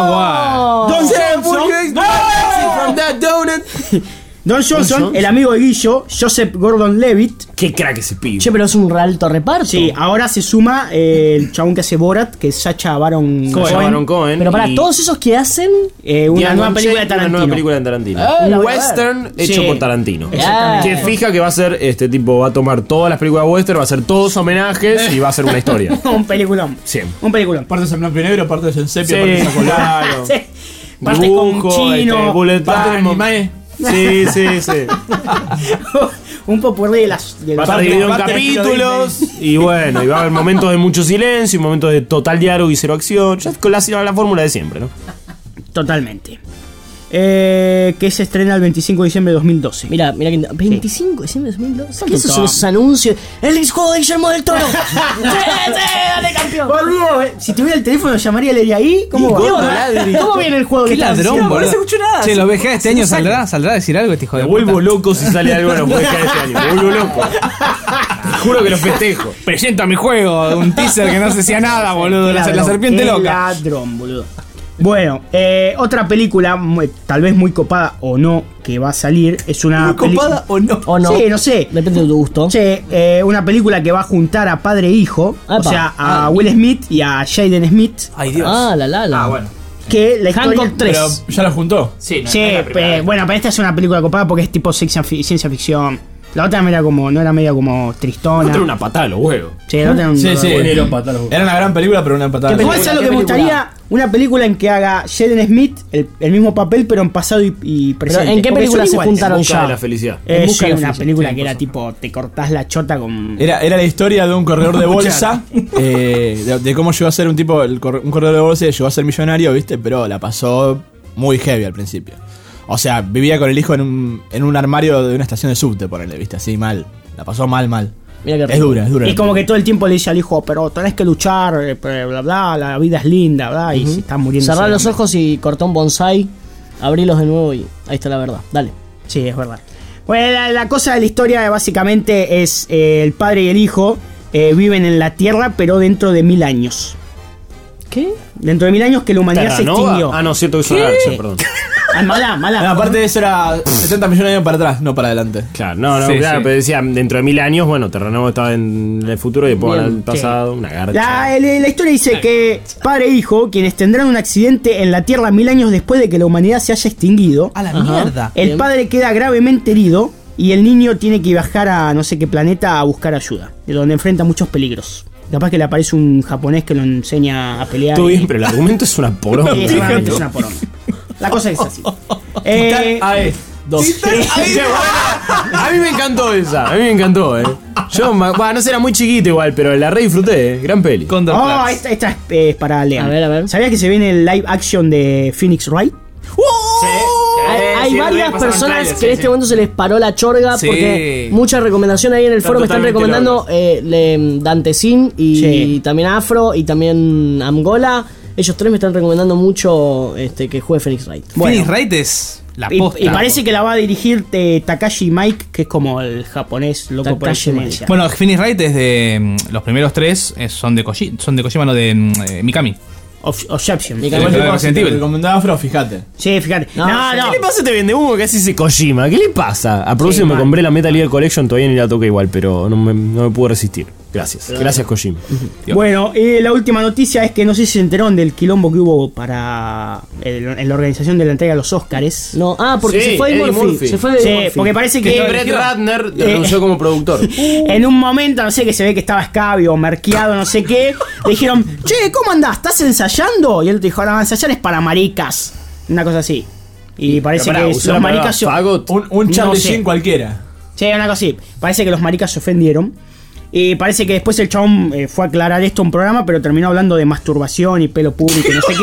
Ah, Don Johnson. From that donut. Don Johnson, Johnson. el amigo de Guillo, Joseph Gordon-Levitt. Qué crack ese pibe. Che, pero es un alto reparto. Sí, ahora se suma eh, el chabón que hace Borat, que es Sacha Baron Sacha Cohen. Baron Cohen. Pero para y todos esos que hacen. Eh, una Django nueva película de Unchained, Tarantino. Una nueva película de Tarantino. Ah, la un voy a ver. western hecho Sí. por Tarantino. Exactamente. Que fija que va a ser, este tipo va a tomar todas las películas western, va a hacer todos homenajes y va a ser una historia. Un peliculón. Sí. Un peliculón. Partes en blanco y negro, partes en sepia, Sí, partes a color. claro. Sí. Partes con Dibujo, chino. este, bullet Parte del time. anime. Sí, sí, sí. Un popurrí de las. De Va a las- estar dividido en parte de estilo capítulos y bueno, y va a haber momentos de mucho silencio y momentos de total diálogo y cero acción. Ya con la, la fórmula de siempre, ¿no? Totalmente. Eh, que se estrena el veinticinco de diciembre de dos mil doce. Mira, mira que veinticinco de diciembre de dos mil doce. ¿Qué esos son Tonto. esos anuncios? El juego de Guillermo del Toro. sí, sí, dale campeón. Boludo, eh, si tuviera el teléfono llamaría le ahí. ¿Cómo va? ¿Qué onda? ¿Cómo viene el juego? Qué que está ladrón, haciendo? boludo. no se escuchó nada. Che, Se- ¿los V G este se año nos saldrá? ¿Saldrá a decir algo este hijo de Me puta? vuelvo loco si sale algo en los juegos de este año. Me vuelvo loco. Te juro que lo festejo. Presento a mi juego, un teaser que no se decía nada, boludo. Qué La, la ladrón, serpiente qué loca. Ladrón, boludo. Bueno, eh, otra película, muy- tal vez muy copada o no, que va a salir, es una ¿Copada o no? ¿O no? Sí, no sé. Depende de tu gusto. Che, eh, una película que va a juntar a padre e hijo, Epa. o sea, a Ah. Will Smith y a Jaden Smith, Ay, Dios. Ah, la la la. Ah, bueno. que la historia... Hancock tres. Pero ya lo juntó. Sí, no, Sí, no es la primera eh, vez. bueno, pero esta es una película copada porque es tipo ciencia, fi- ciencia ficción. La otra era como, no era media como tristona. Otra una patada a los huevos. Sí, la otra era un- Sí, sí. Era un patada a los huevos. Era una gran película, pero una patada. Igual ¿sabes lo que me película? gustaría? Una película en que haga Jaden Smith el, el mismo papel, pero en pasado y, y presente. ¿en qué Porque película son se iguales. juntaron Busca ya? de la felicidad. Eh, En busca sí, de la una felicidad. película Sí, que era por tipo, te cortás la chota con... Era, era la historia de un corredor de bolsa, eh, de, de cómo llegó a ser un tipo, el cor- un corredor de bolsa y llegó a ser millonario, ¿viste? Pero la pasó muy heavy al principio. O sea, vivía con el hijo en un, en un armario de una estación de subte, ponele, ¿viste? Así mal. La pasó mal, mal. Mira qué Es rico. dura, es dura. Y como que todo el tiempo le dice al hijo, pero tenés que luchar, eh, bla, bla, la vida es linda, bla, y se está muriendo. Cerrá los ojos y cortá un bonsai, abrilos de nuevo y ahí está la verdad. Dale. Sí, es verdad. Bueno, la, la cosa de la historia básicamente es eh, el padre y el hijo eh, viven en la Tierra, pero dentro de mil años. ¿Qué? Dentro de mil años que la humanidad se ¿Terranova? extinguió. Ah, no, cierto que es una garcha, perdón. Ah, mala, mala. No, aparte de eso era setenta millones de años para atrás, no para adelante. Claro, no, no, Sí, claro, sí. pero decía, dentro de mil años, bueno, Terranova estaba en el futuro y después Bien, en el pasado, una garcha. La, el- la historia dice que padre e hijo, quienes tendrán un accidente en la Tierra mil años después de que la humanidad se haya extinguido, A la Ajá. mierda. el Bien. padre queda gravemente herido y el niño tiene que viajar a no sé qué planeta a buscar ayuda, de donde enfrenta muchos peligros. Capaz que le aparece un japonés que lo enseña a pelear. Todo y- bien, pero el argumento es una poronga. Sí, seguramente es una poronga. La cosa es así. Eh, A E dos. Qué buena. A mí me encantó esa, a mí me encantó, eh. Yo, ma- bueno, no sé, era muy chiquito igual, pero la re disfruté, eh. Gran peli. Condor oh, Class. esta, esta es, eh, para Lean. A ver, a ver. ¿Sabías que se viene el live action de Phoenix Wright? Hay, hay sí, varias pasaron personas trailers, que sí, en este sí. momento se les paró la chorga Sí. porque mucha recomendación ahí en el Están foro me están totalmente recomendando eh, le- Dante Sin y Sí. también Afro y también Amgola. Ellos tres me están recomendando mucho este, que juegue Phoenix Wright. Phoenix Wright es la Y, posta. y parece que la va a dirigir eh, Takashi Mike, que es como el japonés loco por Takashi excelencia. Bueno, Phoenix Wright es de. mm, Los primeros tres eh, son de Kojima, son de Kojima, no de mm, eh, Mikami. Of- Objection. Mikami. Sí, Igual Sí, te puedo- Resident si te Evil. recomendaba Afro, fíjate. Sí, fíjate. No, No, no. ¿Qué le pasa a este vende humo que así dice Kojima? ¿Qué le pasa? A propósito Sí, me mal. compré la Metal Gear Collection, todavía ni la toqué igual, pero no me, no me pude resistir. Gracias. Gracias, Kojima. Bueno, eh, la última noticia es que no sé si se enteraron del quilombo que hubo para el- en la organización de la entrega de los Oscars. No, ah, porque Sí, se fue Eddie Eddie Murphy. Murphy. Se fue Eddie Sí, Murphy. porque parece Que que Brett Ratner Eh, renunció como productor. en un momento, no sé, que se ve que estaba escabio, merqueado, no sé qué, le dijeron, che, ¿cómo andás? ¿Estás ensayando? Y él te dijo, no, ensayar es para maricas. Una cosa así. Y parece Pero pará, que usó los maricas... se- Fagot. Un, un No Charlie sé. Sheen cualquiera. Sí, una cosa así. Parece que los maricas se ofendieron. Y parece que después el chabón eh, fue a aclarar esto en un programa, pero terminó hablando de masturbación y pelo público y no sé qué.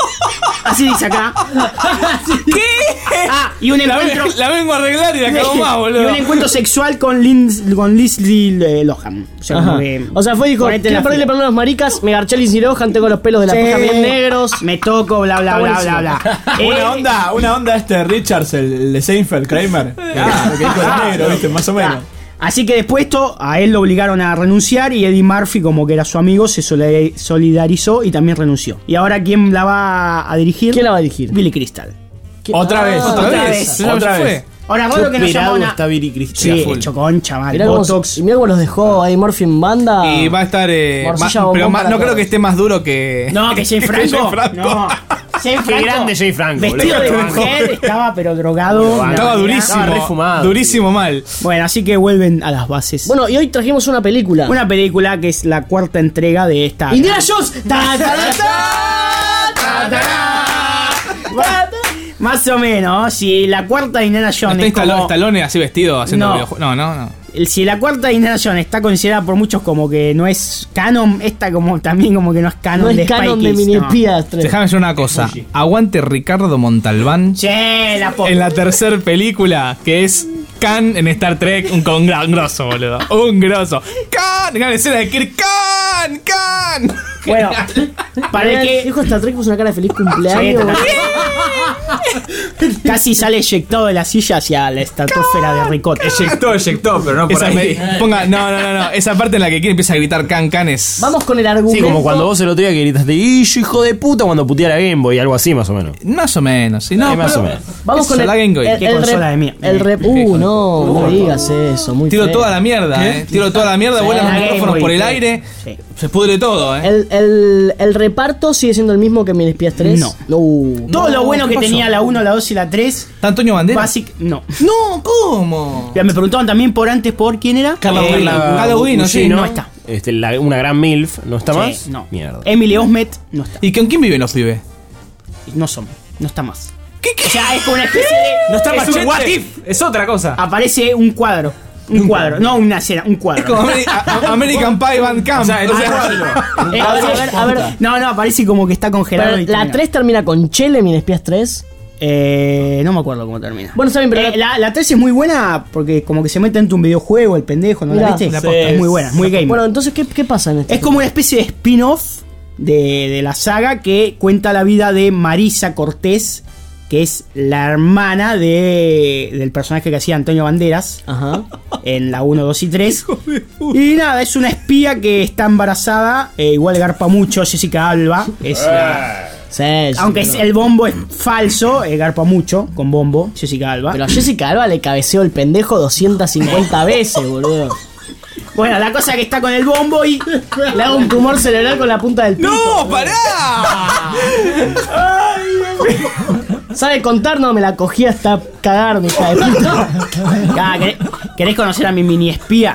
Así dice acá. ¿Qué? Ah, y un La, encuentro... ven- la vengo a arreglar y la cago más, y boludo. un encuentro sexual con, Lin- con Lindsay eh, Lohan. O sea, Ajá. como que- O sea, fue y dijo, ponete quiero la perderle fila. perdón a los maricas, me garché Lindsay Lohan, tengo los pelos de la Sí. pija bien negros. Me toco, bla, bla, bla, bla, bla. Eh, Una onda, una onda este Richards, el, el de Seinfeld, Kramer. Ah, lo que dijo el negro, viste, más o menos. Así que después esto, a él lo obligaron a renunciar y Eddie Murphy, como que era su amigo, se solidar- solidarizó y también renunció. Y ahora, ¿quién la va a dirigir? ¿Quién la va a dirigir? Billy Crystal. ¿Qué- Otra vez, Ah, otra, otra vez, vez. otra Ya vez. fue. Ahora, Qué raro que no operado llamó una... está Billy Crystal. Sí, Full. hecho concha, mal. Mirá cómo, Botox. y mirá cómo los dejó Eddie Murphy en banda. Y va a estar. Eh, Morcilla ma- bombón pero ma- para no creo todos. que esté más duro que. No, que Jay Franco. Jay Franco. No. Jay Qué Franco, grande Jay Franco, vestido boludo. de mujer, estaba pero drogado. Estaba una Estaba manera. durísimo. Estaba re fumado. Durísimo mal. Bueno, así que vuelven a las bases. Bueno, y hoy trajimos una película. Una película que es la cuarta entrega de esta. Indiana Jones. Ta, ta, ta, ta, ta, ta. Más o menos, si la cuarta de Indiana ¿No Jones está es como... Stallone, Stallone así vestido haciendo No. videojuegos? No, no, no. el- si la cuarta Indiana Jones está considerada por muchos como que no es canon, esta como también como que no es canon No de es canon Spy de Kids, Mini no. Espías tres. Déjame decir una cosa. Aguante Ricardo Montalbán Che, la po- en la tercera película, que es Khan en Star Trek. Un, con- un grosso, boludo. Un grosso. Khan. Déjame escena de Kirk. Khan. Khan. Bueno, para el que Dijo Star Trek, puso una cara de feliz cumpleaños. casi sale eyectado de la silla hacia la estratosfera de Ricota. Eyectó, eyectó, pero no por Esa ahí. me- ponga, no, no, no, no. Esa parte en la que Kira empieza a gritar Khan, Khan es. Vamos con el argumento. Sí, como cuando vos el otro día que gritaste, "Ish, hijo de puta", cuando puteé la Game Boy, algo así más o menos. Más o menos. Sí, no, Eh, más pero- o menos. Vamos con Eso, el, la Game Boy. el, Qué el consola rep- de mierda. El rep. Uh, no, no digas eso. Muy Tiro feo. toda la mierda, eh. Tiro toda la mierda, vuelan los la Game micrófonos Boy, por el sí. aire. Sí. Se pudre todo, eh. El, el, el reparto sigue siendo el mismo que Mini Espías tres. No. Uh, Todo lo bueno ¿qué que pasó? tenía la uno, la dos y la tres, ¿Está Antonio Bandera? basic, no. No, ¿cómo? Ya me preguntaban también por antes por quién era. Carla Eh, Gugino. Carla Gugino, sí, no ¿no? está. Este, la- una gran MILF, ¿no está Sí, más? no. Mierda. Emily Osment no está. ¿Y con quién viven los pibes? No son, no está más. ¿Qué, qué? O sea, es como una especie de. No está es un Machete. what if. Es otra cosa. Aparece un cuadro. Un cuadro, no una escena, un cuadro. Es como Ameri- a- a- American Pie Van Camp. O sea, el O sea, Eh, A ver, a ver, a ver. No, no, aparece como que está congelado. Pero y la termina. tres termina con Chele, Mini Espías tres. Eh, no me acuerdo cómo termina. Bueno, está bien, pero Eh, la, la tres es muy buena porque como que se mete en un videojuego, el pendejo, ¿no Mirá, la viste? la posta. Es muy buena, es muy gamer. Bueno, entonces, ¿qué, qué pasa en este? Es como una especie de spin-off de, de la saga que cuenta la vida de Marisa Cortés, que es la hermana de, del personaje que hacía Antonio Banderas Ajá. en la uno, dos y tres. Y nada, es una espía que está embarazada, eh, igual garpa mucho Jessica Alba. Es la- Sí, sí, aunque pero, es- el bombo es falso, eh, garpa mucho con bombo Jessica Alba. pero a Jessica Alba le cabeceó el pendejo doscientas cincuenta veces, boludo. Bueno, la cosa que está con el bombo y Le hago un tumor cerebral con la punta del pito. ¡No, pará! ¿Sabe contar? No, me la cogí hasta cagar, mi hija de puta. Ah, ¿querés, querés conocer a mi mini espía?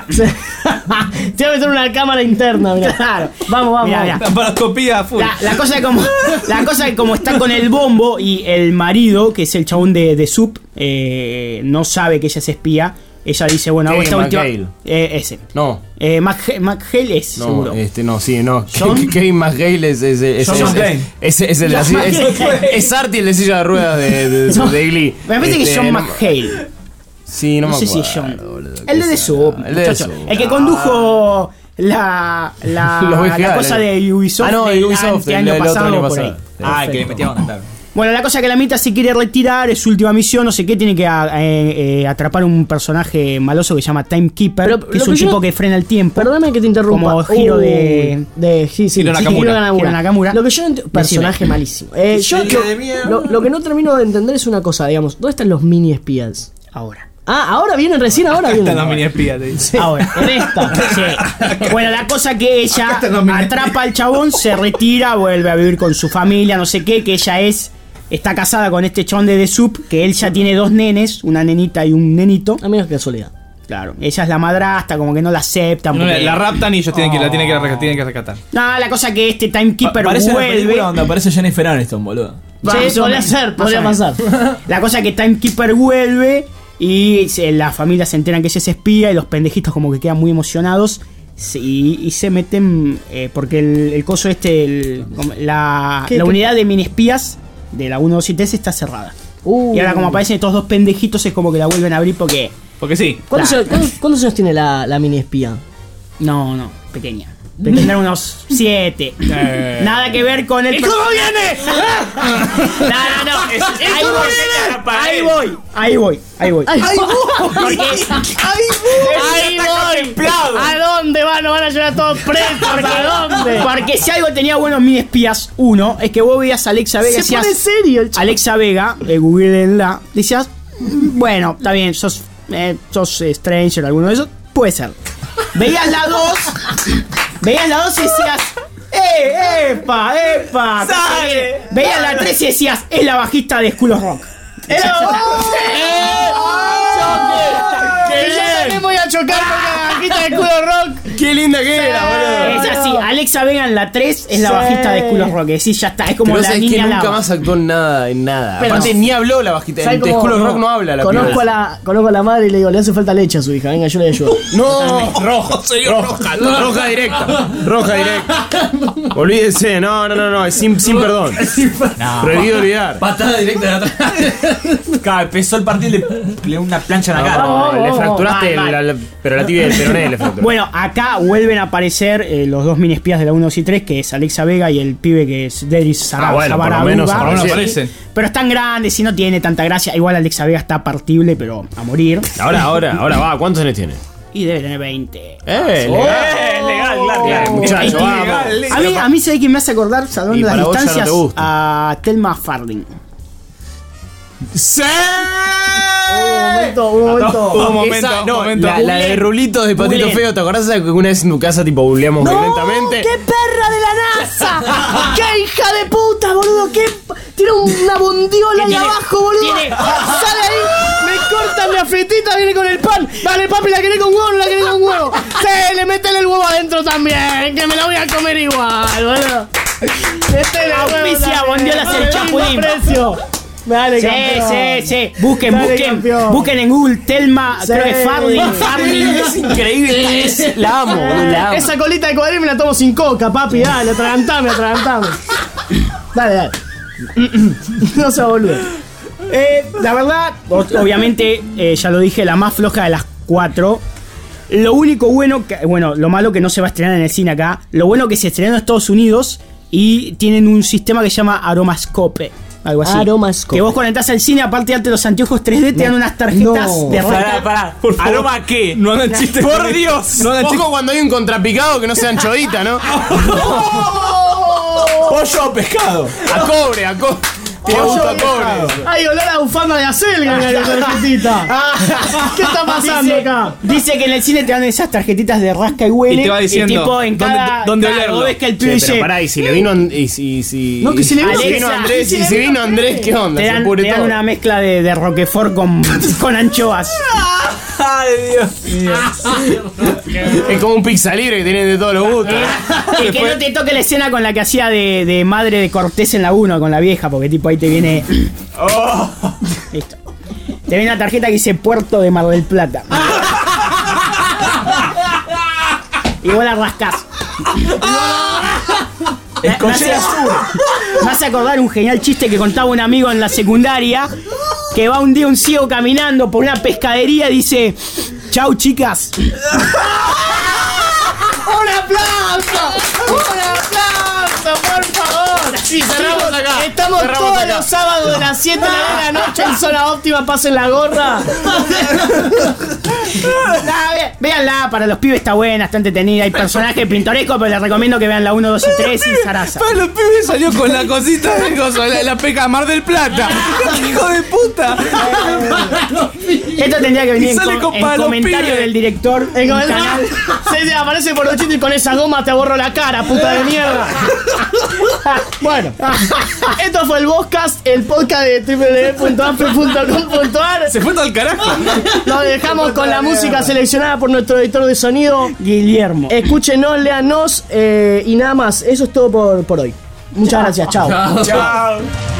Te voy a meter una cámara interna, mirá. Claro. Vamos, vamos. Mirá, vamos. mirá. La paroscopía full. La, la cosa es como la cosa es como está con el bombo y el marido, que es el chabón de, de Sup, eh, no sabe que ella es espía. Ella dice, bueno, hago Kevin esta última. McHale. Eh, ese. No, Eh, McH- McHale es, no, seguro. este, no, sí, no. John- Kevin McHale es, es, es, John es, McClane. es, es el de la John silla- es, McClane. es Artie el de silla de ruedas de, de, de, No, de Glee. me parece que es Este, John no- McHale. Sí, no, No me sé si acuerdo. es John. boludo, El qué de The sé. Sub, El de The muchacho. Sub. El que condujo la, la, Los la vegetales. cosa de Ubisoft. Ah, no, de del Ubisoft, ante- el año del otro pasado, año por ahí. pasado. Ah, el que le metía onda, claro. Bueno, la cosa que la mitad se quiere retirar, es su última misión, no sé qué, tiene que a- eh, eh, atrapar un personaje maloso que se llama Timekeeper, Pero que lo es un que yo- tipo que frena el tiempo. Perdóname que te interrumpa. Como giro Uh, de- de sí, sí, Hiro sí, Nakamura. Hiro Nakamura. Hiro Nakamura. Lo que yo no ent- personaje malísimo. Eh, yo lo, lo, lo que no termino de entender es una cosa, digamos, ¿dónde están los mini espías? Ahora. Ah, ahora vienen, recién ahora vienen. Están los mini espías, te dice. Ahora, en esta. Sí. Bueno, la cosa que ella están los mini- atrapa al chabón, se retira, vuelve a vivir con su familia, no sé qué, que ella es. Está casada con este chabón de The Sup, que él ya tiene dos nenes, una nenita y un nenito. Amigos, qué casualidad. Claro, ella es la madrastra, como que no la aceptan. No, porque- la raptan y ellos tienen que, la tienen que, rescatar- tienen que rescatar. No, la cosa que este Timekeeper Parece una película vuelve. donde aparece Jennifer Aniston, boludo. Más Sí, o podría menos, ser, más podría o menos. pasar. La cosa que Timekeeper vuelve y se- la familia se enteran que ella es espía y los pendejitos como que quedan muy emocionados se- y, y se meten eh, porque el, el coso este, el- como la, ¿Qué- la qué? unidad de mini espías de la uno, dos y tres está cerrada. Uh. Y ahora como aparecen estos dos pendejitos es como que la vuelven a abrir porque... Porque sí. ¿Cuántos, Claro. años- cuántos- cuántos años tiene la, la mini espía? No, no, pequeña. Tendrá unos siete. Nada que ver con el... cómo viene? No, no, no. Ahí voy, ahí voy, ahí voy, ahí voy. ¡Ay, Porque- ¡Ahí voy! ¿A dónde van? ¿No van a llevar todos presos? ¿A dónde? Porque si algo tenía buenos mini espías, uno, es que vos veías a Alexa Vega y Se decías, pone serio el chaval. Alexa Vega, eh, googleenla, decías, "Mm, bueno, está bien, sos, eh, sos eh, Stranger, alguno de esos, puede ser. Veías la dos, veías la dos y decías, ¡eh, epa, epa! ¡Sale! Veías la tres y decías, es la bajista de School of Rock. Decías, ¡Eh! ¡Que yo también voy a chocar con la bajita de culo rock! Qué linda que era, boludo. Es así, Alexa Alexa Vega en la tres es la Sí. bajista de School of Rock. Sí, ya está, es como Pero la sabes niña que nunca lava. más actuó en nada, en nada. Pero Aparte, no. ni habló la bajita. ¿Sabes En cómo? School of Rock no habla la conozco piba. a la Conozco a la madre y le digo, le hace falta leche a su hija. Venga, yo le ayudo. No, rojo, roja, roja directa. Roja directa. Olvídese, no, no, no, no, es sin, sin perdón. Prohibido olvidar. Patada directa de atrás. Claro, empezó el partido y le, le una plancha en la cara. No, le vamos, fracturaste, mal, mal. la- la- pero la tibia del peroné le fracturó. Bueno, acá vuelven a aparecer eh, los dos mini espías de la uno, dos y tres, que es Alexa Vega y el pibe que es Deris Sara- Ah, bueno, por lo Sabaraduga. menos Por lo menos Sí. aparecen. Pero están grandes y no tiene tanta gracia. Igual Alexa Vega está partible, pero a morir. Ahora, ahora, ahora va. ¿Cuántos años tiene? Y debe tener veinte. Eh, legal, legal, claro, claro, muchacho, vamos. A mí, a mí se ve que me hace acordar, salvando Y las para vos ya no te distancias, gusta. a Thelma Farding. ¡Sí! Un momento, un momento. Un momento, Esa- un no, momento. La, la de Rulitos de Patito Googleen. Feo, ¿te acordás de que una vez en tu casa tipo googleamos violentamente? ¡Qué perra de la NASA! ¡Qué hija de puta, boludo! ¡Qué... Tiene una bondiola ahí tiene? abajo, boludo! Tiene- ¡Sale ahí! ¡Me corta mi afetita! ¡Viene con el pan! ¡Dale, papi! ¿La querés con huevo o no la querés con huevo? ¡Sí! ¡Le métele el huevo adentro también! ¡Que me la voy a comer igual, boludo! Métele el huevo Auspicia también. bondiolas el Dale, chapulín. precio. Dale, Sí, campeón. sí, sí. Busquen, Dale, busquen. campeón. Busquen en Google Thelma, Sí. creo que Farding, Farding. Es increíble, es- la amo, boludo, la amo. Esa colita de cuadril me la tomo sin coca, papi. Dale, atragantame, atragantame. Dale, dale. No seas boludo. Eh, la verdad, o- obviamente, eh, ya lo dije, la más floja de las cuatro. Lo único bueno, que, bueno, lo malo que no se va a estrenar en el cine acá. Lo bueno que se estrenó en Estados Unidos y tienen un sistema que se llama Aromascope. Algo así. Aromascope. Que vos cuando entras al cine, aparte de darte los anteojos tres D, te dan unas tarjetas No. de Pará, rasca. pará. Por favor. ¿Aroma qué? No hagan chistes. Por con esto. Dios. No hagan chistes. Ojo cuando hay un contrapicado que no sea anchoita, ¿no? Pollo o pescado. A cobre, a cobre. Tiene gusto a cobre. Ay, olor a bufanda de acelga en la tarjetita. ¿Qué está pasando Dice, acá? dice que en el cine te dan esas tarjetitas de rasca y huele. Y te va diciendo tipo en dónde- cada. dónde claro, olerlo. vos ves que el Sí, pibe pero dice. pará, y si le vino And- y si, si No, que si le vino- y si Alexa, Andrés, si y le si vino vino Andrés, ¿qué onda? Te Se dan, pudre te dan todo. una mezcla de, de Roquefort con, con anchoas. Ay, Dios mío. Es como un pizza libre que tienen de todos los gustos. Y que no te toque la escena con la que hacía de, de madre de Cortés en la uno con la vieja, porque tipo ahí te viene. Listo. Te viene una tarjeta que dice Puerto de Mar del Plata. Y vos la rascás. Me, me hace, me hace acordar un genial chiste que contaba un amigo en la secundaria. Que va un día un ciego caminando por una pescadería y dice: chau, chicas. ¡Un aplauso! ¡Un aplauso, por favor! Sí, cerramos acá. Estamos Cerramos todos acá. los sábados de las siete de la noche en Zona Óptima. Pasen la gorra. Nah, ve- Véanla, para los pibes está buena, está entretenida. Hay personajes pintorescos, pero les recomiendo que vean la uno, dos y tres y Sarasa. Para los pibes salió con la cosita de gozo, la, la peca Mar del Plata. ¡Hijo de puta! Esto tendría que venir Y en, sale com- con en para los comentario pibes. del director. En un el canal. Sí, sí, aparece por los chistes y con esa goma te borro la cara, puta de mierda. Bueno, esto fue el Voscast, el podcast de doble u doble u doble u punto ampe punto com punto ar. Se fue todo al carajo. Nos dejamos con la música seleccionada por nuestro editor de sonido, Guillermo. Escúchenos, léanos eh, y nada más. Eso es todo por, por hoy. Muchas gracias, chao. Chao.